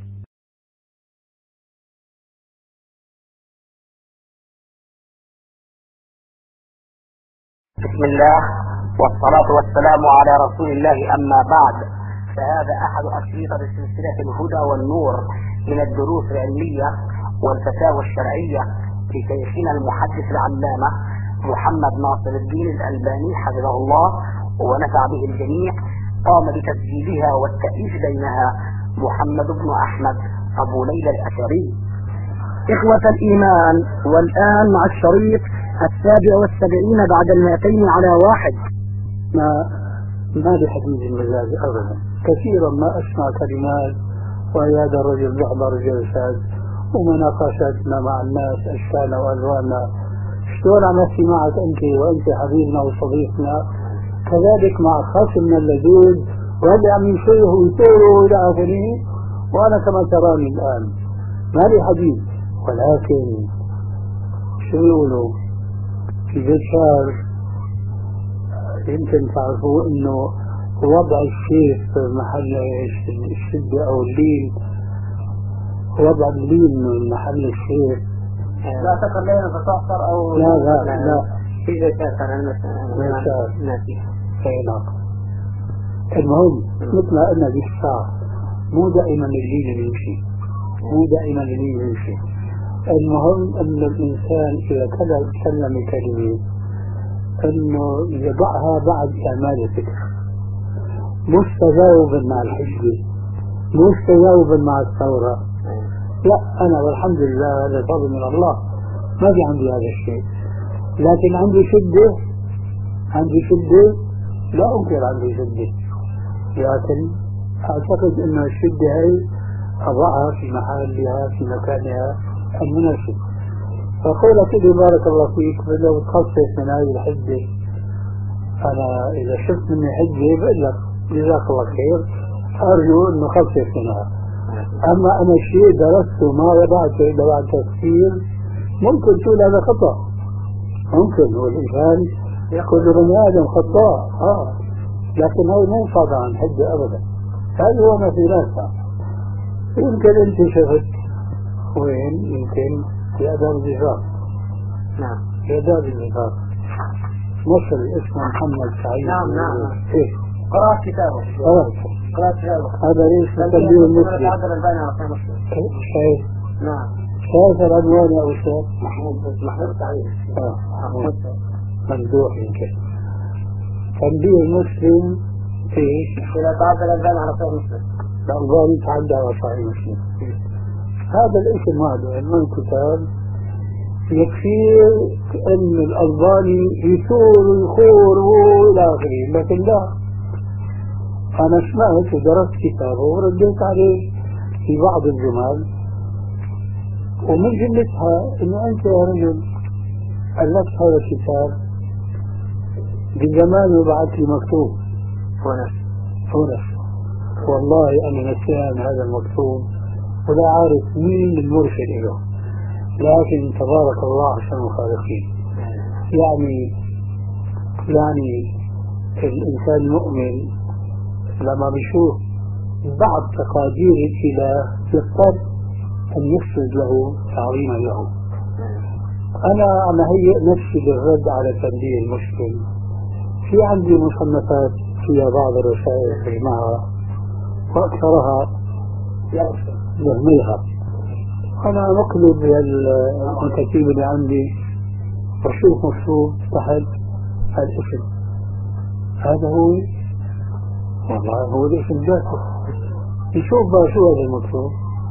بسم الله والصلاة والسلام على رسول الله، أما بعد، فهذا أحد أشرطة سلسلة الهدى والنور من الدروس العلمية والفتاوى الشرعية لشيخنا المحدث العلامة محمد ناصر الدين الألباني حفظه الله ونفع به الجميع. قام بتسجيلها والتأليف بينها محمد بن أحمد أبو ليلى الأشري. إخوة الإيمان، والآن مع الشريط السابع والسبعين بعد المائتين على واحد. ما ما بحديث المزاج أبدا، كثيرا ما أسمع كلمات وهذا الرجل يحضر جلسات ومناقشاتنا مع الناس أشكالنا وألواننا، شلون عملتي معك أنت وأنت حبيبنا وصديقنا، كذلك مع خصمنا اللذوذ وهذا عم يشويه ويثوره إلى آخره، وأنا كما تراني الآن ما لي حديث. ولكن شو يقولوا في بيت شعر يمكن تعرفوا انه وضع الشيء في محل الشدة او اللين، وضع اللين من محل الشيء. لا تخلينا تتأثر او لا لا لا, لا. في ذلك المسألة نعم. المهم مثل ما قلنا بالشعر مو دائما اللين يمشي، مو دائما اللين يمشي. المهم أن الإنسان إذا كلم كلمة أنه يضعها بعد إعمال الفكر، مش تجاوبا مع الحجة، مش تجاوبا مع الثورة. لا، أنا والحمد لله هذا فضل من الله ما في عندي هذا الشيء، لكن عندي شدة، عندي شدة لا أنكر عندي شدة، لكن أعتقد أن الشدة هي أضعها في محلها في مكانها المناسب. فقول كده بارك الله فيك لو تخصص من هذه الحجة، أنا إذا شفت مني حجة بقول لك جزاك الله خير، أرجو أنه خصص منها. أما أنا شيء درسته ما وضعته إلا بعد تفسير ممكن تقول هذا خطأ، ممكن، والإنسان كل بني آدم خطاء آه. لكن هاي مو صادرة عن حجة أبدا، هذه هو مثيلاتها. يمكن أنت شفت وين؟ يمكن في آداب الزفاف. نعم، في آداب الزفاف مصري اسمه محمد سعيد. نعم نعم. إيه، قرأت كتابه. قرأت قرأت كتابه. هذا ليش تنبيه المسلم. تعدل البان على صحيح مسلم. شايف؟ نعم. شايف العنوان يا أستاذ؟ محمود محمود سعيد. آه محمود ممدوح. يمكن تنبيه المسلم إيش؟ إذا تعدل البان على صحيح مسلم. الألباني تعدى على صحيح مسلم. هذا الاسم هذا عنوان الكتاب يكفي أن الألباني يثور ويخور وإلى آخره، لكن لا، أنا سمعت ودرست كتابه ورديت عليه في بعض الجمل، ومن جملتها أنه أنت يا رجل ألفت هذا الكتاب بزمان وبعث لي مكتوب. هو نفسه هو نفسه والله أنا نسيان هذا المكتوب ولا عارف مين المرسل له، لكن تبارك الله أحسن الخالقين. يعني يعني الإنسان المؤمن لما بيشوف بعض تقادير الإله يضطر أن يسجد له تعظيما له. أنا عم هيئ نفسي بالرد على تنبيه المشكل. في عندي مصنفات فيها بعض الرسائل تجمعها وأكثرها يهملها. أنا مقلب بالكتيب اللي عندي وشوف مكتوب تحت الاسم، هذا هو والله هو الاسم ذاته. يشوف بقى شو هذا المكتوب،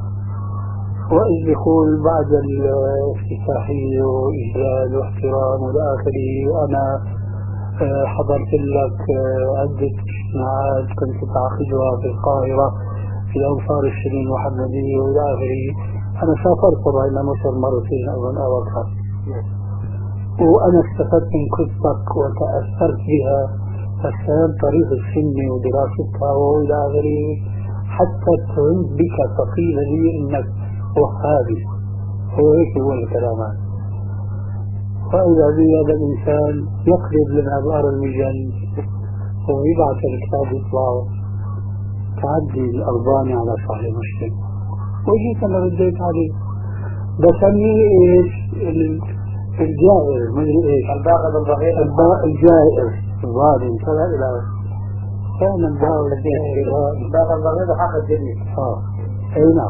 وإذ يقول بعد الافتتاحية وإجلال واحترام والآخره، وأنا حضرت لك عدة اجتماعات كنت تعقدها في القاهرة في الأنصار الشرين المحمدية والى آخره. أنا سافرت طبعا إلى مصر مرتين أظن أو أكثر، وأنا استفدت من قصتك وتأثرت بها، ففهمت طريق السنة ودراستها وإلى آخره، حتى فهمت بك فقيل لي إنك وهابي. هو هيك هو الكلام هذا. فإذا بي هذا الإنسان يقلب لنا بأر المجن ويبعث الكتاب يطلع تعدي الألباني على صحيح مسلم، وجيت أنا رديت عليه بسميه إيش؟ الجائر، مدري إيش، الباغض البغيض، الجائر الظالم كذا إلى كان الباغض البغيض حق الدنيا. آه أي نعم.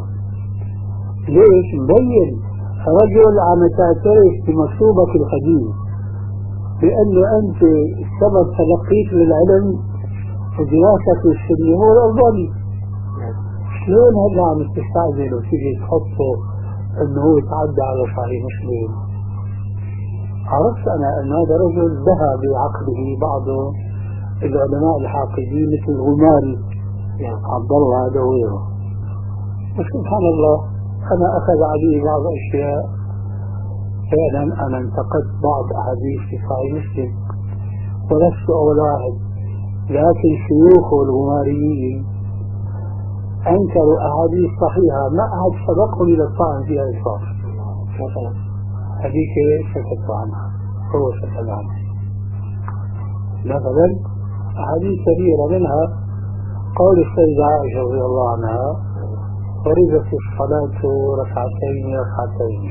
ليش؟ مبين رجل عم تعترف بمكتوبك القديم بأنه أنت سبب تلقيك للعلم ودراستك للسنة هو الألباني. شلون هلا عم تستعجل وتيجي تحطه أنه هو يتعدى على صحيح مسلم؟ عرفت أنا أن هذا رجل دهى بعقله بعض العلماء الحاقدين مثل الغماري عبد الله هذا وغيره. وسبحان الله أنا أخذ عليه بعض أشياء. فعلا أنا انتقدت بعض أحاديث في صحيح مسلم ولست أول واحد، لكن شيوخه الغماريين أنكروا أحاديث صحيحة ما أحد سبقهم إلى الطعن فيها إطلاقا. مثلا هذيك سكت عنها، هو سكت عنها. مثلا أحاديث كثيرة منها قول السيدة عائشة رضي الله عنها: فرضت الصلاة ركعتين ركعتين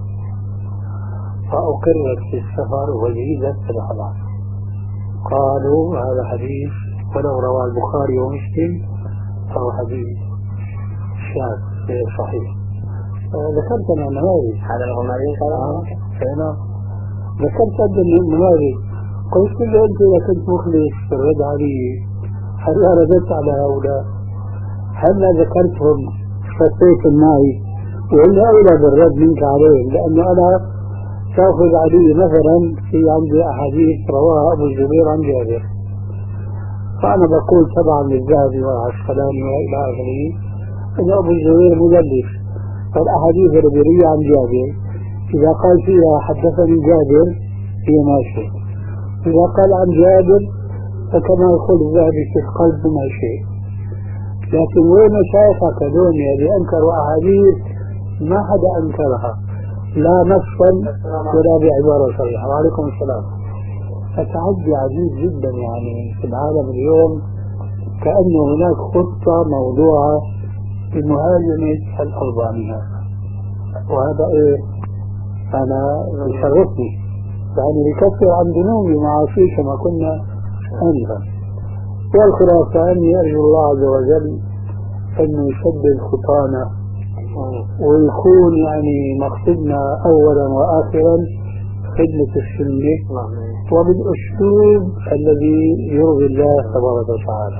فأقرت في السفر وجيزت في الحضر. قالوا هذا حديث ولو رواه البخاري ومسلم فهو حديث شاذ غير صحيح. ذكرت أنا النماذج هذا الغماري هنا ذكرت أن النماذج. قلت له أنت إذا كنت مخلص في الرد علي هل رددت على هؤلاء؟ هل ذكرتهم فتيت معي وإلا أولى بالرد منك عليهم؟ لأنه أنا تأخذ علي مثلا في عندي أحاديث رواها أبو الزبير عن جابر، فأنا بقول تبعا للذهبي والعسقلاني وإلى آخره أن أبو الزبير مدلس، فالأحاديث الربيعية عن جابر إذا قال فيها حدثني جابر هي ماشي، إذا قال عن جابر فكما يقول الذهبي في القلب ماشي. لكن وين مشايخك هذول اللي أنكروا أحاديث ما حدا أنكرها لا نصا ولا بعبارة صحيحة. وعليكم السلام. التعدي عجيب جدا يعني في العالم اليوم، كأنه هناك خطة موضوعة لمهاجمة الألبانية، وهذا إيه أنا يشرفني يعني يكفر عن ذنوبي معاصي كما كنا آنفا. والخلاصة أني أرجو الله عز وجل أنه يسدد خطانا ويكون يعني مقصدنا أولا وآخرا خدمة السنة وبالأسلوب الذي يرضي الله تبارك وتعالى.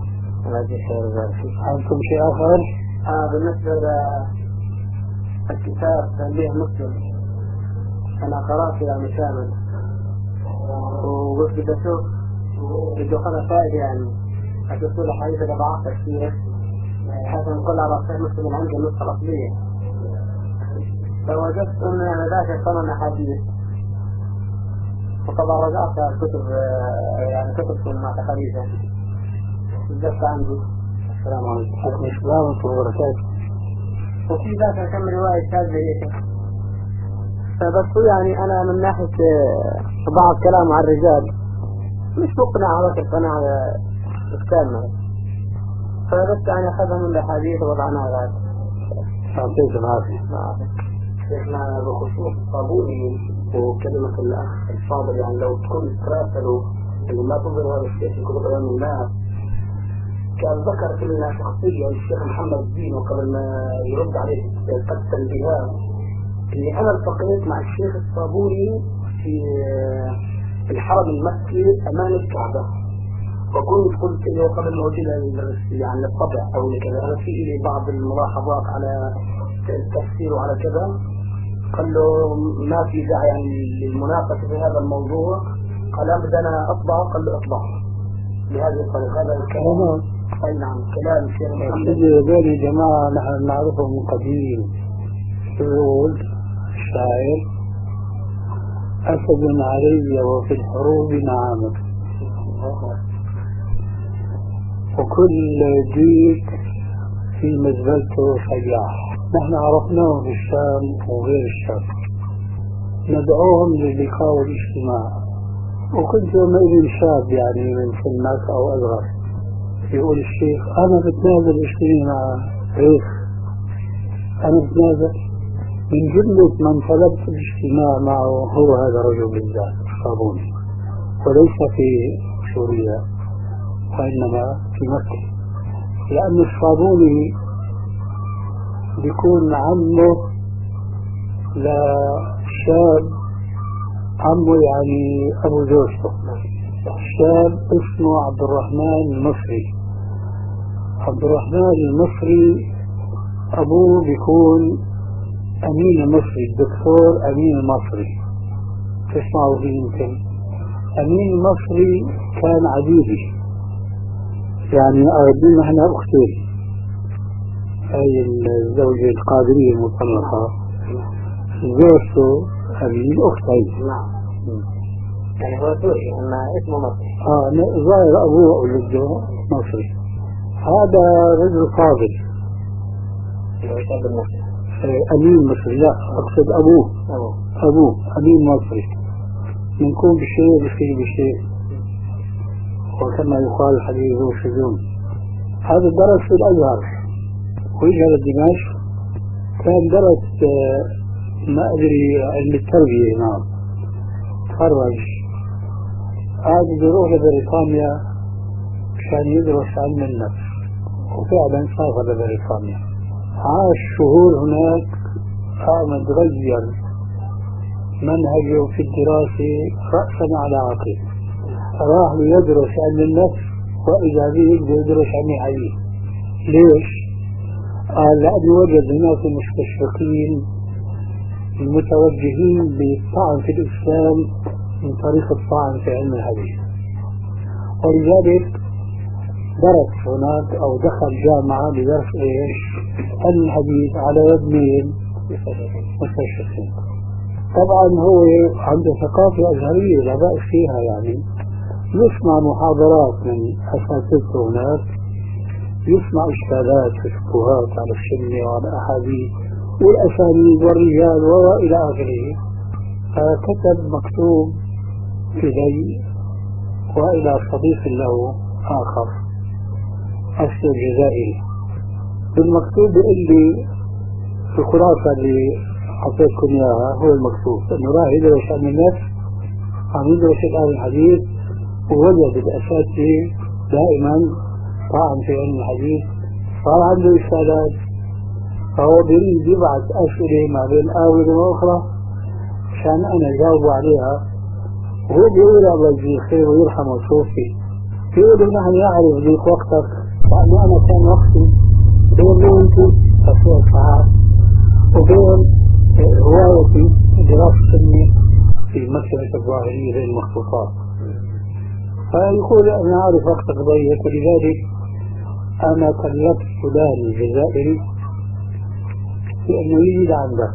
عندكم شيء آخر؟ آه بالنسبة للكتاب تنبيه مسلم أنا قرأت يعني كامل وقلت بدي أشوف بدي أخذ فائدة يعني أشوف الحديث اللي ضعفها كثير حتى نقول على صحيح مسلم عندي النسخة الأصلية، فوجدت أنه يعني ذاك ثمان أحاديث، وطبعا رجعت على الكتب يعني كتب مع تخاريجها وجدت عندي. السلام عليكم. السلام ورحمة الله وبركاته. وفي ذاك كم رواية شاذة، فبس يعني أنا من ناحية بعض كلام عن الرجال مش مقنع على القناعة الكاملة. فبس يعني أخذها من الحديث وضعناها بعد. يعطيك العافية. شيخنا بخصوص الصابوني وكلمة الأخ الفاضل، يعني لو تكون تراسلوا اللي ما تظهر هذا الشيء في كتب علم الناس، كان ذكر لنا شخصيا الشيخ محمد الدين وقبل ما يرد عليه قد تنبيهات إني أنا التقيت مع الشيخ الصابوني في الحرم المكي أمام الكعبة، وكنت قلت له قبل ما أجي يعني الطبع أو كذا أنا في لي بعض الملاحظات على التفسير وعلى كذا، قال له ما في داعي يعني للمناقشة في هذا الموضوع، قال أبدا أنا أطبع، قال له أطبع بهذه الطريقة. هذا الكلام أي نعم كلام الشيخ محمد. هذول جماعة نحن نعرفهم من قديم، يقول الشاعر أسد علي وفي الحروب نعامة، وكل ديك في مزبلته سياح. نحن عرفناهم في الشام وغير الشام، ندعوهم للقاء والاجتماع، وكنت يومئذ شاب يعني من سنك أو أصغر، يقول الشيخ أنا بتنازل اشتري مع ريخ، أنا بتنازل. من جملة من طلبت الاجتماع معه هو هذا الرجل بالذات الصابوني، وليس في سوريا وإنما في مكة، لأن الصابوني بيكون عمه لشاب، عمه يعني أبو زوجته، شاب اسمه عبد الرحمن المصري. عبد الرحمن المصري أبوه بيكون أمين المصري، الدكتور أمين المصري، تسمعوا فيه يمكن. أمين المصري كان عديدي، يعني أردنا احنا أختين، هاي الزوجة القادرية المطلقة زوجته أمين أختي. نعم. يعني هو سوري أما اسمه مصري. آه ظاهر أبوه ولده مصري. هذا رجل فاضل. أمين مصري، لا أقصد أبوه. أوه. أبوه أمين مصري، منكون بشيء بشيء بشيء، وكما يقال الحديث ذو شجون. هذا درس في الأزهر وإجا لدمشق، كان درس ما أدري علم التربية هناك، تخرج عاد بيروح لبريطانيا عشان يدرس علم النفس، وفعلا سافر لبريطانيا، عاش شهور هناك، قام تغير منهجه في الدراسة رأسا على عقب، راح يدرس علم النفس وإذا به يقدر يدرس علم الحديث. ليش؟ قال لأنه وجد هناك مستشرقين المتوجهين بالطعن في الإسلام من طريق الطعن في علم الحديث، ولذلك درس هناك أو دخل جامعة بدرس إيش؟ علم الحديث على يد مين؟ مستشرقين. طبعا هو عنده ثقافة أزهرية لا بأس فيها، يعني يسمع محاضرات من أساتذته هناك، يسمع إشكالات وشبهات على السنة وعلى الأحاديث والأسانيد والرجال وإلى آخره. فكتب مكتوب إلي وإلى صديق له آخر أصل الجزائري، بالمكتوب بيقول لي الخلاصة اللي أعطيتكم إياها هو المكتوب، إنه راح يدرس علم النفس، عم يدرس الآن الحديث، ووجد الأساتذة دائما طعن في علم الحديث، صار عنده إشكالات، فهو بيريد يبعث أسئلة ما بين آونة وأخرى عشان أنا جاوب عليها، وهو بيقول الله يجزيه خير ويرحمه وصوفي، بيقول نحن نعرف ضيق وقتك، لأنه أنا كان وقتي بين أنت تصوير ساعات وبين هوايتي دراسة السنة في مكتبة الظاهرية للمخطوطات. فيقول أنا أعرف وقتك ضيق، ولذلك أنا كلفت فلان الجزائري بأنه يجي لعندك،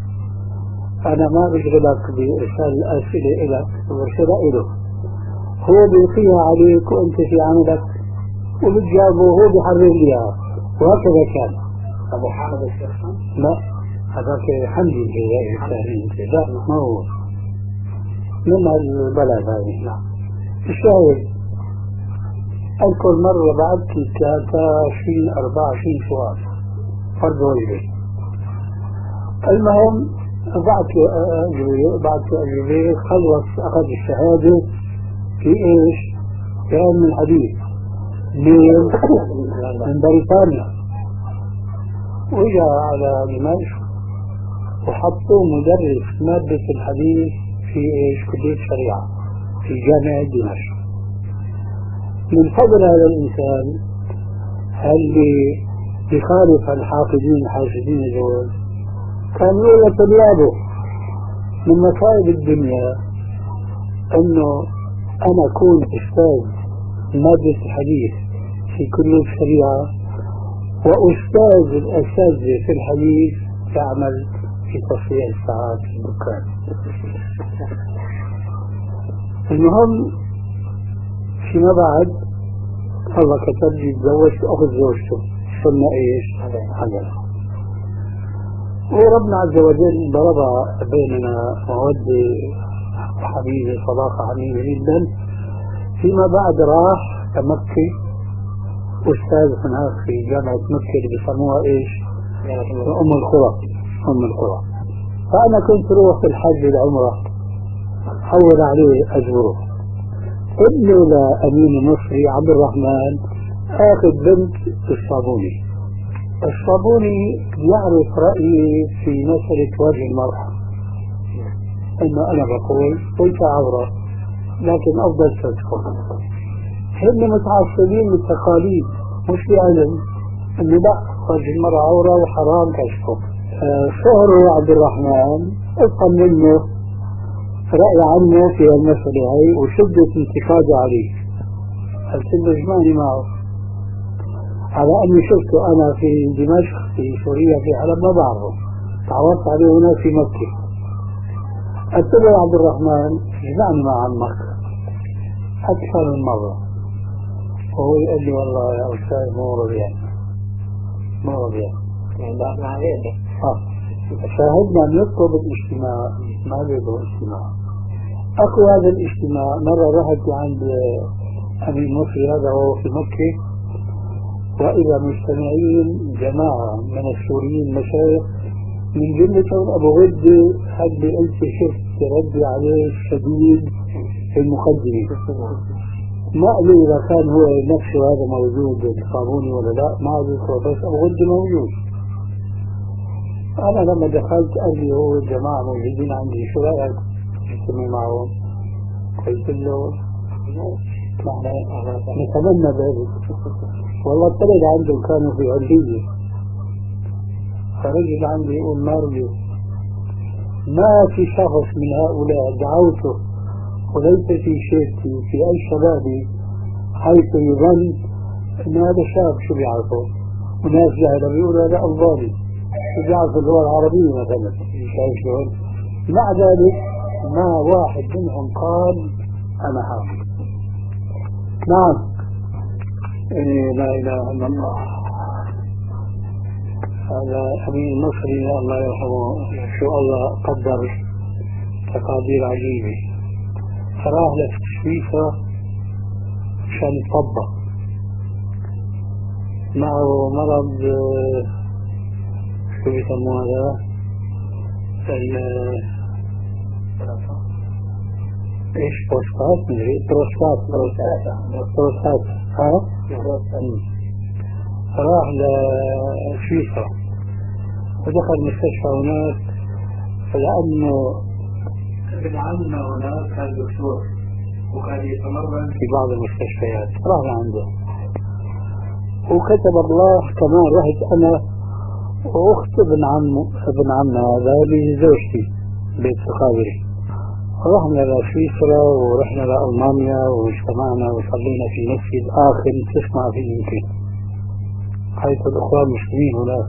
أنا ما بشغلك بإرسال الأسئلة إليك، برسلها إله، هو بيلقيها عليك وأنت في عملك وبتجاوبه وهو بيحرر ليها، وهكذا كان. أبو حامد الشيخ؟ لا، هذاك حمدي الجزائري الثاني، لا ما هو من البلد هذه. الشاهد أذكر مرة بعت ثلاثة وعشرين أربعة وعشرين سؤال فرض واجبي. المهم بعت أجوبة بعت أجوبة خلص أخذ الشهادة في إيش؟ في علم الحديث من بريطانيا، وجاء على دمشق وحطوا مدرس مادة الحديث في إيش؟ كلية الشريعة في جامعة دمشق. من فضل هذا الإنسان اللي يخالف الحافظين الحاسدين دول كان يقول لطلابه من مصائب الدنيا انه انا اكون استاذ مادة الحديث في كلية الشريعة واستاذ الاساتذة في الحديث يعمل في تصفية الساعات في الدكان. المهم فيما بعد الله كتب لي تزوجت اخذ زوجته صرنا ايش؟ حجر. وربنا عز وجل ضرب بيننا مودة حبيبة صداقة حميمة جدا. فيما بعد راح لمكة أستاذ هناك في جامعة مكة اللي بيسموها إيش؟ أم القرى. أم القرى. فأنا كنت روح في الحج العمرة حول عليه أزوره. ابني لأمين المصري عبد الرحمن آخذ بنت الصابوني. الصابوني يعرف رأيي في مسألة وجه المرأة، إنه أنا بقول ليس عورة لكن أفضل تدخل. هن متعصبين بالتقاليد مش بعلم إنه لا وجه المرأة عورة وحرام كشفه. شهره عبد الرحمن افهم منه رأي عنه في المسألة هاي وشدة انتقاده عليه. قلت له اجمعني معه على أني شفته أنا في دمشق في سوريا في حلب ما بعرفه، تعرفت عليه هنا في مكة. قلت له يا عبد الرحمن اجمعني مع عمك أكثر من مرة، وهو يقول لي والله يا أستاذ مو رضيان مو رضيان يعني بعد ما عليه آه شاهدنا أن يطلب الاجتماع ما بيطلب الاجتماع. أخو هذا الاجتماع مرة رحت عند أمين مصري هذا وهو في مكة، وإذا مجتمعين جماعة من السوريين مشايخ من جملتهم أبو غدة حد أنت شفت ردي عليه الشديد في المقدمة. ما قال إذا كان هو نفسه هذا موجود الصابوني ولا لا، ما أذكر بس أبو غدة موجود. أنا لما دخلت قال لي هو الجماعة موجودين عندي شو رأيك تجتمع معهم؟ قلت له نتمنى ذلك. والله طلع عندهم كانوا في علية، فرجل عندي يقول ما رجل ما في شخص من هؤلاء دعوته وليس في شيبتي في أي شبابي حيث يظن أن هذا شاب شو بيعرفه، وناس جاهلة بيقولوا هذا أفضالي شو بيعرف اللغة العربية مثلا. شايف شلون؟ مع ذلك ما واحد منهم قال أنا حامل. نعم إيه لا إله إلا الله. هذا أمين المصري الله يرحمه شو الله قدر تقادير عجيبة. فراح لسويسرا عشان يطبق، معه مرض شو بيسموه هذا ايش بروستات مدري بروستات بروستات بروستات ها راح لسويسرا ودخل مستشفى هناك، فلأنه ابن عمنا هناك كان دكتور وكان يتمرن في بعض المستشفيات راح عنده، وكتب الله كمان رحت أنا وأخت ابن عم ابن عمنا هذا بزوجتي بيت الخابري. رحنا لسويسرا ورحنا لألمانيا واجتمعنا وصلينا في مسجد آخر تسمع فيه يمكن حيث الأخوان المسلمين هناك.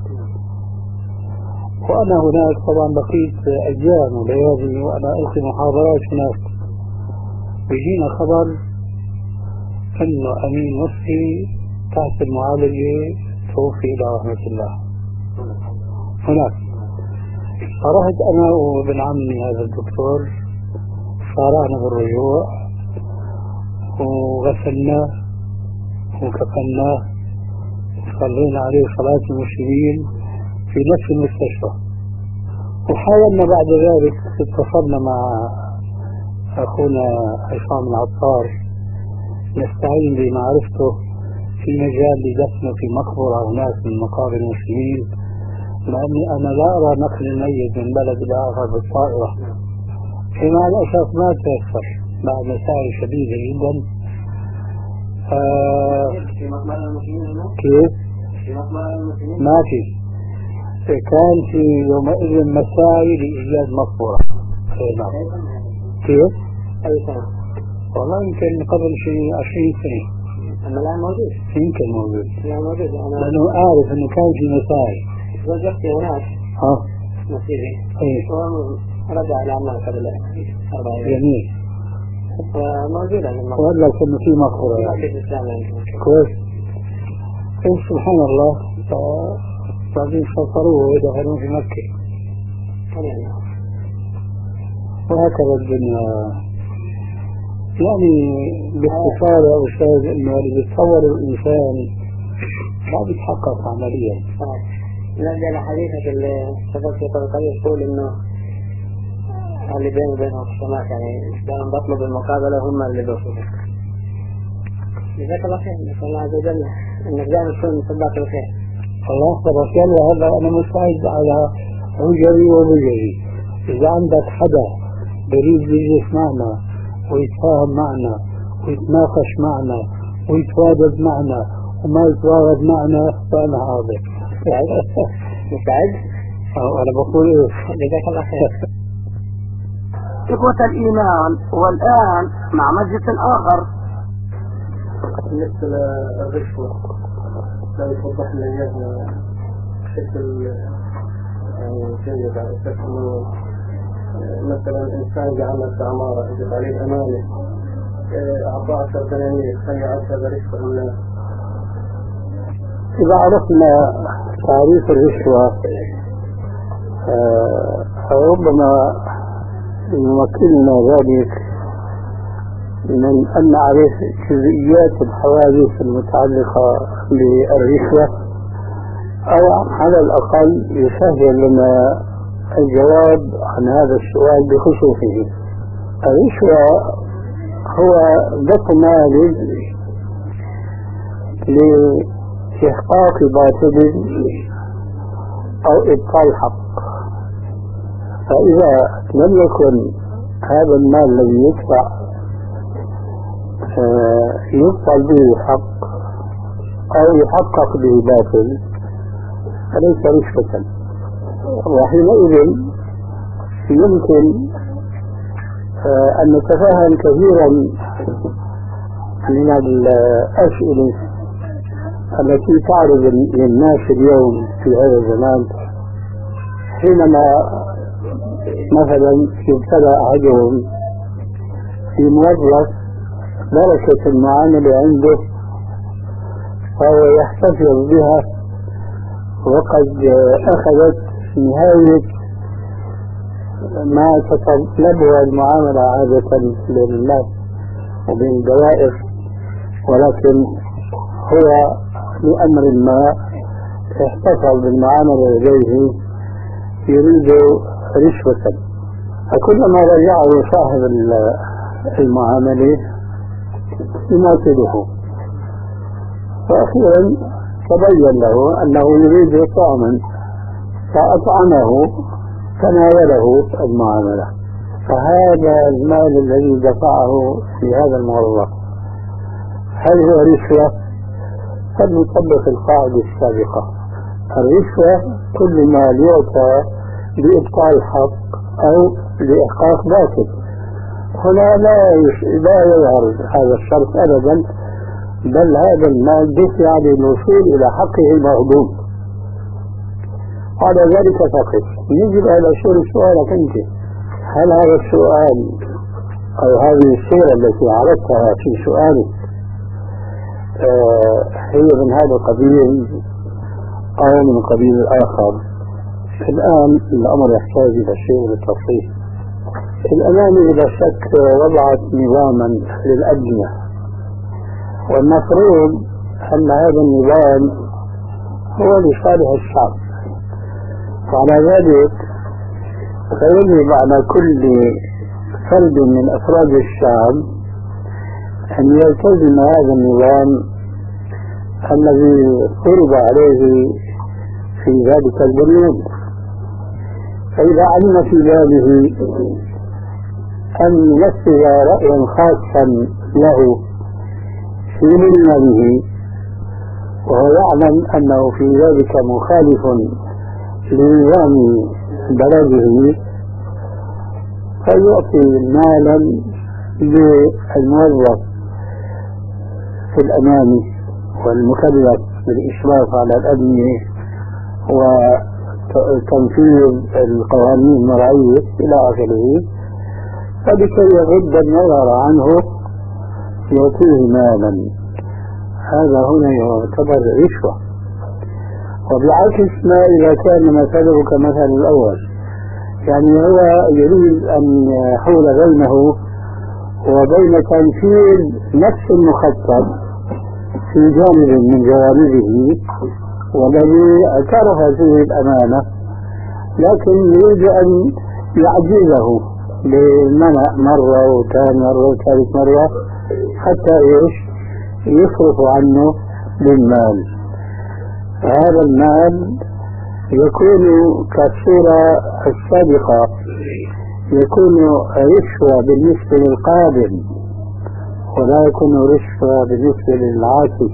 وأنا هناك طبعا بقيت أيام وليالي وأنا ألقي محاضرات هناك. بيجينا خبر أنه أمين مصري تحت المعالجة توفي إلى رحمة الله هناك. فرحت أنا وابن عمي هذا الدكتور صارعنا بالرجوع وغسلناه وكفناه وصلينا عليه صلاة المسلمين في نفس المستشفى. وحاولنا بعد ذلك اتصلنا مع أخونا عصام العطار نستعين بمعرفته في مجال لدفنه في مقبرة هناك من مقابر المسلمين، لأني أنا لا أرى نقل الميت من بلد إلى آخر بالطائرة. مع الأسف ما تيسر بعد مسائل شديدة جدا. آه في مقبرة المسلمين؟ كيف؟ في مقبرة المسلمين؟ ما في. كان في يومئذ مساعي لإيجاد مقبرة. نعم. كيف؟ أي سنة؟ والله يمكن قبل شيء عشرين سنة. أما الآن موجود؟ يمكن موجود. الآن موجود. أنا لأنه أعرف أنه كان في مساعي. وجدت هناك. ها؟ مسيري. إيه. ورجع إلى عمان قبل أربع أيام. جميل. موجود عند المقبرة. وقال لك إنه في مقبرة يعني. في الإسلام يعني. كويس. إيه سبحان الله. بعدين سافروه ودخلوه في مكة. وهكذا الدنيا. يعني باختصار يا أستاذ إنه اللي بيتصور الإنسان ما بيتحقق عمليا. نرجع لحديثك اللي سبقت في طريق يقول إنه اللي بيني وبينهم خصومات يعني دائما بطلب المقابلة هم اللي بيوصلوا. جزاك الله خير. نسأل الله عز وجل إنك دائما تكون مسباق الخير. الله يحفظك. يلا هذا أنا مستعد على عجري وبجري. إذا عندك حدا بريد يجلس معنا ويتفاهم معنا ويتناقش معنا ويتوادد معنا وما يتوارد معنا فأنا حاضر. مستعد؟ أنا بقول إيه؟ جزاك الله خير. إخوة الإيمان، والآن مع مجلس آخر. بالنسبة للرشوة لا يوضح لنا إياها بشكل يعني جيد على أساس إنه مثلا إنسان جعلنا في عمارة يجب عليه الأمانة أعطاه عشر دنانير هل يعد هذا رشوة أم لا؟ إذا عرفنا تعريف الرشوة ربما يمكننا ذلك من أن نعرف جزئيات الحوادث المتعلقة بالرشوة، أو على الأقل يسهل لنا الجواب عن هذا السؤال بخصوصه. الرشوة هو ضخ مال لإحقاق باطل أو إبطال حق، فإذا لم يكن هذا المال الذي يدفع يبطل به حق أو يحقق به باطل فليس رشوة، وحينئذ يمكن أن نتفهم كثيرا من الأسئلة التي تعرض للناس اليوم في هذا الزمان، حينما مثلا يبتلى أحدهم في موظف درجة المعاملة عنده فهو يحتفظ بها وقد أخذت نهاية ما تطلبها المعاملة عادة بين الناس وبين الدوائر، ولكن هو لأمر ما احتفظ بالمعاملة لديه يريد رشوة، فكلما رجعه صاحب المعاملة يماثله، فأخيرا تبين له أنه يريد طعما فأطعمه تناوله المعاملة، فهذا المال الذي دفعه في هذا الموظف هل هو رشوة؟ فلنطبق القاعدة السابقة: الرشوة كل ما يعطى لإبطال حق أو لإحقاق باطل. هنا لا لا يظهر هذا الشرط أبدا، بل هذا المال دفع للوصول إلى حقه المهضوم. على ذلك فقط يجب على شغل سؤالك أنت: هل هذا السؤال أو هذه الصورة التي عرضتها في سؤالك آه هي من هذا القبيل أو من قبيل آخر؟ الآن الأمر يحتاج إلى شيء من التفصيل. الأمانة إلى شك وضعت نظاما للأبنية، والمفروض أن هذا النظام هو لصالح الشعب، وعلى ذلك فيجب على كل فرد من أفراد الشعب أن يلتزم هذا النظام الذي فرض عليه في ذلك البنيان. فإذا علم في باله أن ينفذ رأيا خاصا له في بنيانه وهو يعلم أنه في ذلك مخالف لنظام بلده، فيعطي مالا للموظف في الأمام والمكلف بالإشراف على الأبنية وتنفيذ القوانين المرعية إلى آخره، فلكي يغض النظر عنه يعطيه مالا. هذا هنا يعتبر رشوة. وبعكس ما إذا كان مثله كمثل الأول، يعني هو يريد أن يحول بينه وبين تنفيذ نفس المخطط في جانب من جوانبه والذي اعترف فيه الأمانة، لكن يريد أن يعجزه بالمنع مرة وثاني مرة وثالث مرة حتى إيش يصرف عنه بالمال. هذا المال يكون كالصورة السابقة يكون رشوة بالنسبة للقابل ولا يكون رشوة بالنسبة للعاصي.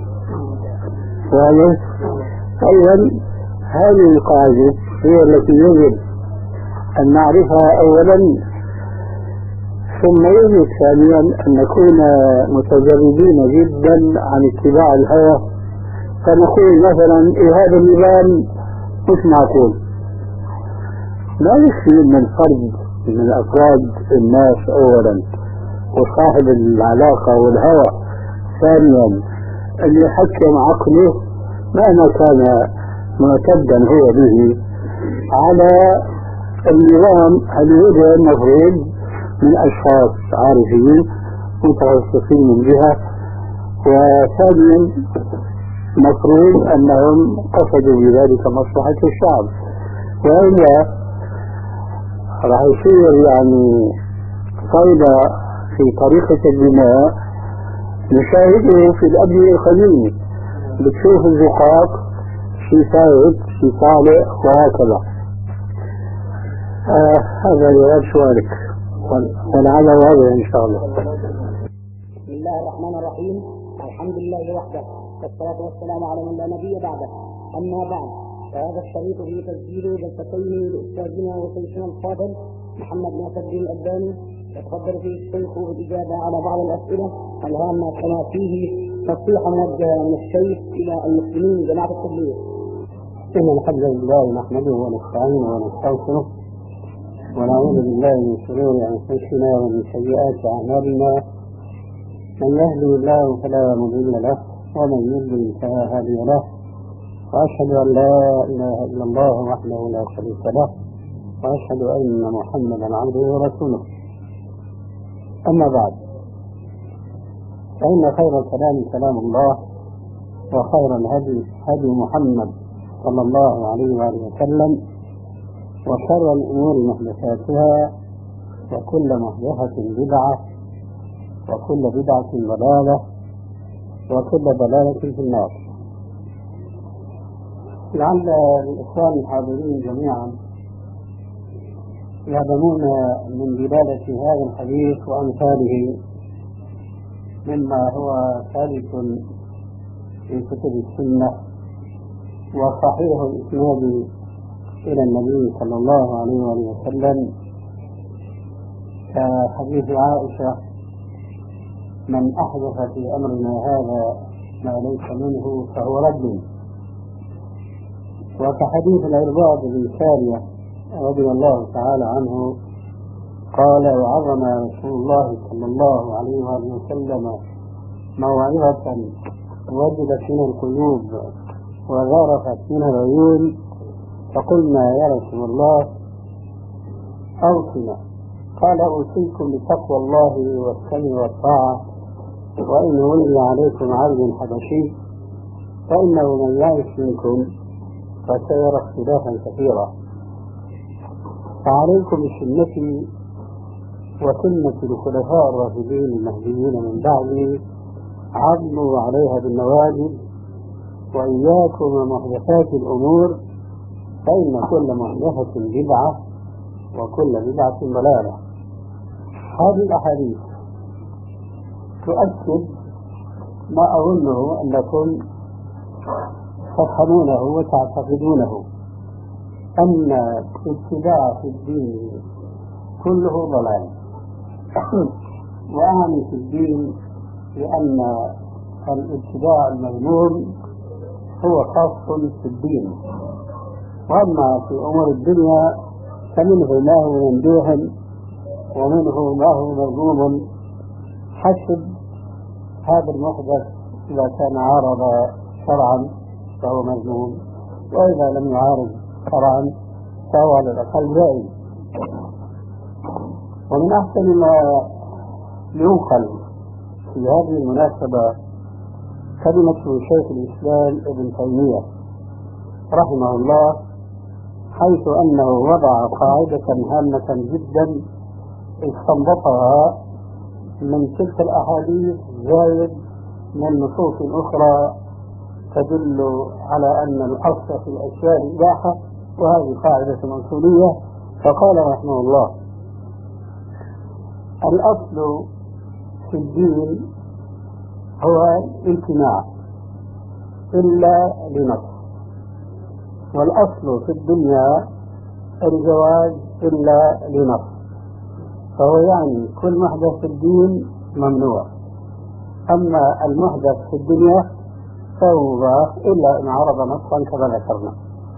أيضا هذه القاعدة هي التي يجب أن نعرفها أولا، ثم يجب ثانيا أن نكون متجردين جدا عن اتباع الهوى، فنقول مثلا إيه هذا النظام مش معقول. لا يكفي من فرد من أفراد الناس أولا وصاحب العلاقة والهوى ثانيا أن يحكم عقله مهما كان معتدا هو به على النظام الذي المفروض من أشخاص عارفين متخصصين من جهة، وثانيا مفروض أنهم قصدوا بذلك مصلحة الشعب، وإلا راح يصير يعني فايدة في طريقة البناء نشاهده في الأبنية القديمة، بتشوف الزقاق شي فايد شي طالع وهكذا. آه هذا يراد سؤالك ولعل واضح إن شاء الله. بسم الله الرحمن الرحيم، الحمد لله وحده والصلاة والسلام على من لا نبي بعده. أما بعد، فهذا الشريط في تسجيل جلستين لأستاذنا وشيخنا الفاضل محمد ناصر الدين الألباني، يتفضل فيه الشيخ بالإجابة على بعض الأسئلة الهامة كما فيه تصريح موجه من الشيخ إلى المسلمين جماعة التبليغ. إن الحمد لله نحمده ونستعينه ونستغفره ونعوذ بالله من شرور أنفسنا ومن سيئات أعمالنا، من يهدي الله فلا مضل له ومن يضلل فلا هادي له، وأشهد أن لا إله إلا الله وحده لا شريك له، وأشهد أن محمدا عبده ورسوله. أما بعد، فإن خير الكلام كلام الله، وخير الهدي هدي محمد صلى الله عليه وآله وسلم، وشر الأمور محدثاتها، وكل محدثة بدعة، وكل بدعة ضلالة، وكل ضلالة في النار. لعل الإخوان الحاضرين جميعا يعلمون من دلالة هذا الحديث وأمثاله مما هو ثابت في كتب السنة وصحيح الإسناد إلى النبي صلى الله عليه وسلم، كحديث عائشة: من أحدث في أمرنا هذا ما ليس منه فهو رد. وكحديث العرباض بن سارية رضي الله تعالى عنه قال: وعظم رسول الله صلى الله عليه وسلم موعظة وجدت من القلوب وذرفت من العيون، فقلنا: يا رسول الله أوصنا. قال: أوصيكم بتقوى الله والسمع والطاعة، وإن ولي عليكم عبد حبشي فإنه من يعيش منكم فسيرى اختلافا كثيرا، فعليكم بسنتي وسنة الخلفاء الراشدين المهديين من بعدي، عضوا عليها بالنواجذ، وإياكم ومحدثات الأمور، فإن كل محدثة بدعة وكل بدعة ضلالة. هذه الأحاديث تؤكد ما أظنه أنكم تفهمونه وتعتقدونه، أن الاتباع في الدين كله ضلال. وأعني في الدين لأن الاتباع المذموم هو خاص في الدين، وأما في أمور الدنيا فمنه ما هو ممدوح ومنه ما هو مذموم حسب هذا المحدث. إذا كان عارض شرعا فهو مذموم، وإذا لم يعارض شرعا فهو على الأقل جائز. ومن أحسن ما ينقل في هذه المناسبة كلمة شيخ الإسلام ابن تيمية رحمه الله، حيث أنه وضع قاعدة هامة جدا استنبطها من تلك الأحاديث زايد من نصوص أخرى تدل على أن الأصل في الأشياء الإباحة، وهذه قاعدة أصولية. فقال رحمه الله: الأصل في الدين هو الامتناع إلا لنص، والأصل في الدنيا الجواز إلا لنص. فهو يعني كل محدث في الدين ممنوع، أما المحدث في الدنيا فهو مباح إلا إن عرض نصا كما ذكرنا.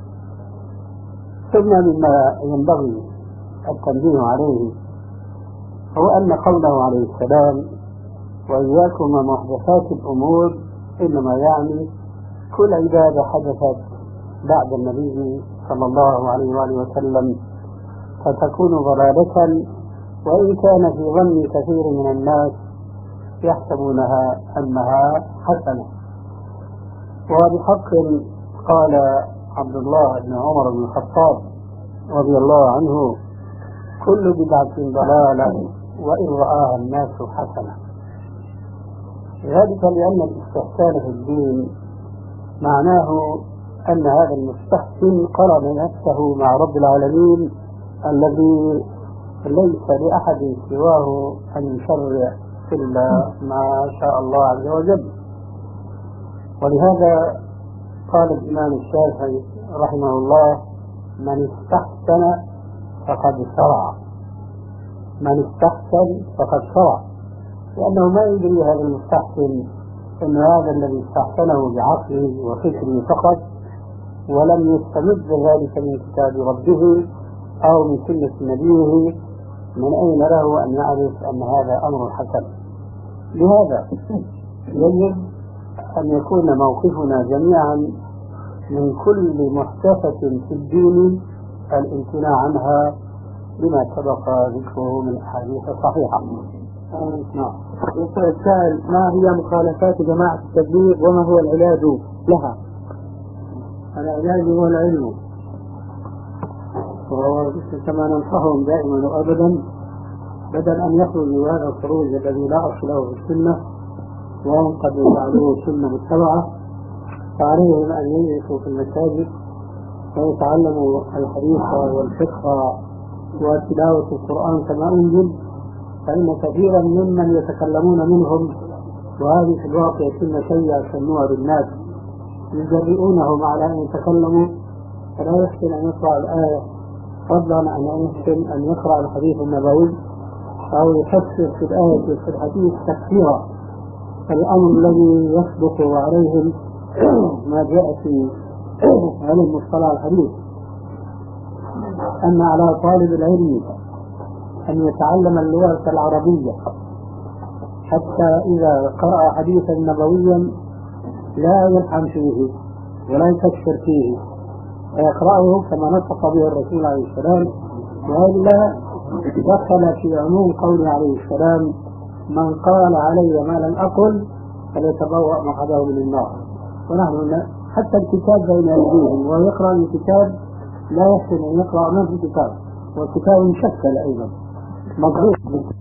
ثم مما ينبغي التنبيه عليه هو أن قوله عليه السلام: وإياكم ومحدثات الأمور، إنما يعني كل عبادة حدثت بعد النبي صلى الله عليه وآله وسلم فتكون ضلالة، وإن كان في ظن كثير من الناس يحسبونها أنها حسنة. وبحق قال عبد الله بن عمر بن الخطاب رضي الله عنه: كل بدعة ضلالة وإن رآها الناس حسنة. ذلك لأن الاستحسان في الدين معناه أن هذا المستحسن قرن نفسه مع رب العالمين الذي ليس لأحد سواه أن يشرع إلا ما شاء الله عز وجل. ولهذا قال الإمام الشافعي رحمه الله: من استحسن فقد شرع، من استحسن فقد شرع، لأنه ما يدري هذا المستحسن أن هذا الذي استحسنه بعقله وفكره فقط، ولم يستمد ذلك من كتاب ربه أو من سنة نبيه، من أين له أن يعرف أن هذا أمر حسن؟ لهذا يجب أن يكون موقفنا جميعا من كل محدثة في الدين الامتناع عنها بما سبق ذكره من أحاديث صحيحة. يسأل السائل: ما هي مخالفات جماعة التبليغ وما هو العلاج لها؟ العلاج هو العلم، وهو كما ننصحهم دائما وأبدا بدل أن يخرجوا هذا الخروج الذي لا أصل له في السنة وهم قد يجعلوه سنة متبعة، فعليهم أن يجلسوا في المساجد ويتعلموا الحديث والفقه وتلاوة القرآن كما أنزل، فإن كثيرا ممن يتكلمون منهم، وهذه في الواقع سنة سيئة سنوها بالناس، يجرئونهم على أن يتكلموا، فلا يحسن أن يقرأ الآية فضلا عن أن يحسن أن يقرأ الحديث النبوي أو يفسر في الآية في الحديث تفسيرا. الأمر الذي يسبق عليهم ما جاء في علم مصطلح الحديث أن على طالب العلم أن يتعلم اللغة العربية حتى إذا قرأ حديثا نبويا لا يلحن فيه ولا يكسر فيه، ويقرأه كما نطق به الرسول عليه السلام، وإلا دخل في عموم قوله عليه السلام: من قال علي ما لم أقل فليتبوأ مقعده من النار. ونحن حتى الكتاب بين أيديهم ويقرأ الكتاب لا يحسن أن يقرأ ما في الكتاب، والكتاب مشكل أيضا مضغوط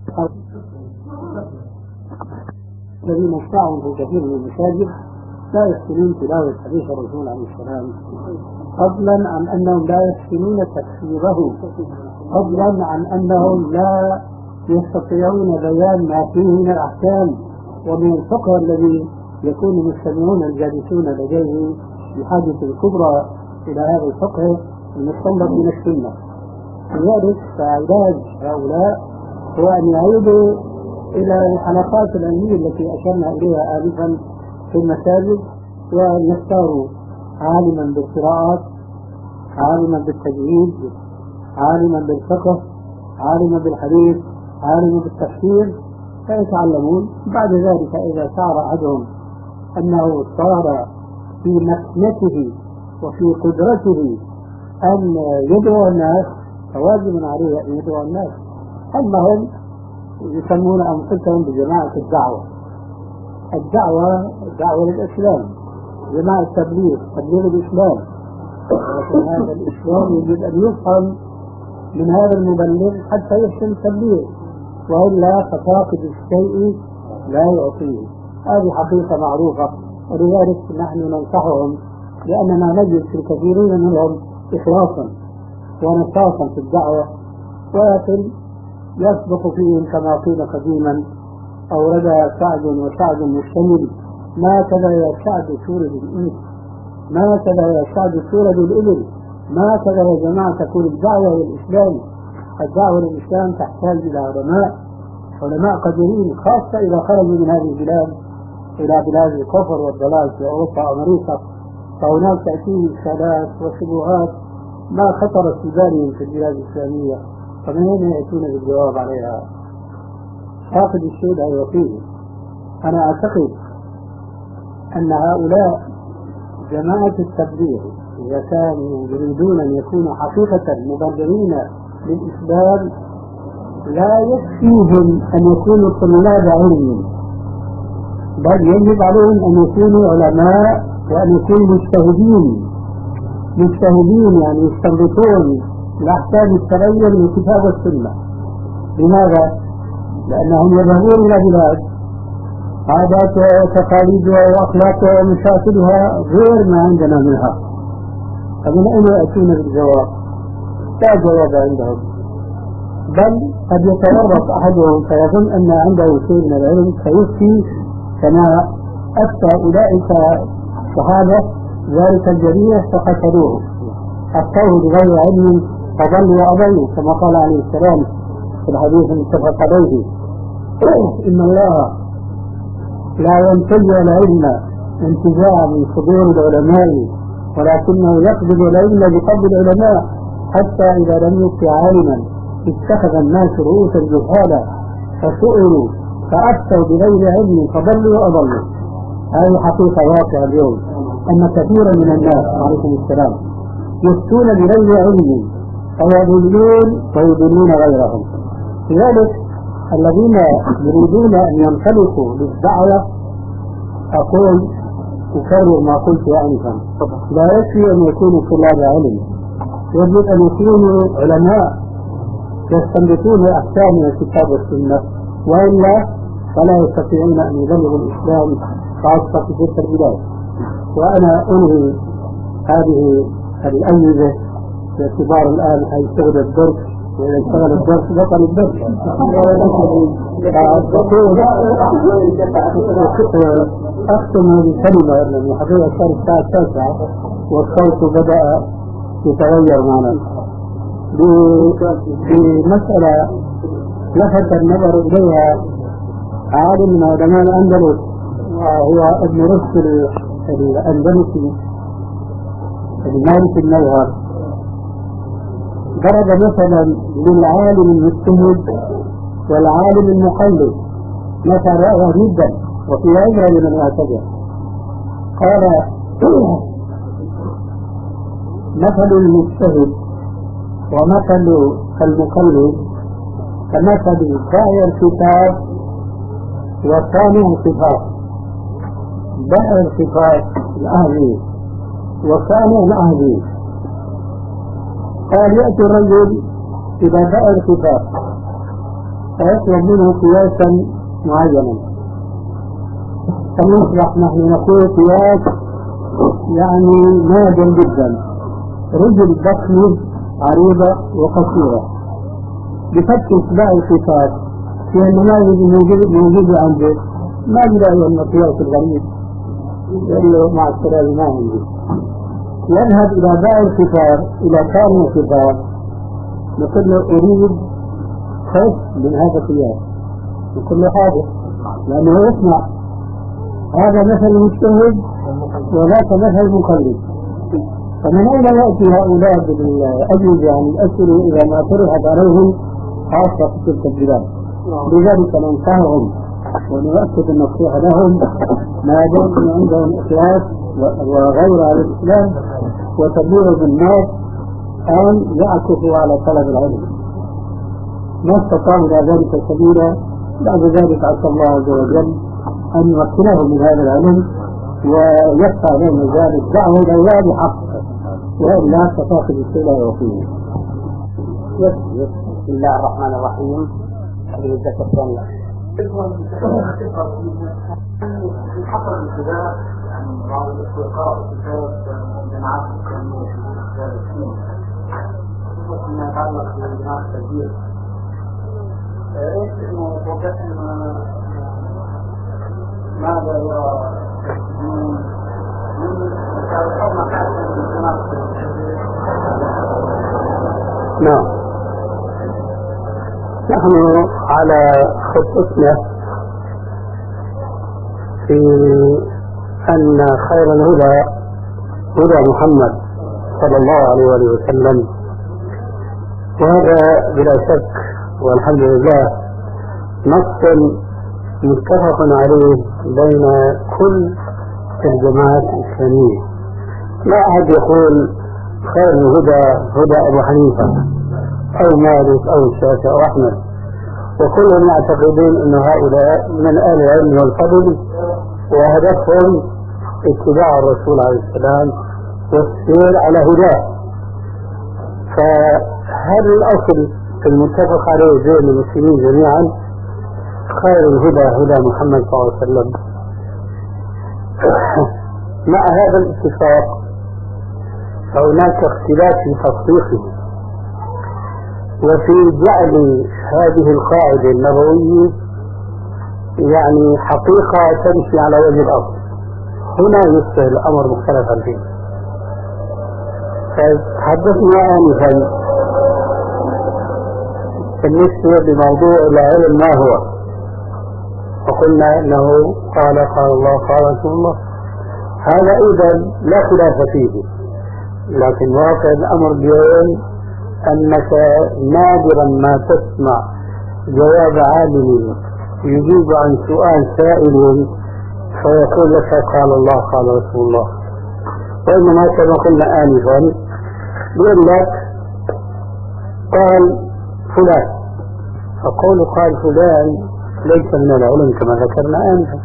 الذين اشتعوا في كثير من المساجد لا يحسنون تلاوة حديث الرسول عليه السلام، فضلا عن أنهم لا يحسنون تفسيره، فضلا عن أنهم لا يستطيعون بيان ما فيه من الأحكام ومن الفقه الذي يكون المستمعون الجالسون لديه بحاجة الكبرى إلى هذا الفقه المستنبط من السنة. لذلك فعلاج هؤلاء هو أن يعودوا إلى الحلقات العلمية التي أشرنا إليها آلفا في المساجد، وأن يختاروا عالما بالقراءات، عالما بالتجويد، عالما بالفقه، عالما بالحديث، عالما بالتفسير، فيتعلمون. بعد ذلك إذا شعر أحدهم أنه صار في مكنته وفي قدرته أن يدعو الناس فواجب عليه أن يدعو الناس. أما هم يسمون أنفسهم بجماعة الدعوة، الدعوة دعوة للإسلام، جماعة التبليغ تبليغ الإسلام، ولكن هذا الإسلام يجب أن يفهم من هذا المبلغ حتى يحسن التبليغ، وإلا ففاقد الشيء لا يعطيه. هذه حقيقة معروفة، ولذلك نحن ننصحهم لأننا نجد في الكثيرين منهم إخلاصا ونشاطا في الدعوة، ولكن يسبق فيهم كما قيل قديما أورد سعد وسعد مشتمل ما كذا يا سعد سورة الإنس، ما كذا يا سعد سورة الإبل، ما كذا يا جماعة تكون الدعوة للإسلام. الدعوة للإسلام تحتاج إلى علماء علماء قديرين، خاصة إذا خرجوا من هذه البلاد إلى بلاد الكفر والضلال في أوروبا وأمريكا، فهناك تأتيه إشكالات وشبهات ما خطرت في بالهم في البلاد الإسلامية، فمن هنا يأتون بالجواب عليها. فاقد الشيء لا يعطيه. أنا أعتقد أن هؤلاء جماعة التبليغ إذا كانوا يريدون أن يكونوا حقيقة مبلغين للإسلام لا يكفيهم أن يكونوا طلاب علم، بل يجب عليهم أن يكونوا علماء وأن يكونوا مجتهدين مجتهدين يعني يستنبطون الأحكام الشرعية من الكتاب والسنة. لماذا؟ لأنهم يذهبون إلى بلاد عاداتها وتقاليدها وأخلاقها ومشاكلها غير ما عندنا منها، فمن أين يأتون بالجواب؟ لا جواب عندهم، بل قد يتورط أحدهم فيظن أن عنده شيء من العلم فيفتي كما أفتى أولئك الصحابة ذلك الجميع فقتلوه، أفتوه بغير علم فضلوا وأضلوا كما قال عليه السلام في الحديث المتفق عليه: إن الله لا ينتزع العلم انتزاعا من صدور العلماء، ولكنه يقبض العلم بقبض العلماء، حتى إذا لم يبق عالما اتخذ الناس رؤوسا جهالا فسئلوا فأفتوا بغير علم فضلوا وأضلوا. هذه حقيقة واقعة اليوم، أن كثيرا من الناس عليكم السلام يفتون بغير علم فيضلون ويضلون غيرهم. لذلك الذين يريدون أن ينطلقوا للدعوة أقول أكرر ما قلت آنفا، لا يكفي أن يكونوا طلاب علم، يجب أن يكونوا علماء يستنبطون أحكام من الكتاب والسنة، وإلا فلا يستطيعون أن يبلغوا الإسلام خاصة في تلك البلاد. وأنا أنهي هذه الأجهزة باعتبار الآن هيشتغل الدرس، وإذا اشتغل الدرس بطل الدرس. أختم هذه الكلمة لأن حقيقة صار الساعة التاسعة والصوت بدأ يتغير معنا بمسألة لفت النظر إليها عالم من علماء الأندلس وهو ابن رشد الأندلسي المالك النوهر. ضرب مثلا للعالم المجتهد والعالم المقلد مثل رائع جدا وفي عبرة لمن اعتبر. قال: مثل المجتهد ومثل المقلد كمثل داعي الكتاب وصانع الصفات. بائع الخفاف الأهلي وكان الأهلي. قال يأتي الرجل إلى بائع الخفاف فيطلب منه قياسا معينا، فنصبح نحن نقول قياس يعني نادر جدا، رجل ضخمة عريضة وقصيرة بفتح إصبع الخفاف في النماذج الموجودة عنده، ما بلاقي المقياس الغريب يقول له مع السلامة ما عندي. يذهب إلى بائع الخفاف إلى كان الخفاف نقول له أريد خف من هذا القياس، نقول له حاضر لأنه يسمع هذا مثل مجتهد وذاك مثل مقلد. فمن أين يأتي هؤلاء بالأجوبة عن الأسئلة إذا ما طرحت عليهم خاصة في تلك البلاد؟ لذلك ننصحهم ونؤكد النصيحة لهم ما دام عندهم إخلاص وغير على الإسلام وتبليغ بالناس أن يعكفوا على طلب العلم، ما استطاعوا إلى ذلك سبيلا. بعد ذلك عسى الله عز وجل أن يمكنهم من هذا العلم ويفتح لهم مجال الدعوة إلى الله بحق، وإلا ستأخذ السيلة وفيه. بسم الله الرحمن الرحيم. الجزء الثاني حصل الابتداء عن بعض الاستيقاظ كتاب جماعات الإسلامية في الدارسين فيما يتعلق بجماعة التدبير. ايش انه توقعنا ماذا يرى المسلمين من حكم حاكم من جماعة التدبير؟ نعم، نحن على خطتنا في أن خير الهدى هدى محمد صلى الله عليه وآله وسلم، وهذا بلا شك والحمد لله نص متفق عليه بين كل الجماعات الإسلامية. لا أحد يقول خير الهدى هدى أبو حنيفة أو مالك أو الشافعي أو أحمد، وكلهم يعتقدون أن هؤلاء من آل العلم والفضل وهدفهم اتباع الرسول عليه السلام والسير على هداه. فهذا الأصل المتفق عليه بين المسلمين جميعا، خير الهدى هدى محمد صلى الله عليه وسلم. مع هذا الاتفاق فهناك اختلاف في تطبيقه وفي جعل هذه القاعدة النبوية يعني حقيقة تمشي على وجه الأرض. هنا يصبح الأمر مختلفا فيه. فتحدثنا آنفا بالنسبة لموضوع العلم ما هو، وقلنا أنه قال قال الله قال رسول الله، هذا أيضا لا خلاف فيه، لكن واقع الأمر اليوم أنك نادرا ما تسمع جواب عالم يجيب عن سؤال سائل فيقول لك قال الله قال رسول الله، وإنما كما قلنا آنفا يقول لك قال فلان، فقول قال فلان ليس من العلم كما ذكرنا آنفا.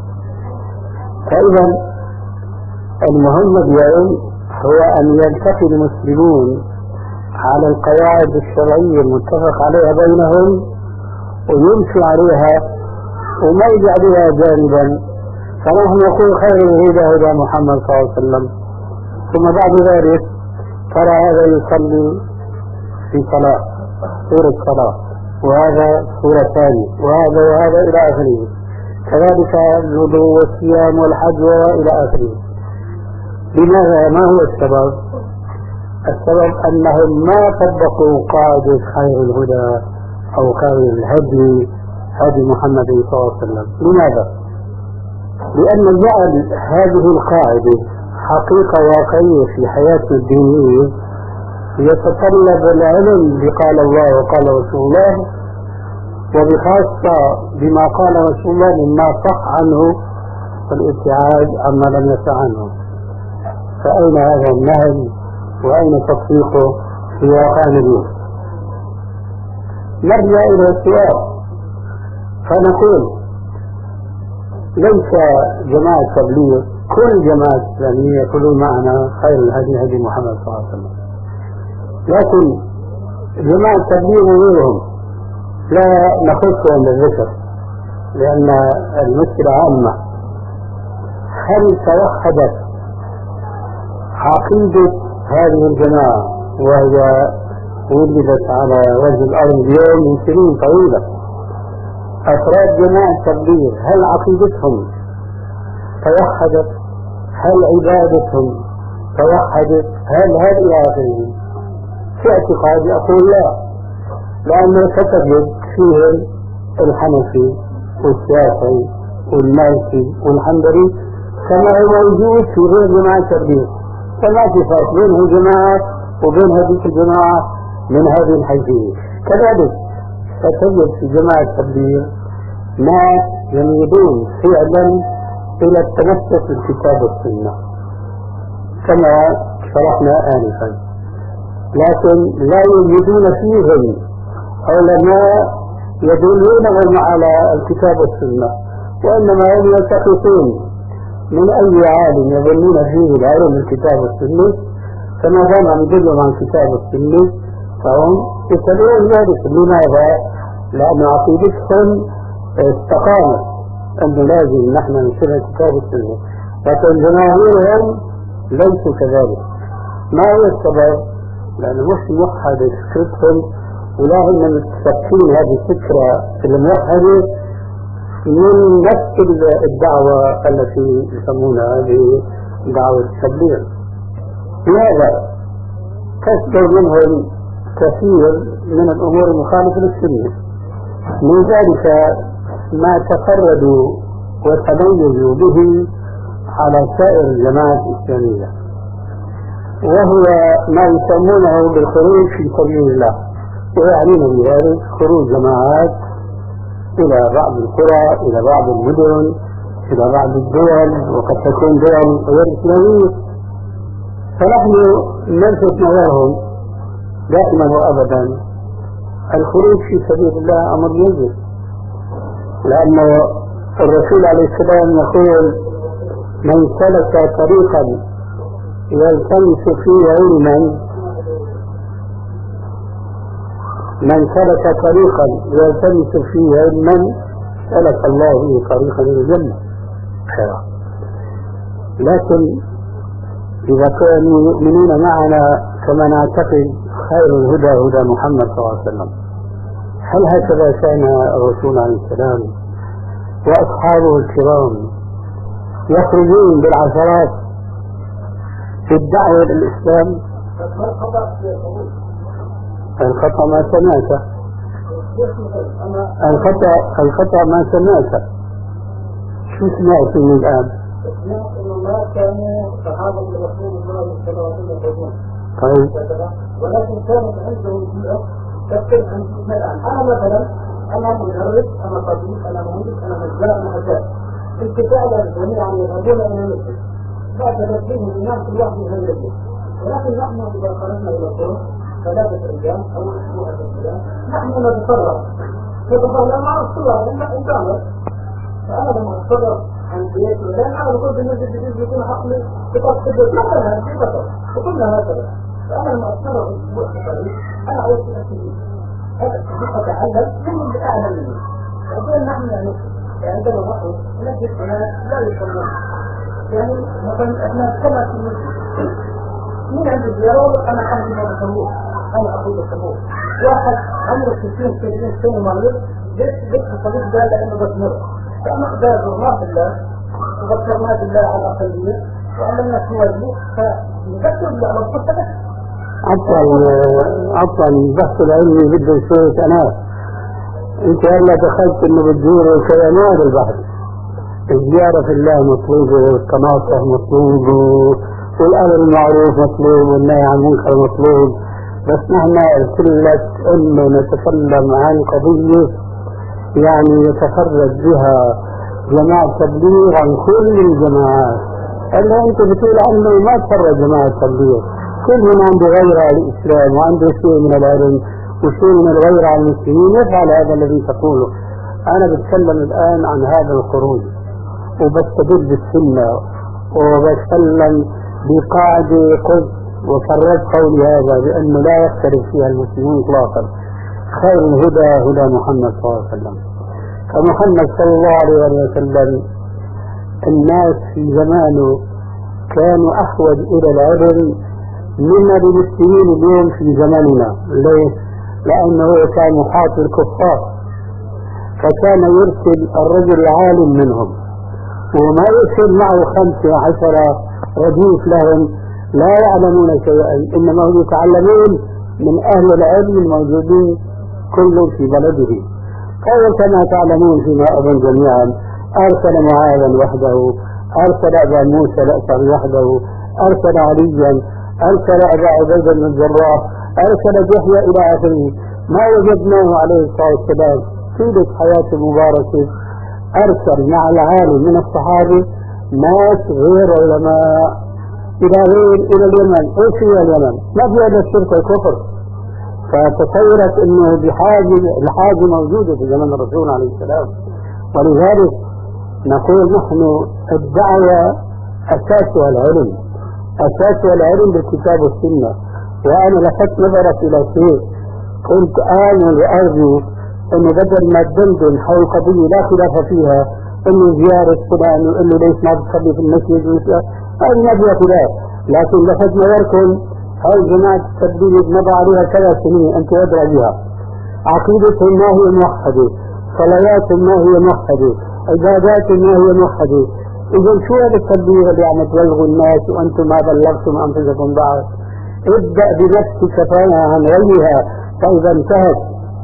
فإذا المهم اليوم هو أن يلتقي المسلمون على القواعد الشرعية المتفق عليها بينهم ويمشي عليها وما يجعلها جانبا. فنحن نقول خير الهدى هدى محمد صلى الله عليه وسلم، ثم بعد ذلك ترى هذا يصلي في صلاة سورة الصلاة، وهذا سورة ثانية، وهذا وهذا إلى آخره، كذلك الوضوء والصيام والحج وإلى آخره. لماذا؟ ما هو السبب؟ السبب أنهم ما طبقوا قاعدة خير الهدى أو خير الهدي هدي محمد صلى الله عليه وسلم. لماذا؟ لأن جعل هذه القاعدة حقيقة واقعية في حياتنا الدينية يتطلب العلم بقال الله وقال رسول الله، وبخاصة بما قال رسول الله مما صح عنه والابتعاد عما لم يصح عنه. فأين هذا النهي وأين تطبيقه في واقعنا اليوم؟ نرجع إلى السؤال فنقول ليس جماعة تبليغ، كل جماعة إسلامية يقولون معنا خير الهدي هدي محمد صلى الله عليه وسلم، لكن جماعة تبليغ وغيرهم لا نخصهم بالذكر لأن المشكلة عامة. هل توحدت عقيدة هذه الجماعة وهي وجدت على وجه الأرض اليوم من سنين طويلة؟ أفراد جماعة تبليغ هل عقيدتهم توحدت؟ هل عبادتهم توحدت؟ هل هذه آخره؟ في اعتقادي أقول لا، لأنه ستجد فيهم الحنفي والشافعي والمالكي والحنبلي كما هو موجود في غير جماعة التبليغ، فما في فرق بينه جماعة وبين هذه الجماعة من هذه الحيثية. كذلك ستجد في جماعة التبليغ ناس يميلون فعلا إلى التمسك بالكتاب والسنة كما شرحنا آنفا، لكن لا يوجدون فيهم علماء يدلونهم على الكتاب والسنة، وإنما هم يلتقطون من أي عالم يظنون فيه العلم الكتاب والسنة، فما دام يدلهم عن الكتاب والسنة فهم يتبعون ذلك. لماذا؟ لأن عقيدتهم استقامت أنه لازم نحن نشرع الكتاب والسنة، لكن جماهيرهم ليسوا كذلك. ما هو السبب؟ لأنه مش موحد فكرتهم، ولا هم متفكرين هذه الفكرة الموحدة من نفس الدعوة التي يسمونها هذه دعوة التبليغ. لهذا كسبوا منهم كثير من الأمور المخالفة للسنة، من ذلك ما تفردوا وتميزوا به على سائر الجماعات الإسلامية، وهو ما يسمونه بالخروج في سبيل الله، ويعنون بذلك خروج جماعات إلى بعض القرى، إلى بعض المدن، إلى بعض الدول، وقد تكون دول غير إسلامية. فنحن نلفت نظرهم دائما وأبدا الخروج في سبيل الله أمر يجب، لأن الرسول عليه السلام يقول: من سلك طريقا يلتمس فيه علما من سلك طريقا يلتمس فيه علما سلك الله به طريقا إلى الجنة. لكن إذا كانوا يؤمنون معنا كما نعتقد خير الهدى هدى محمد صلى الله عليه وسلم، هل هكذا كان الرسول عليه السلام وأصحابه الكرام يخرجون بالعشرات في الدعوة للإسلام؟ الخطأ ما سمعت الخطأ الخطأ ما سمعت شو سمعت من الآن؟ سمعت أن الله كانوا صحابة رسول الله صلى الله عليه وسلم. طيب، ولكن كانت عندهم بيئة تختلف عن الآن. أنا مثلا أنا مدرس، أنا طبيب، أنا مهندس، أنا نجار، أنا أجاب. انت فعلا جميعا يذهبون إلى المسجد، لا تذكرهم الناس كل واحد من هذا. ولكن نحن إذا خرجنا إلى الطرق ثلاثة رجال أو أسبوع رجال نحن نتصرف نتصرف مع الصلاة إلا فأنا لما أتصرف عن بيتي لأن أنا بقول في المسجد الجديد يكون حقلي بتصدق مثلا في بطر وكلنا هكذا. فأنا لما أتصرف أسبوع في أنا عاوز أسجد هذا أتعلم من اللي أعلم مني. وقال نحن يعني عندما نحن نجد هنا لا يصلون، يعني مثلا إحنا كما في المسجد مين عند الزيارة أنا حمد الله الصبور، أنا أقول الصبور. واحد عمره ستين سبعين سنة مريض جيت جيت الطبيب ده لأنه بتمر، فأنا ذكرنا بالله وذكرنا بالله على الأقلية وعلمنا في واجبه فنذكر بالله على الصبر. عطل عطل البحث العلمي بده شوية أناس. أنت هلا دخلت إنه بتدور الكيانات البحث، الزيارة في الله مطلوبة، والتناصح مطلوب، والأمر المعروف مطلوب، والنهي عن المنكر مطلوب، بس نحن قلت انه نتكلم عن قضية يعني يتفرد بها جماعة تبليغ عن كل الجماعات. الا انت بتقول عنه ما تفرد جماعة تبليغ، كل من عنده غيرة على الاسلام وعنده شيء من العلم وشيء من الغيرة على المسلمين يفعل هذا الذي تقوله. انا بتكلم الان عن هذا الخروج، وبستدل بالسنة وبتكلم بقاعدة قلت وكررت قولي هذا بأنه لا يختلف فيها المسلمون إطلاقا. خير الهدى هدى محمد صلى الله عليه وسلم. فمحمد صلى الله عليه وسلم الناس في زمانه كانوا أحوج إلى العلم مما للمسلمين اليوم في زماننا. ليه؟ لأنه كان محاط بالكفار، فكان يرسل الرجل العالم منهم وما يرسل معه خمسة عشر رديف لهم لا يعلمون شيئا، إنما هم يتعلمون من أهل العلم الموجودين كل في بلده. فهو كما تعلمون فيما أظن جميعا أرسل معاذا وحده، أرسل أبا موسى الأشعري وحده، أرسل عليا، أرسل أبا عبيدة بن الجراح، أرسل يحيى إلى آخره. ما وجدناه عليه الصلاة والسلام طيلة حياته المباركة أرسل مع العالم من الصحابة ناس غير علماء إلى غير إلى اليمن. إيش هي اليمن؟ ما فيها إلا الشرك والكفر. فتصورت أنه بحاجة الحاجة موجودة في زمن الرسول عليه السلام. ولذلك نقول نحن الدعوة أساسها العلم، أساسها العلم بالكتاب والسنة. وأنا لفت نظرك إلى شيء كنت آمل وأرجو أنه بدل ما تدندن حول قضية لا خلاف فيها أنه زيارة فلان وأنه ليش ما بتصلي في المسجد هذه ما فيها خلاف، لكن لفت نظركم هاي جماعة التبديل مضى عليها ثلاث سنين أنت أدرى بها. عقيدتهم ما هي موحدة، صلواتهم ما هي موحدة، عباداتهم ما هي موحدة. إذا شو هذا التبديل اللي عم تبلغوا الناس وأنتم ما بلغتم أنفسكم بعد؟ ابدأ بنفسك فانا عن غيرها فإذا انتهت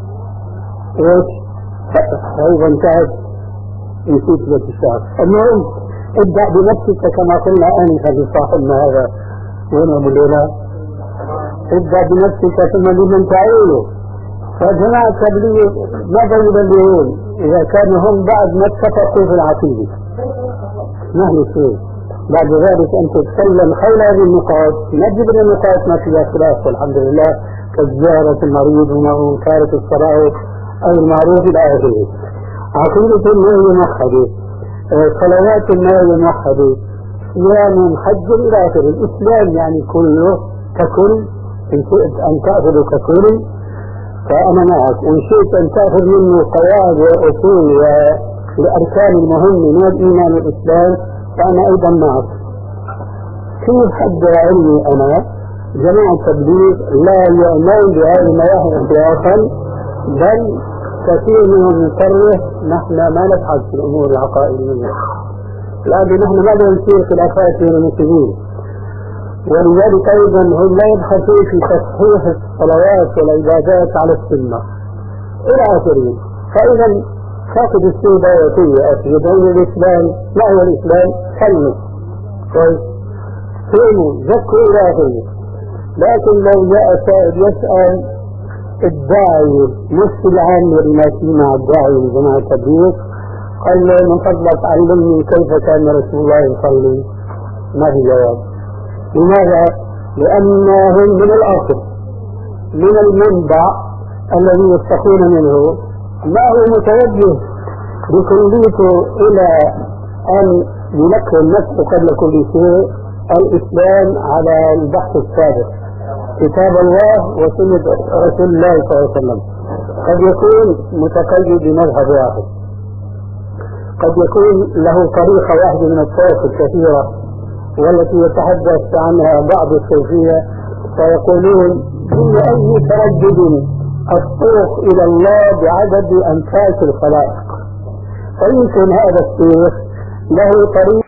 إيش؟ فإذا انتهت نسيت بيت الشهر. المهم ابدأ بنفسك كما قلنا آنفا في صاحبنا هذا وين أبو ليلى؟ ابدأ بنفسك ثم لمن تعيله. فجماعة التبليغ ماذا يبلغون إذا كانوا هم بعد ما اتفقوا في العقيدة؟ ما هي شيء بعد ذلك أن تتكلم حول هذه النقاط. نجد من النقاط ما فيها خلاف والحمد لله، كزيارة المريض ومنكارة الصلاة أو المعروف إلى آخره. عقيدة ما هي موحدة، صلوات ما هي موحدة، صيام حج إلى آخره. الإسلام يعني كله ككل. إن شئت أن تأخذ ككل فأنا معك، وإن شئت أن تأخذ منه قواعد وأصول والأركان المهمة من الإيمان والإسلام فأنا أيضا معك. كيف حد علمي أنا جماعة التبليغ لا يؤمن بهذه المواهب احتياطا، بل كثير منهم يصرح نحن ما نبحث في الأمور العقائدية، لأن نحن ما نصير خلافات بين المسلمين. ولذلك أيضا هم لا يبحثون في تصحيح الصلوات والعبادات على السنة إلى آخره. فإذا فاقد السوداوية في دين الإسلام. ما هو الإسلام؟ كلمة كويس صوموا زكوا إلى آخره. لكن لو جاء سائل يسأل الداعي نصف العام للناس مع الداعي لجماعة التبليغ قال له من فضلك علمني كيف كان رسول الله يصلي، ما في جواب. لماذا؟ لأنهم من الأصل من المنبع الذي يستقون منه ما هو متوجه بكليته إلى أن ينكر النفس قبل كل شيء الإسلام على البحث السابق كتاب الله وسنة رسول الله صلى الله عليه وسلم. قد يكون متقيد بمذهب واحد، قد يكون له طريقة واحدة من الطرق الكثيرة والتي يتحدث عنها بعض الصوفية فيقولون بأي تردد الطرق إلى الله بعدد أنفاس الخلائق. فيمكن هذا الشيخ له طريق